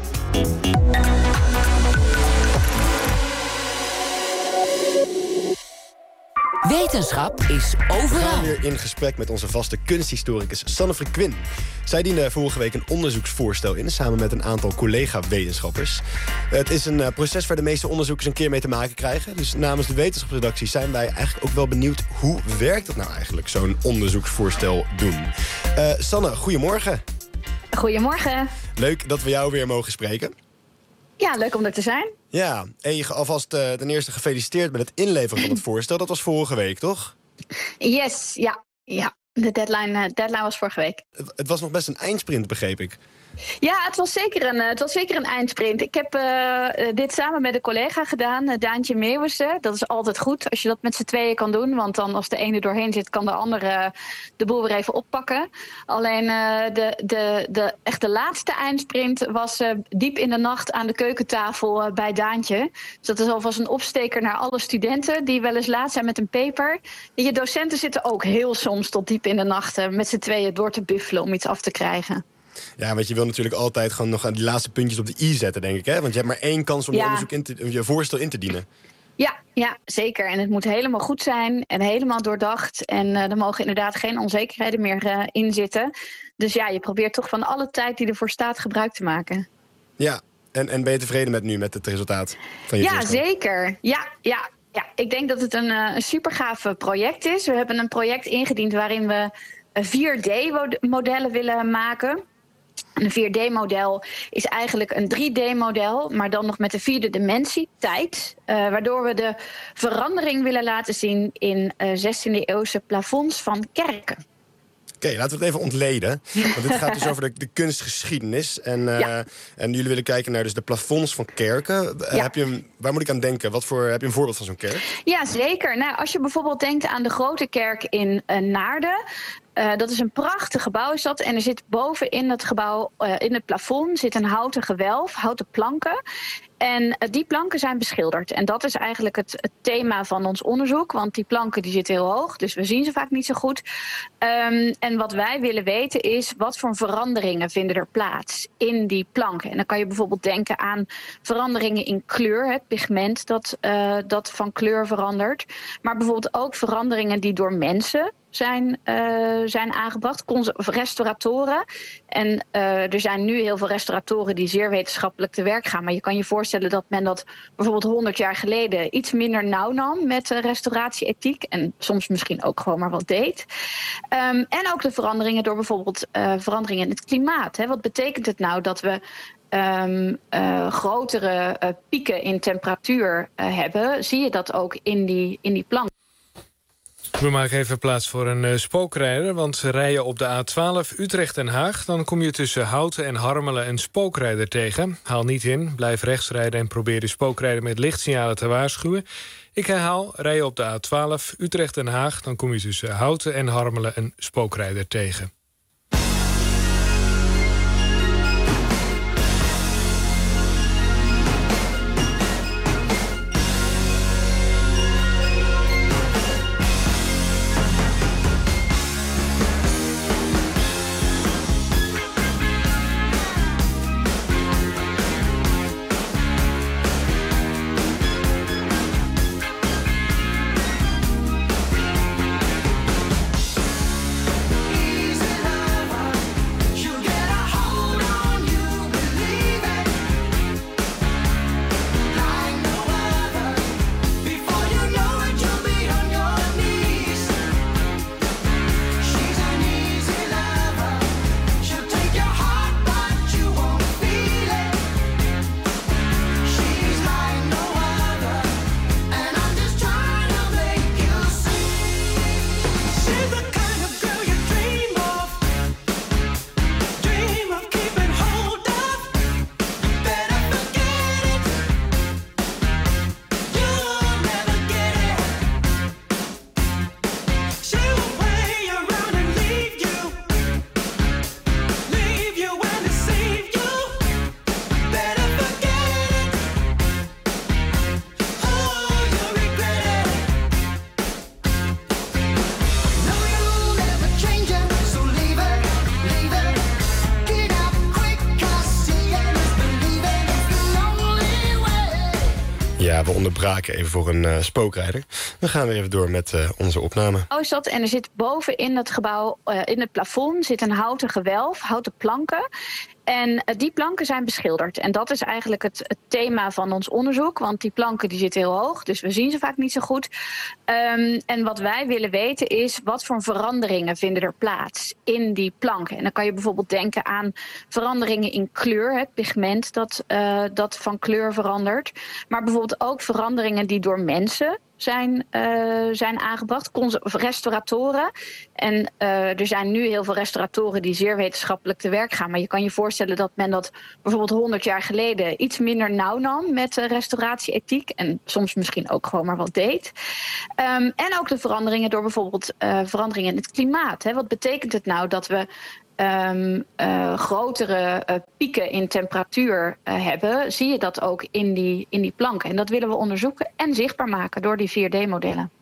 Wetenschap is overal. We gaan weer in gesprek met onze vaste kunsthistoricus Sanne Frequin. Zij diende vorige week een onderzoeksvoorstel in, samen met een aantal collega-wetenschappers. Het is een uh, proces waar de meeste onderzoekers een keer mee te maken krijgen. Dus namens de wetenschapsredactie zijn wij eigenlijk ook wel benieuwd, hoe werkt het nou eigenlijk, zo'n onderzoeksvoorstel doen? Uh, Sanne, goedemorgen. Goedemorgen. Leuk dat we jou weer mogen spreken. Ja, leuk om er te zijn. Ja, en alvast uh, ten eerste gefeliciteerd met het inleveren van het voorstel. Dat was vorige week, toch? Yes, ja. ja. De deadline, uh, deadline was vorige week. Het, het was nog best een eindsprint, begreep ik. Ja, het was zeker een, het was zeker een eindsprint. Ik heb uh, dit samen met een collega gedaan, uh, Daantje Meeuwissen. Dat is altijd goed als je dat met z'n tweeën kan doen. Want dan als de ene doorheen zit, kan de andere de boel weer even oppakken. Alleen uh, de, de, de, echt de laatste eindsprint was uh, diep in de nacht aan de keukentafel uh, bij Daantje. Dus dat is alvast een opsteker naar alle studenten die wel eens laat zijn met een paper. Je docenten zitten ook heel soms tot diep in de nacht uh, met z'n tweeën door te buffelen om iets af te krijgen. Ja, want je wil natuurlijk altijd gewoon nog aan die laatste puntjes op de i zetten, denk ik. Hè? Want je hebt maar één kans om je, ja. onderzoek in te, je voorstel in te dienen. Ja, ja, zeker. En het moet helemaal goed zijn en helemaal doordacht. En uh, er mogen inderdaad geen onzekerheden meer uh, in zitten. Dus ja, je probeert toch van alle tijd die ervoor staat gebruik te maken. Ja, en, en ben je tevreden met nu, met het resultaat van je Ja, voorstel? zeker. Ja, ja. Ja, ik denk dat het een, uh, een supergaaf project is. We hebben een project ingediend waarin we vier D-modellen willen maken. Een vier D-model is eigenlijk een drie D-model, maar dan nog met de vierde dimensie, tijd. Uh, waardoor we de verandering willen laten zien in uh, zestiende-eeuwse plafonds van kerken. Oké, okay, laten we het even ontleden. Want dit gaat dus over de, de kunstgeschiedenis. En, uh, ja. en jullie willen kijken naar dus de plafonds van kerken. Uh, ja. heb je een, waar moet ik aan denken? Wat voor, heb je een voorbeeld van zo'n kerk? Ja, zeker. Nou, als je bijvoorbeeld denkt aan de grote kerk in uh, Naarden. Uh, dat is een prachtig gebouw is dat. En er zit boven in dat gebouw, uh, in het plafond, zit een houten gewelf, houten planken. En uh, die planken zijn beschilderd. En dat is eigenlijk het, het thema van ons onderzoek. Want die planken die zitten heel hoog, dus we zien ze vaak niet zo goed. Um, en wat wij willen weten is, wat voor veranderingen vinden er plaats in die planken? En dan kan je bijvoorbeeld denken aan veranderingen in kleur, het pigment dat, uh, dat van kleur verandert. Maar bijvoorbeeld ook veranderingen die door mensen zijn, uh, zijn aangebracht, restauratoren. En uh, er zijn nu heel veel restauratoren die zeer wetenschappelijk te werk gaan. Maar je kan je voorstellen dat men dat bijvoorbeeld honderd jaar geleden iets minder nauw nam met uh, restauratieethiek. En soms misschien ook gewoon maar wat deed. Um, en ook de veranderingen door bijvoorbeeld uh, veranderingen in het klimaat. Hè. Wat betekent het nou dat we Um, uh, grotere uh, pieken in temperatuur uh, hebben? Zie je dat ook in die, in die plank? We maken even plaats voor een uh, spookrijder, want ze rijden op de A twaalf Utrecht-Den Haag. Dan kom je tussen Houten en Harmelen een spookrijder tegen. Haal niet in, blijf rechts rijden en probeer de spookrijder met lichtsignalen te waarschuwen. Ik herhaal, rij je op de A twaalf Utrecht-Den Haag. Dan kom je tussen Houten en Harmelen een spookrijder tegen. Ja, we onderbraken even voor een uh, spookrijder. We gaan weer even door met uh, onze opname. Oh, is dat? En er zit boven in het gebouw, uh, in het plafond, zit een houten gewelf, houten planken. En uh, die planken zijn beschilderd. En dat is eigenlijk het, het thema van ons onderzoek. Want die planken die zitten heel hoog, dus we zien ze vaak niet zo goed. Um, en wat wij willen weten is, wat voor veranderingen vinden er plaats in die planken? En dan kan je bijvoorbeeld denken aan veranderingen in kleur, het pigment dat, uh, dat van kleur verandert. Maar bijvoorbeeld ook veranderingen die door mensen zijn, uh, zijn aangebracht, Cons- restauratoren. En uh, er zijn nu heel veel restauratoren die zeer wetenschappelijk te werk gaan. Maar je kan je voorstellen dat men dat bijvoorbeeld honderd jaar geleden iets minder nauw nam met uh, restauratieethiek. En soms misschien ook gewoon maar wat deed. Um, en ook de veranderingen door bijvoorbeeld uh, veranderingen in het klimaat. Hè. Wat betekent het nou dat we Um, uh, grotere uh, pieken in temperatuur uh, hebben, zie je dat ook in die, in die planken. En dat willen we onderzoeken en zichtbaar maken door die vier D-modellen.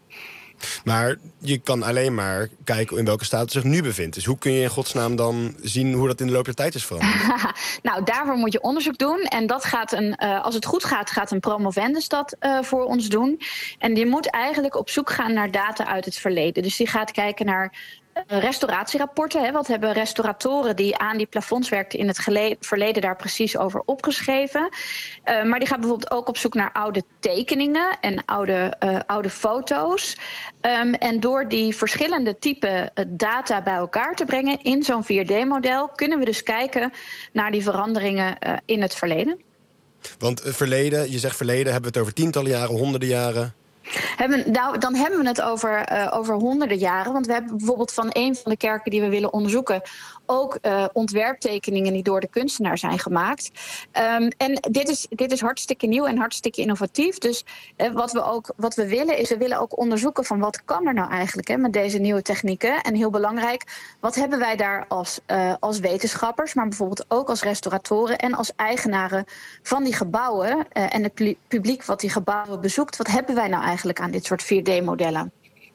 Maar je kan alleen maar kijken in welke staat het zich nu bevindt. Dus hoe kun je in godsnaam dan zien hoe dat in de loop der tijd is veranderd? Nou, daarvoor moet je onderzoek doen. En dat gaat een, uh, als het goed gaat, gaat een promovendus dat uh, voor ons doen. En die moet eigenlijk op zoek gaan naar data uit het verleden. Dus die gaat kijken naar restauratierapporten. Hè. Wat hebben restauratoren die aan die plafonds werkten in het gele- verleden daar precies over opgeschreven? Uh, maar die gaat bijvoorbeeld ook op zoek naar oude tekeningen en oude, uh, oude foto's. Um, en door die verschillende type uh, data bij elkaar te brengen in zo'n vier D-model... kunnen we dus kijken naar die veranderingen uh, in het verleden. Want uh, verleden, je zegt verleden, hebben we het over tientallen jaren, honderden jaren? Hebben, nou, dan hebben we het over, uh, over honderden jaren. Want we hebben bijvoorbeeld van een van de kerken die we willen onderzoeken ook uh, ontwerptekeningen die door de kunstenaar zijn gemaakt. Um, en dit is, dit is hartstikke nieuw en hartstikke innovatief. Dus uh, wat we ook wat we willen is, we willen ook onderzoeken van wat kan er nou eigenlijk hè, met deze nieuwe technieken. En heel belangrijk, wat hebben wij daar als, uh, als wetenschappers, maar bijvoorbeeld ook als restauratoren en als eigenaren van die gebouwen uh, en het publiek wat die gebouwen bezoekt. Wat hebben wij nou eigenlijk aan dit soort vier D-modellen?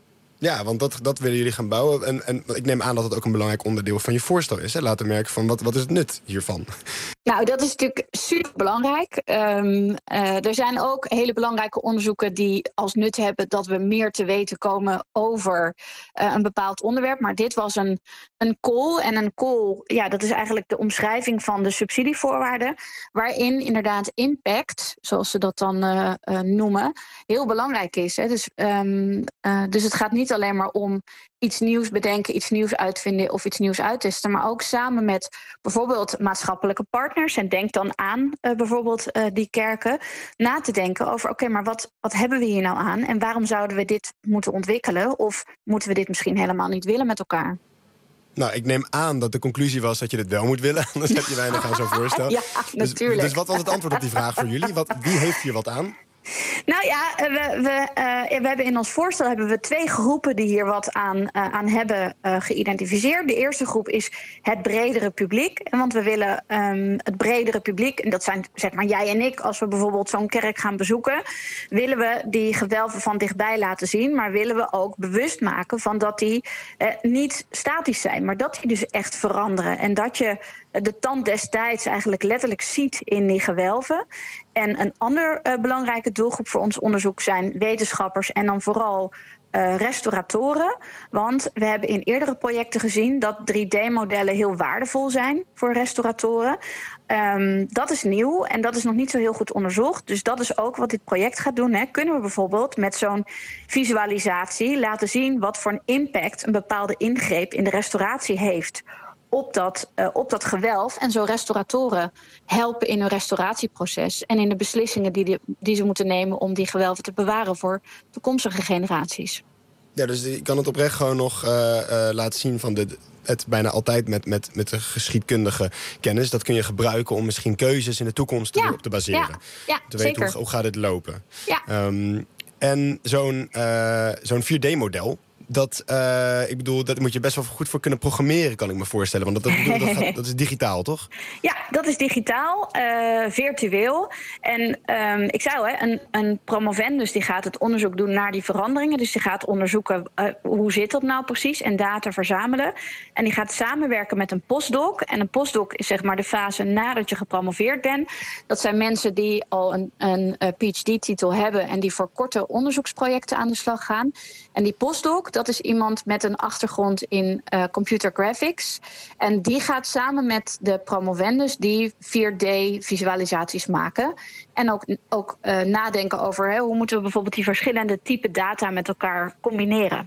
Ja, want dat, dat willen jullie gaan bouwen. En, en ik neem aan dat het ook een belangrijk onderdeel van je voorstel is. Hè? Laten merken van wat, wat is het nut hiervan? Nou, dat is natuurlijk super belangrijk. Um, uh, er zijn ook hele belangrijke onderzoeken die als nut hebben dat we meer te weten komen over uh, een bepaald onderwerp. Maar dit was een, een call. En een call, ja, dat is eigenlijk de omschrijving van de subsidievoorwaarden. Waarin inderdaad impact, zoals ze dat dan uh, uh, noemen, heel belangrijk is. Hè? Dus, um, uh, dus het gaat niet alleen maar om iets nieuws bedenken, iets nieuws uitvinden of iets nieuws uittesten, maar ook samen met bijvoorbeeld maatschappelijke partners. En denk dan aan uh, bijvoorbeeld uh, die kerken, na te denken over oké, okay, maar wat, wat hebben we hier nou aan en waarom zouden we dit moeten ontwikkelen of moeten we dit misschien helemaal niet willen met elkaar? Nou, ik neem aan dat de conclusie was dat je dit wel moet willen, anders heb je weinig aan zo'n voorstel. Ja, natuurlijk. Dus, dus wat was het antwoord op die vraag voor jullie? Wat, wie heeft hier wat aan? Nou ja, we, we, uh, we hebben in ons voorstel hebben we twee groepen die hier wat aan, uh, aan hebben uh, geïdentificeerd. De eerste groep is het bredere publiek. Want we willen um, het bredere publiek, en dat zijn zeg maar jij en ik, als we bijvoorbeeld zo'n kerk gaan bezoeken, willen we die gewelven van dichtbij laten zien, maar willen we ook bewust maken van dat die uh, niet statisch zijn, maar dat die dus echt veranderen. En dat je de tand des tijds eigenlijk letterlijk ziet in die gewelven. En een ander uh, belangrijke doelgroep voor ons onderzoek zijn wetenschappers en dan vooral uh, restauratoren. Want we hebben in eerdere projecten gezien dat drie D-modellen heel waardevol zijn voor restauratoren. Um, dat is nieuw en dat is nog niet zo heel goed onderzocht. Dus dat is ook wat dit project gaat doen. Hè. Kunnen we bijvoorbeeld met zo'n visualisatie laten zien wat voor een impact een bepaalde ingreep in de restauratie heeft op dat, uh, op dat gewelf en zo restauratoren helpen in hun restauratieproces en in de beslissingen die, die, die ze moeten nemen om die gewelven te bewaren voor toekomstige generaties. Ja, dus je kan het oprecht gewoon nog uh, uh, laten zien van de, het bijna altijd met, met, met de geschiedkundige kennis. Dat kun je gebruiken om misschien keuzes in de toekomst ja, op te baseren. Ja, ja, te weten zeker. hoe, hoe gaat dit lopen. Ja. Um, en zo'n, uh, zo'n vier D-model, dat, uh, ik bedoel, dat moet je best wel goed voor kunnen programmeren, kan ik me voorstellen. Want dat, dat, dat, gaat, dat is digitaal, toch? Ja, dat is digitaal, uh, virtueel. En um, ik zei al, hè, een, een promovendus die gaat het onderzoek doen naar die veranderingen. Dus die gaat onderzoeken uh, hoe zit dat nou precies en data verzamelen. En die gaat samenwerken met een postdoc. En een postdoc is zeg maar de fase nadat je gepromoveerd bent. Dat zijn mensen die al een, een, een P H D-titel hebben en die voor korte onderzoeksprojecten aan de slag gaan. En die postdoc, dat is iemand met een achtergrond in uh, computer graphics. En die gaat samen met de promovendus die vier D-visualisaties maken. En ook, ook uh, nadenken over hè, hoe moeten we bijvoorbeeld die verschillende type data met elkaar combineren.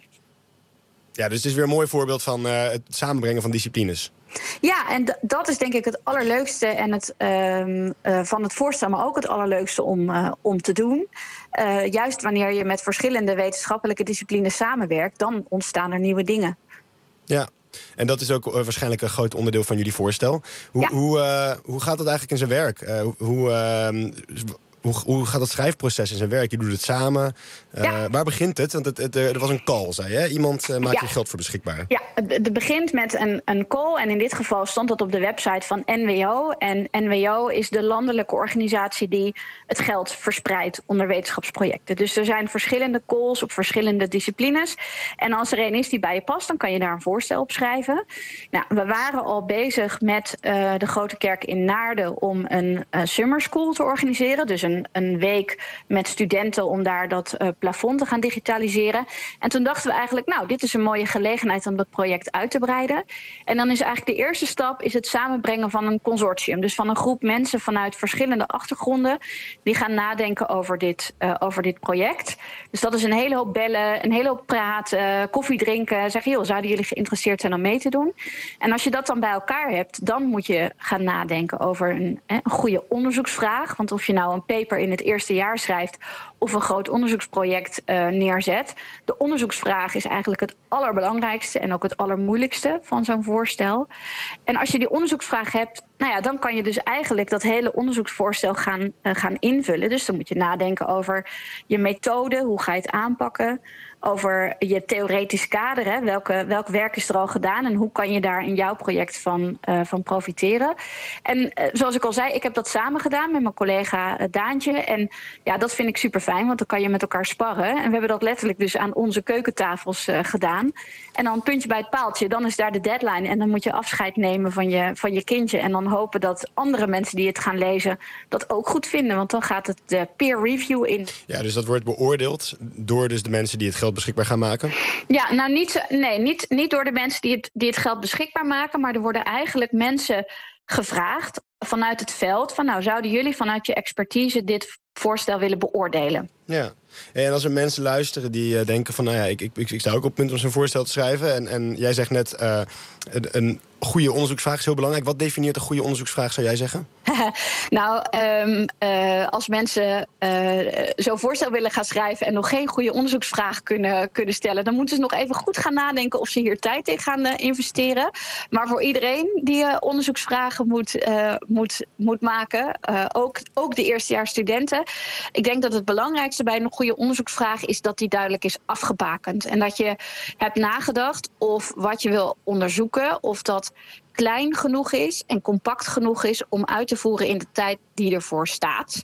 Ja, dus het is weer een mooi voorbeeld van uh, het samenbrengen van disciplines. Ja, en d- dat is denk ik het allerleukste en het, uh, uh, van het voorstel, maar ook het allerleukste om, uh, om te doen. Uh, juist wanneer je met verschillende wetenschappelijke disciplines samenwerkt, dan ontstaan er nieuwe dingen. Ja, en dat is ook uh, waarschijnlijk een groot onderdeel van jullie voorstel. Hoe, ja. hoe, uh, hoe gaat dat eigenlijk in zijn werk? Uh, hoe... Uh, Hoe, hoe gaat het schrijfproces in zijn werk? Je doet het samen. Uh, ja. Waar begint het? Want het, het, er was een call, zei je. Iemand uh, maakt ja. je geld voor beschikbaar. Ja, het, het begint met een, een call. En in dit geval stond dat op de website van N W O. En N W O is de landelijke organisatie die het geld verspreidt onder wetenschapsprojecten. Dus er zijn verschillende calls op verschillende disciplines. En als er een is die bij je past, dan kan je daar een voorstel op schrijven. Nou, we waren al bezig met uh, de Grote Kerk in Naarden om een uh, summer school te organiseren. Dus een een week met studenten om daar dat uh, plafond te gaan digitaliseren. En toen dachten we eigenlijk, nou, dit is een mooie gelegenheid om dat project uit te breiden. En dan is eigenlijk de eerste stap is het samenbrengen van een consortium. Dus van een groep mensen vanuit verschillende achtergronden die gaan nadenken over dit, uh, over dit project. Dus dat is een hele hoop bellen, een hele hoop praten, koffie drinken. Zeggen, joh, zouden jullie geïnteresseerd zijn om mee te doen? En als je dat dan bij elkaar hebt, dan moet je gaan nadenken over een, een goede onderzoeksvraag. Want of je nou een paper in het eerste jaar schrijft of een groot onderzoeksproject uh, neerzet. De onderzoeksvraag is eigenlijk het allerbelangrijkste en ook het allermoeilijkste van zo'n voorstel. En als je die onderzoeksvraag hebt, nou ja, dan kan je dus eigenlijk dat hele onderzoeksvoorstel gaan, uh, gaan invullen. Dus dan moet je nadenken over je methode, hoe ga je het aanpakken, over je theoretisch kader, hè, welke, welk werk is er al gedaan en hoe kan je daar in jouw project van, uh, van profiteren. En uh, zoals ik al zei, ik heb dat samen gedaan met mijn collega uh, Daantje. En ja, dat vind ik super fijn, want dan kan je met elkaar sparren. En we hebben dat letterlijk dus aan onze keukentafels uh, gedaan. En dan puntje bij het paaltje, dan is daar de deadline. En dan moet je afscheid nemen van je, van je kindje. En dan hopen dat andere mensen die het gaan lezen dat ook goed vinden. Want dan gaat het de peer review in. Ja, dus dat wordt beoordeeld door dus de mensen die het geld beschikbaar gaan maken? Ja, nou niet, nee, niet, niet door de mensen die het, die het geld beschikbaar maken, maar er worden eigenlijk mensen gevraagd vanuit het veld van nou, zouden jullie vanuit je expertise dit voorstel willen beoordelen? Ja, en als er mensen luisteren die uh, denken van nou ja, ik, ik, ik sta ook op punt om zo'n voorstel te schrijven en, en jij zegt net uh, een, een goede onderzoeksvraag is heel belangrijk. Wat definieert een goede onderzoeksvraag, zou jij zeggen? nou, um, uh, als mensen uh, zo'n voorstel willen gaan schrijven en nog geen goede onderzoeksvraag kunnen, kunnen stellen, dan moeten ze nog even goed gaan nadenken of ze hier tijd in gaan uh, investeren. Maar voor iedereen die uh, onderzoeksvragen moet, uh, moet, moet maken, uh, ook, ook de eerstejaarsstudenten, ik denk dat het belangrijkste bij een goede onderzoeksvraag is dat die duidelijk is afgebakend. En dat je hebt nagedacht of wat je wil onderzoeken, of dat klein genoeg is en compact genoeg is om uit te voeren in de tijd die ervoor staat.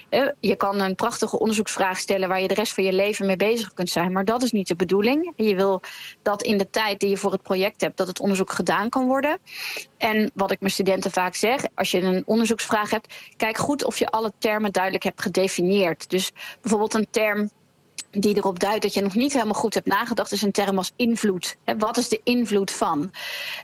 Je kan een prachtige onderzoeksvraag stellen waar je de rest van je leven mee bezig kunt zijn, maar dat is niet de bedoeling. Je wil dat in de tijd die je voor het project hebt, dat het onderzoek gedaan kan worden. En wat ik mijn studenten vaak zeg, als je een onderzoeksvraag hebt, kijk goed of je alle termen duidelijk hebt gedefinieerd. Dus bijvoorbeeld een term die erop duidt dat je nog niet helemaal goed hebt nagedacht, is een term als invloed. Wat is de invloed van? Um,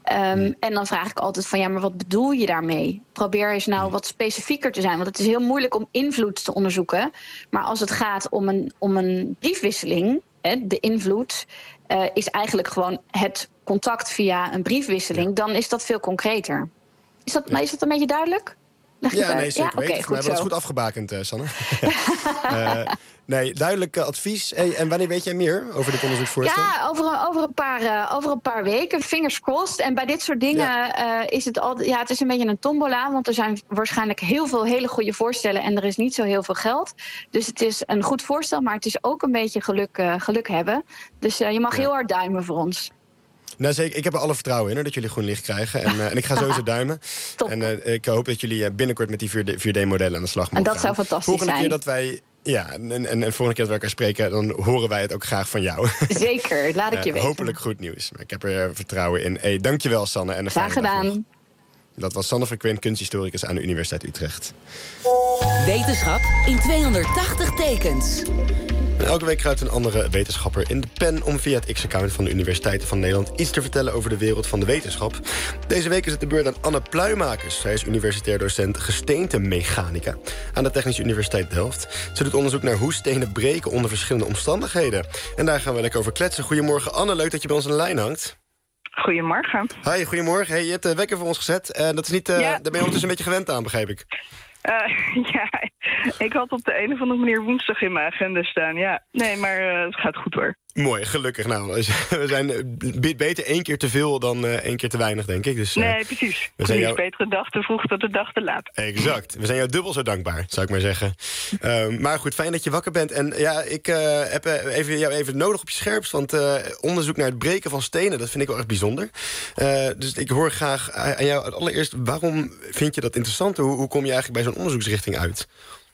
en dan vraag ik altijd van ja, maar wat bedoel je daarmee? Probeer eens nou wat specifieker te zijn, want het is heel moeilijk om invloed te onderzoeken. Maar als het gaat om een, om een briefwisseling, de invloed uh, is eigenlijk gewoon het contact via een briefwisseling, dan is dat veel concreter. Is dat, is dat een beetje duidelijk? Ja, nee, zeker ja, weten. okay, Voor mij was het goed afgebakend, uh, Sanne. uh, nee, duidelijk uh, advies. Hey, en wanneer weet jij meer over dit onderzoeksvoorstel? Ja, over, een, over, een paar, uh, over een paar weken. Fingers crossed. En bij dit soort dingen ja. uh, is het altijd... Ja, het is een beetje een tombola. Want er zijn waarschijnlijk heel veel hele goede voorstellen. En er is niet zo heel veel geld. Dus het is een goed voorstel. Maar het is ook een beetje geluk, uh, geluk hebben. Dus uh, je mag ja. heel hard duimen voor ons. Nou zeker, ik heb er alle vertrouwen in hoor, dat jullie groen licht krijgen. En, uh, en ik ga sowieso duimen. Top. En uh, ik hoop dat jullie binnenkort met die vier D-modellen aan de slag mogen En dat gaan. zou fantastisch volgende zijn. Keer dat wij, ja, en, en, en volgende keer dat we elkaar spreken, dan horen wij het ook graag van jou. Zeker, laat ik je uh, weten. Hopelijk goed nieuws. Maar ik heb er uh, vertrouwen in. Hey, dankjewel Sanne. En een graag gedaan. Dat was Sanne Verquin, kunsthistoricus aan de Universiteit Utrecht. Wetenschap in tweehonderdtachtig tekens. En elke week kruipt een andere wetenschapper in de pen om via het X-account van de Universiteiten van Nederland iets te vertellen over de wereld van de wetenschap. Deze week is het de beurt aan Anne Pluimakers. Zij is universitair docent gesteentemechanica aan de Technische Universiteit Delft. Ze doet onderzoek naar hoe stenen breken onder verschillende omstandigheden. En daar gaan we lekker over kletsen. Goedemorgen Anne, leuk dat je bij ons aan de lijn hangt. Goedemorgen. Hi, goedemorgen. Hey, je hebt de wekker voor ons gezet. Uh, dat is niet, uh, ja. Daar ben je ondertussen een beetje gewend aan, begrijp ik. Uh, ja, ik had op de een of andere manier woensdag in mijn agenda staan. Ja, nee, maar uh, het gaat goed hoor. Mooi, gelukkig. Nou, we zijn uh, beter één keer te veel dan uh, één keer te weinig, denk ik. Dus, uh, nee, precies. We zijn jou... jou... betere dag te vroeg dan de dag te laat. Exact. We zijn jou dubbel zo dankbaar, zou ik maar zeggen. Uh, maar goed, fijn dat je wakker bent. En ja, ik uh, heb even, jou even nodig op je scherpst. Want uh, onderzoek naar het breken van stenen, dat vind ik wel echt bijzonder. Uh, dus ik hoor graag aan jou allereerst, waarom vind je dat interessant? Hoe, hoe kom je eigenlijk bij zo'n onderzoeksrichting uit?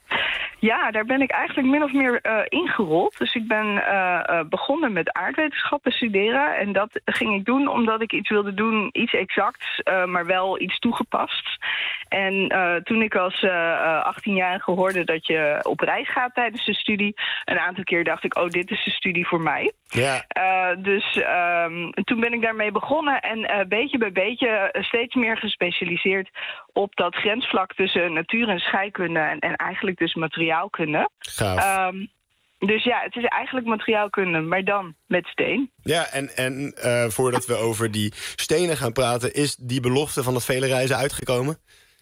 Ja, daar ben ik eigenlijk min of meer uh, ingerold. Dus ik ben uh, uh, begonnen met aardwetenschappen studeren. En dat ging ik doen omdat ik iets wilde doen, iets exacts, uh, maar wel iets toegepasts. En uh, toen ik als uh, achttienjarige hoorde dat je op reis gaat tijdens de studie, een aantal keer dacht ik, oh, dit is de studie voor mij. Ja. Uh, dus um, toen ben ik daarmee begonnen en uh, beetje bij beetje steeds meer gespecialiseerd op dat grensvlak tussen natuur en scheikunde en, en eigenlijk dus materiaalkunde. Gaaf. Um, dus ja, het is eigenlijk materiaalkunde, maar dan met steen. Ja, en, en uh, voordat we over die stenen gaan praten, is die belofte van dat vele reizen uitgekomen?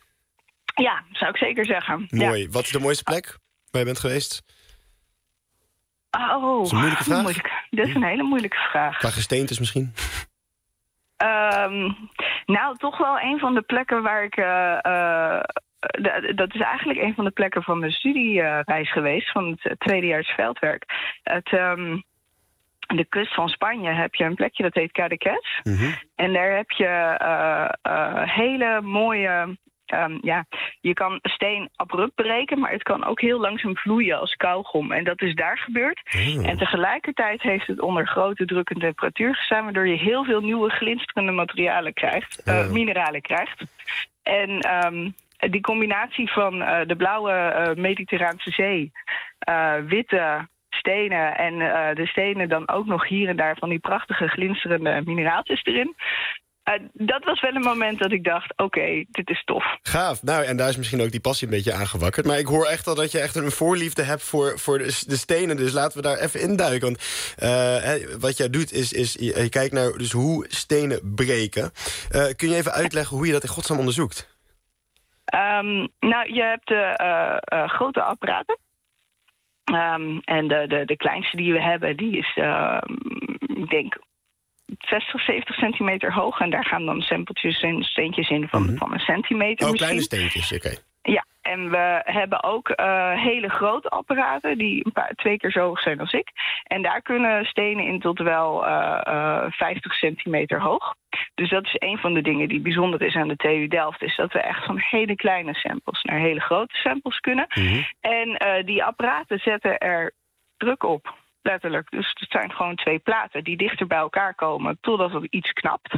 Ja, zou ik zeker zeggen. Mooi. Ja. Wat is de mooiste plek waar je bent geweest? Oh, dat is een moeilijke vraag. Moeilijk. Dat is een hele moeilijke vraag. Qua gesteentes misschien? Um, nou, toch wel een van de plekken waar ik... Uh, uh, d- dat is eigenlijk een van de plekken van mijn studiereis uh, geweest, van het tweedejaars veldwerk. Het, um, de kust van Spanje heb je een plekje dat heet Cadaqués. Mm-hmm. En daar heb je uh, uh, hele mooie... Um, ja, je kan steen abrupt breken, maar het kan ook heel langzaam vloeien als kauwgom. En dat is daar gebeurd. Mm. En tegelijkertijd heeft het onder grote druk en temperatuur gestaan, waardoor je heel veel nieuwe glinsterende materialen krijgt, uh, mm. mineralen krijgt. En um, die combinatie van uh, de blauwe uh, Mediterraanse Zee, uh, witte stenen en uh, de stenen dan ook nog hier en daar van die prachtige glinsterende mineraaltjes erin. Uh, dat was wel een moment dat ik dacht, oké, okay, dit is tof. Gaaf. Nou, en daar is misschien ook die passie een beetje aangewakkerd. Maar ik hoor echt al dat je echt een voorliefde hebt voor, voor de, de stenen. Dus laten we daar even induiken. Want uh, wat jij doet is, is je, je kijkt naar dus hoe stenen breken. Uh, kun je even uitleggen hoe je dat in godsnaam onderzoekt? Um, nou, je hebt de uh, uh, grote apparaten. Um, en de, de, de kleinste die we hebben, die is, uh, ik denk... zestig, zeventig centimeter hoog. En daar gaan dan sampletjes en steentjes in van, mm-hmm. van een centimeter oh, misschien. Kleine steentjes, oké. Okay. Ja, en we hebben ook uh, hele grote apparaten die een paar, twee keer zo hoog zijn als ik. En daar kunnen stenen in tot wel uh, uh, vijftig centimeter hoog. Dus dat is een van de dingen die bijzonder is aan de T U Delft, is dat we echt van hele kleine samples naar hele grote samples kunnen. Mm-hmm. En uh, die apparaten zetten er druk op. Letterlijk. Dus het zijn gewoon twee platen die dichter bij elkaar komen totdat er iets knapt.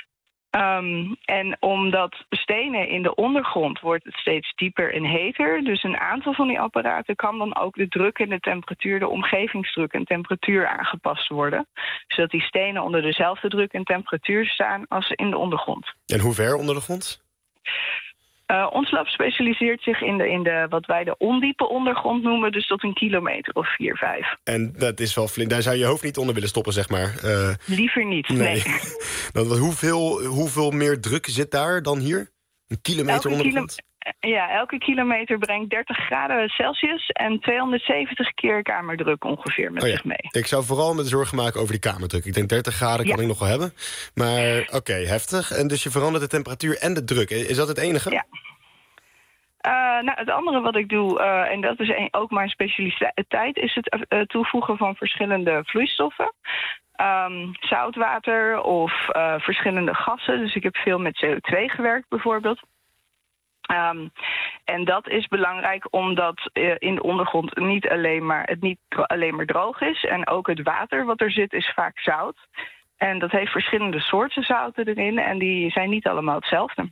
Um, en omdat stenen in de ondergrond wordt het steeds dieper en heter. Dus een aantal van die apparaten kan dan ook de druk en de temperatuur, de omgevingsdruk en temperatuur aangepast worden. Zodat die stenen onder dezelfde druk en temperatuur staan als in de ondergrond. En hoe ver onder de grond? Uh, ons lab specialiseert zich in de, in de wat wij de ondiepe ondergrond noemen, dus tot een kilometer of vier, vijf. En dat is wel flink. Daar zou je hoofd niet onder willen stoppen, zeg maar. Uh, Liever niet, nee. nee. Dan, hoeveel, hoeveel meer druk zit daar dan hier? Een kilometer Elke onder de kilo- grond? Ja, elke kilometer brengt dertig graden Celsius en tweehonderdzeventig keer kamerdruk ongeveer met Oh ja. zich mee. Ik zou vooral me zorgen maken over die kamerdruk. Ik denk dertig graden kan Ja. ik nog wel hebben. Maar oké, okay, heftig. En dus je verandert de temperatuur en de druk. Is dat het enige? Ja. Uh, nou, het andere wat ik doe, uh, en dat is een, ook mijn specialiteit, is het uh, toevoegen van verschillende vloeistoffen. Um, zoutwater of uh, verschillende gassen. Dus ik heb veel met C O twee gewerkt bijvoorbeeld. Um, en dat is belangrijk omdat uh, in de ondergrond niet alleen maar, het niet alleen maar droog is. En ook het water wat er zit is vaak zout. En dat heeft verschillende soorten zouten erin en die zijn niet allemaal hetzelfde.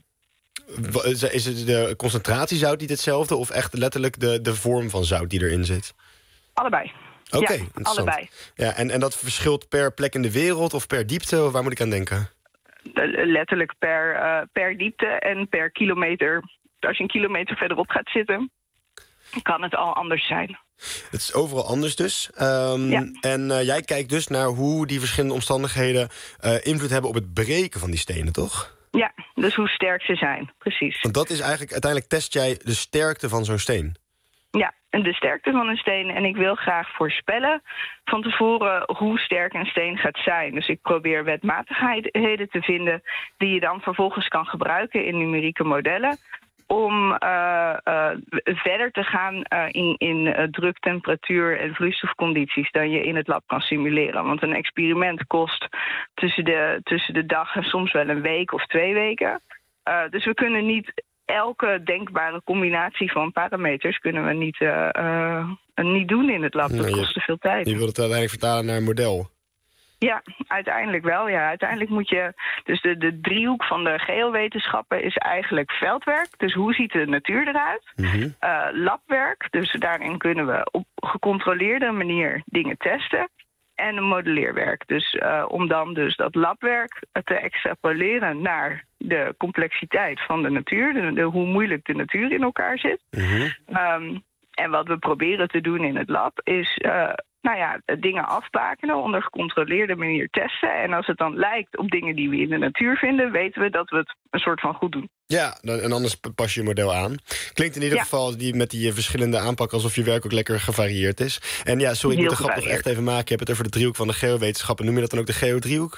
Is het de concentratie zout niet hetzelfde of echt letterlijk de, de vorm van zout die erin zit? Allebei. Oké, okay, ja, allebei. Ja, en, en dat verschilt per plek in de wereld of per diepte? Of waar moet ik aan denken? Letterlijk per, uh, per diepte en per kilometer. Als je een kilometer verderop gaat zitten, kan het al anders zijn. Het is overal anders dus. Um, ja. En uh, jij kijkt dus naar hoe die verschillende omstandigheden uh, invloed hebben op het breken van die stenen, toch? Ja, dus hoe sterk ze zijn, precies. Want dat is eigenlijk, uiteindelijk test jij de sterkte van zo'n steen. Ja, en de sterkte van een steen. En ik wil graag voorspellen van tevoren hoe sterk een steen gaat zijn. Dus ik probeer wetmatigheden te vinden die je dan vervolgens kan gebruiken in numerieke modellen. Om uh, uh, verder te gaan uh, in, in uh, druk, temperatuur en vloeistofcondities dan je in het lab kan simuleren. Want een experiment kost tussen de, tussen de dag en soms wel een week of twee weken. Uh, dus we kunnen niet elke denkbare combinatie van parameters kunnen we niet, uh, uh, niet doen in het lab. Dat nee, kost te veel tijd. Je wilt het uiteindelijk vertalen naar een model. Ja, uiteindelijk wel. Ja. Uiteindelijk moet je. Dus de, de driehoek van de geowetenschappen is eigenlijk veldwerk. Dus hoe ziet de natuur eruit? Mm-hmm. Uh, labwerk. Dus daarin kunnen we op gecontroleerde manier dingen testen. En een modelleerwerk. Dus uh, om dan dus dat labwerk te extrapoleren naar de complexiteit van de natuur. De, de, hoe moeilijk de natuur in elkaar zit. Mm-hmm. Um, en wat we proberen te doen in het lab is Uh, nou ja, dingen afbakenen, onder gecontroleerde manier testen. En als het dan lijkt op dingen die we in de natuur vinden, weten we dat we het een soort van goed doen. Ja, en anders pas je je model aan. Klinkt in ieder ja. geval die, met die verschillende aanpakken alsof je werk ook lekker gevarieerd is. En ja, sorry, ik Heel moet de grap nog echt even maken. Je hebt het over de driehoek van de geowetenschappen. Noem je dat dan ook de geodriehoek?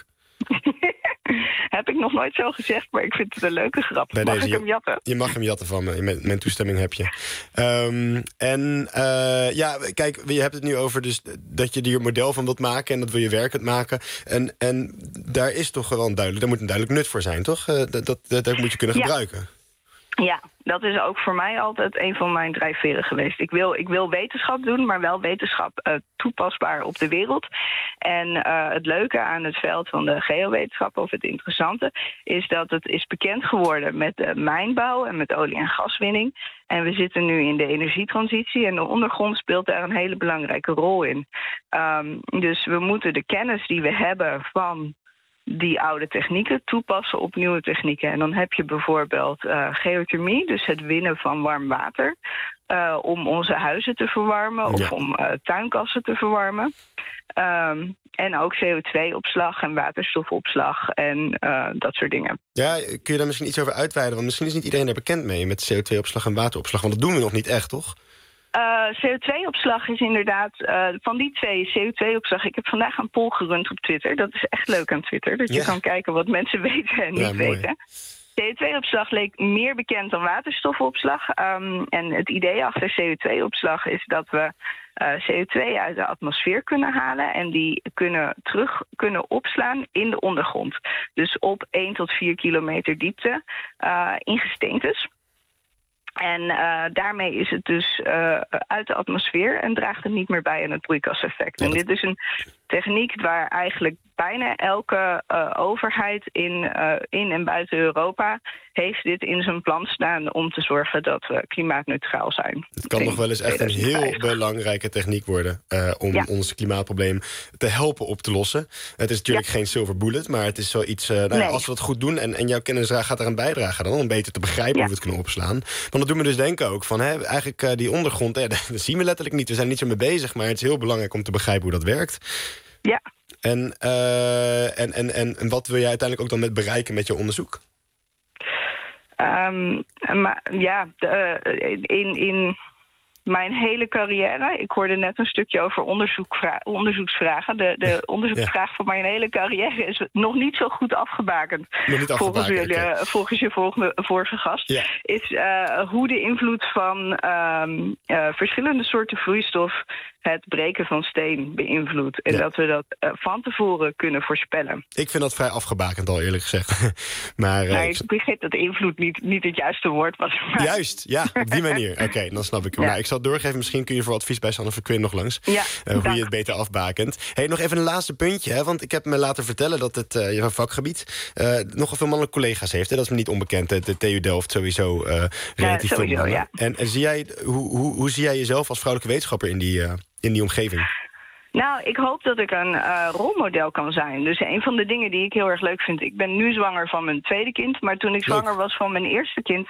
Heb ik nog nooit zo gezegd, maar ik vind het een leuke grap. Bij mag deze, ik hem jatten? Je mag hem jatten van me. Mijn, mijn toestemming heb je. Um, en uh, ja, kijk, je hebt het nu over dus dat je er een model van wilt maken en dat wil je werkend maken. En, en daar is toch wel een duidelijk, daar moet een duidelijk nut voor zijn, toch? Uh, dat, dat, dat moet je kunnen ja. gebruiken. Ja, dat is ook voor mij altijd een van mijn drijfveren geweest. Ik wil, ik wil wetenschap doen, maar wel wetenschap uh, toepasbaar op de wereld. En uh, het leuke aan het veld van de geowetenschappen, of het interessante, is dat het is bekend geworden met de mijnbouw en met olie- en gaswinning. En we zitten nu in de energietransitie en de ondergrond speelt daar een hele belangrijke rol in. Um, dus we moeten de kennis die we hebben van die oude technieken toepassen op nieuwe technieken. En dan heb je bijvoorbeeld uh, geothermie, dus het winnen van warm water, Uh, om onze huizen te verwarmen of ja. om uh, tuinkassen te verwarmen. Um, en ook C O twee opslag en waterstofopslag en uh, dat soort dingen. Ja, kun je daar misschien iets over uitweiden? Want misschien is niet iedereen er bekend mee met C O twee opslag en wateropslag. Want dat doen we nog niet echt, toch? Uh, C O twee opslag is inderdaad, uh, van die twee, C O twee opslag. Ik heb vandaag een poll gerund op Twitter. Dat is echt leuk aan Twitter. Dat je ja. kan kijken wat mensen weten en niet ja, weten. C O twee opslag leek meer bekend dan waterstofopslag. Um, en het idee achter C O twee opslag is dat we uh, C O twee uit de atmosfeer kunnen halen en die kunnen terug kunnen opslaan in de ondergrond. Dus op één tot vier kilometer diepte uh, in gesteentes. En uh, daarmee is het dus uh, uit de atmosfeer en draagt het niet meer bij aan het broeikaseffect. En dit is een techniek waar eigenlijk bijna elke uh, overheid in, uh, in en buiten Europa heeft dit in zijn plan staan om te zorgen dat we klimaatneutraal zijn. Het kan nog wel eens echt een heel belangrijke techniek worden uh, om ja. ons klimaatprobleem te helpen op te lossen. Het is natuurlijk ja. geen silver bullet, maar het is zoiets, uh, nou ja, nee. als we dat goed doen en, en jouw kennis gaat eraan bijdragen dan om beter te begrijpen ja. hoe we het kunnen opslaan. Want dat doen we dus denken ook van, hè, eigenlijk uh, die ondergrond, ja, dat zien we letterlijk niet. We zijn er niet zo mee bezig, maar het is heel belangrijk om te begrijpen hoe dat werkt. Ja. En, uh, en, en, en, en wat wil jij uiteindelijk ook dan met bereiken met je onderzoek? Um, maar ja, de, in, in mijn hele carrière... Ik hoorde net een stukje over onderzoekvra- onderzoeksvragen. De, de onderzoeksvraag ja. van mijn hele carrière is nog niet zo goed afgebakend. Nog niet afgebakend, volgens, jullie, okay. volgens je volgende, vorige gast. Ja. Is uh, hoe de invloed van um, uh, verschillende soorten vloeistof... het breken van steen beïnvloedt. En ja. dat we dat uh, van tevoren kunnen voorspellen. Ik vind dat vrij afgebakend al, eerlijk gezegd. maar, uh, nou, ik begreep dat invloed niet, niet het juiste woord was. Maar... Juist, ja, op die manier. Oké, okay, dan snap ik hem. Ja. Nou, ik zal het doorgeven. Misschien kun je voor advies bij Sanne Verquin nog langs. Ja, uh, hoe dank. je het beter afbakent. Hey, nog even een laatste puntje. Hè, want ik heb me laten vertellen dat het uh, je vakgebied... Uh, nogal veel mannelijke collega's heeft. Hè, dat is me niet onbekend. De T U Delft sowieso uh, relatief ja, veel mannen. Ja. En, en zie jij, hoe, hoe, hoe zie jij jezelf als vrouwelijke wetenschapper in die... Uh, in die omgeving? Nou, ik hoop dat ik een uh, rolmodel kan zijn. Dus een van de dingen die ik heel erg leuk vind... Ik ben nu zwanger van mijn tweede kind... maar toen ik zwanger was van mijn eerste kind...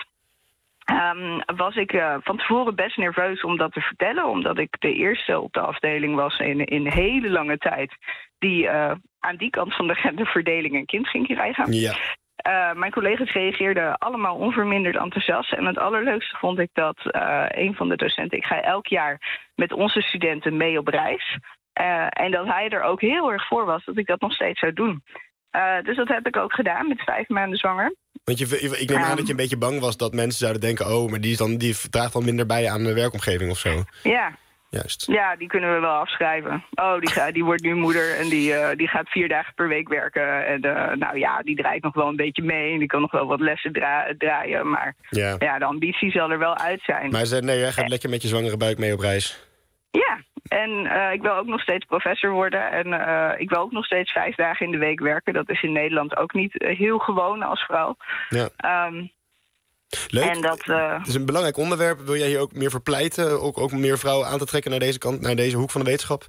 Um, was ik uh, van tevoren best nerveus om dat te vertellen... omdat ik de eerste op de afdeling was in, in een hele lange tijd... die uh, aan die kant van de genderverdeling een kind ging krijgen. Ja. Uh, mijn collega's reageerden allemaal onverminderd enthousiast. En het allerleukste vond ik dat uh, een van de docenten... ik ga elk jaar met onze studenten mee op reis. Uh, en dat hij er ook heel erg voor was dat ik dat nog steeds zou doen. Uh, dus dat heb ik ook gedaan met vijf maanden zwanger. Want je, ik neem um, aan dat je een beetje bang was dat mensen zouden denken... oh, maar die, is dan, die draagt dan minder bij aan de werkomgeving of zo. Ja. Juist. Ja, die kunnen we wel afschrijven. Oh, die, ga, die wordt nu moeder en die, uh, die gaat vier dagen per week werken. En uh, nou ja, die draait nog wel een beetje mee. En die kan nog wel wat lessen dra- draaien. Maar ja. ja, de ambitie zal er wel uit zijn. Maar ze, nee, jij gaat lekker met je zwangere buik mee op reis. Ja, en uh, ik wil ook nog steeds professor worden. En uh, ik wil ook nog steeds vijf dagen in de week werken. Dat is in Nederland ook niet uh, heel gewoon als vrouw. Ja. Um, Leuk. En dat, uh... het is een belangrijk onderwerp. Wil jij hier ook meer voor pleiten? Ook, ook meer vrouwen aan te trekken naar deze kant, naar deze hoek van de wetenschap?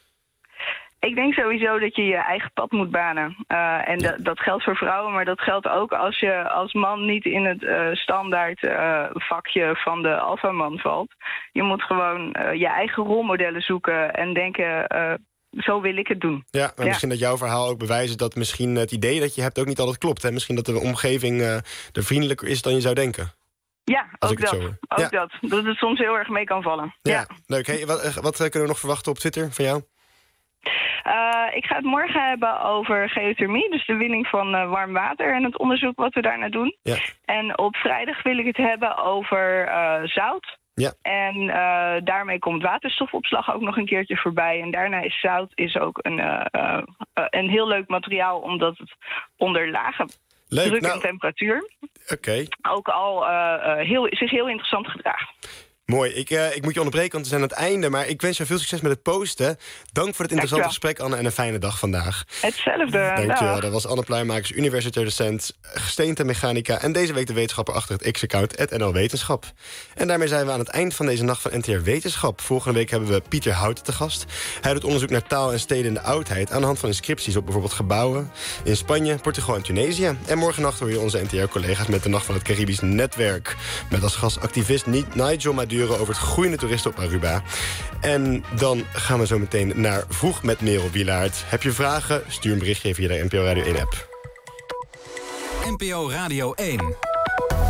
Ik denk sowieso dat je je eigen pad moet banen. Uh, en ja. d- dat geldt voor vrouwen, maar dat geldt ook als je als man niet in het uh, standaard uh, vakje van de alfaman valt. Je moet gewoon uh, je eigen rolmodellen zoeken en denken... Uh, zo wil ik het doen. Ja, maar ja. misschien dat jouw verhaal ook bewijst dat misschien het idee dat je hebt ook niet altijd klopt. Hè? Misschien dat de omgeving uh, er vriendelijker is dan je zou denken. Ja, Als ook, dat. ook ja. dat. Dat het soms heel erg mee kan vallen. Ja, ja. leuk. Hey, wat, wat kunnen we nog verwachten op Twitter van jou? Uh, ik ga het morgen hebben over geothermie, dus de winning van uh, warm water en het onderzoek wat we daarna doen. Ja. En op vrijdag wil ik het hebben over uh, zout. Ja. En uh, daarmee komt waterstofopslag ook nog een keertje voorbij. En daarna is zout is ook een, uh, uh, een heel leuk materiaal, omdat het onder lage leuk, druk nou, en temperatuur okay. ook al uh, uh, heel, zich heel interessant gedraagt. Mooi. Ik, uh, ik moet je onderbreken, want we zijn aan het einde. Maar ik wens je veel succes met het posten. Dank voor het interessante gesprek, Anne, en een fijne dag vandaag. Hetzelfde. Dank je wel. Dat was Anne Pluijmakers, universitair docent, gesteentemechanica... en deze week de wetenschapper achter het X-account, het N L Wetenschap. En daarmee zijn we aan het eind van deze nacht van N T R Wetenschap. Volgende week hebben we Pieter Houten te gast. Hij doet onderzoek naar taal en steden in de oudheid... aan de hand van inscripties op bijvoorbeeld gebouwen... in Spanje, Portugal en Tunesië. En morgennacht hoor je onze N T R-collega's met de Nacht van het Caribisch Netwerk. Met als gast activist Nigel Maduro over het groeiende toeristen op Aruba. En dan gaan we zo meteen naar Vroeg met Merel Wielaert. Heb je vragen? Stuur een berichtje via de N P O Radio één app. N P O Radio één.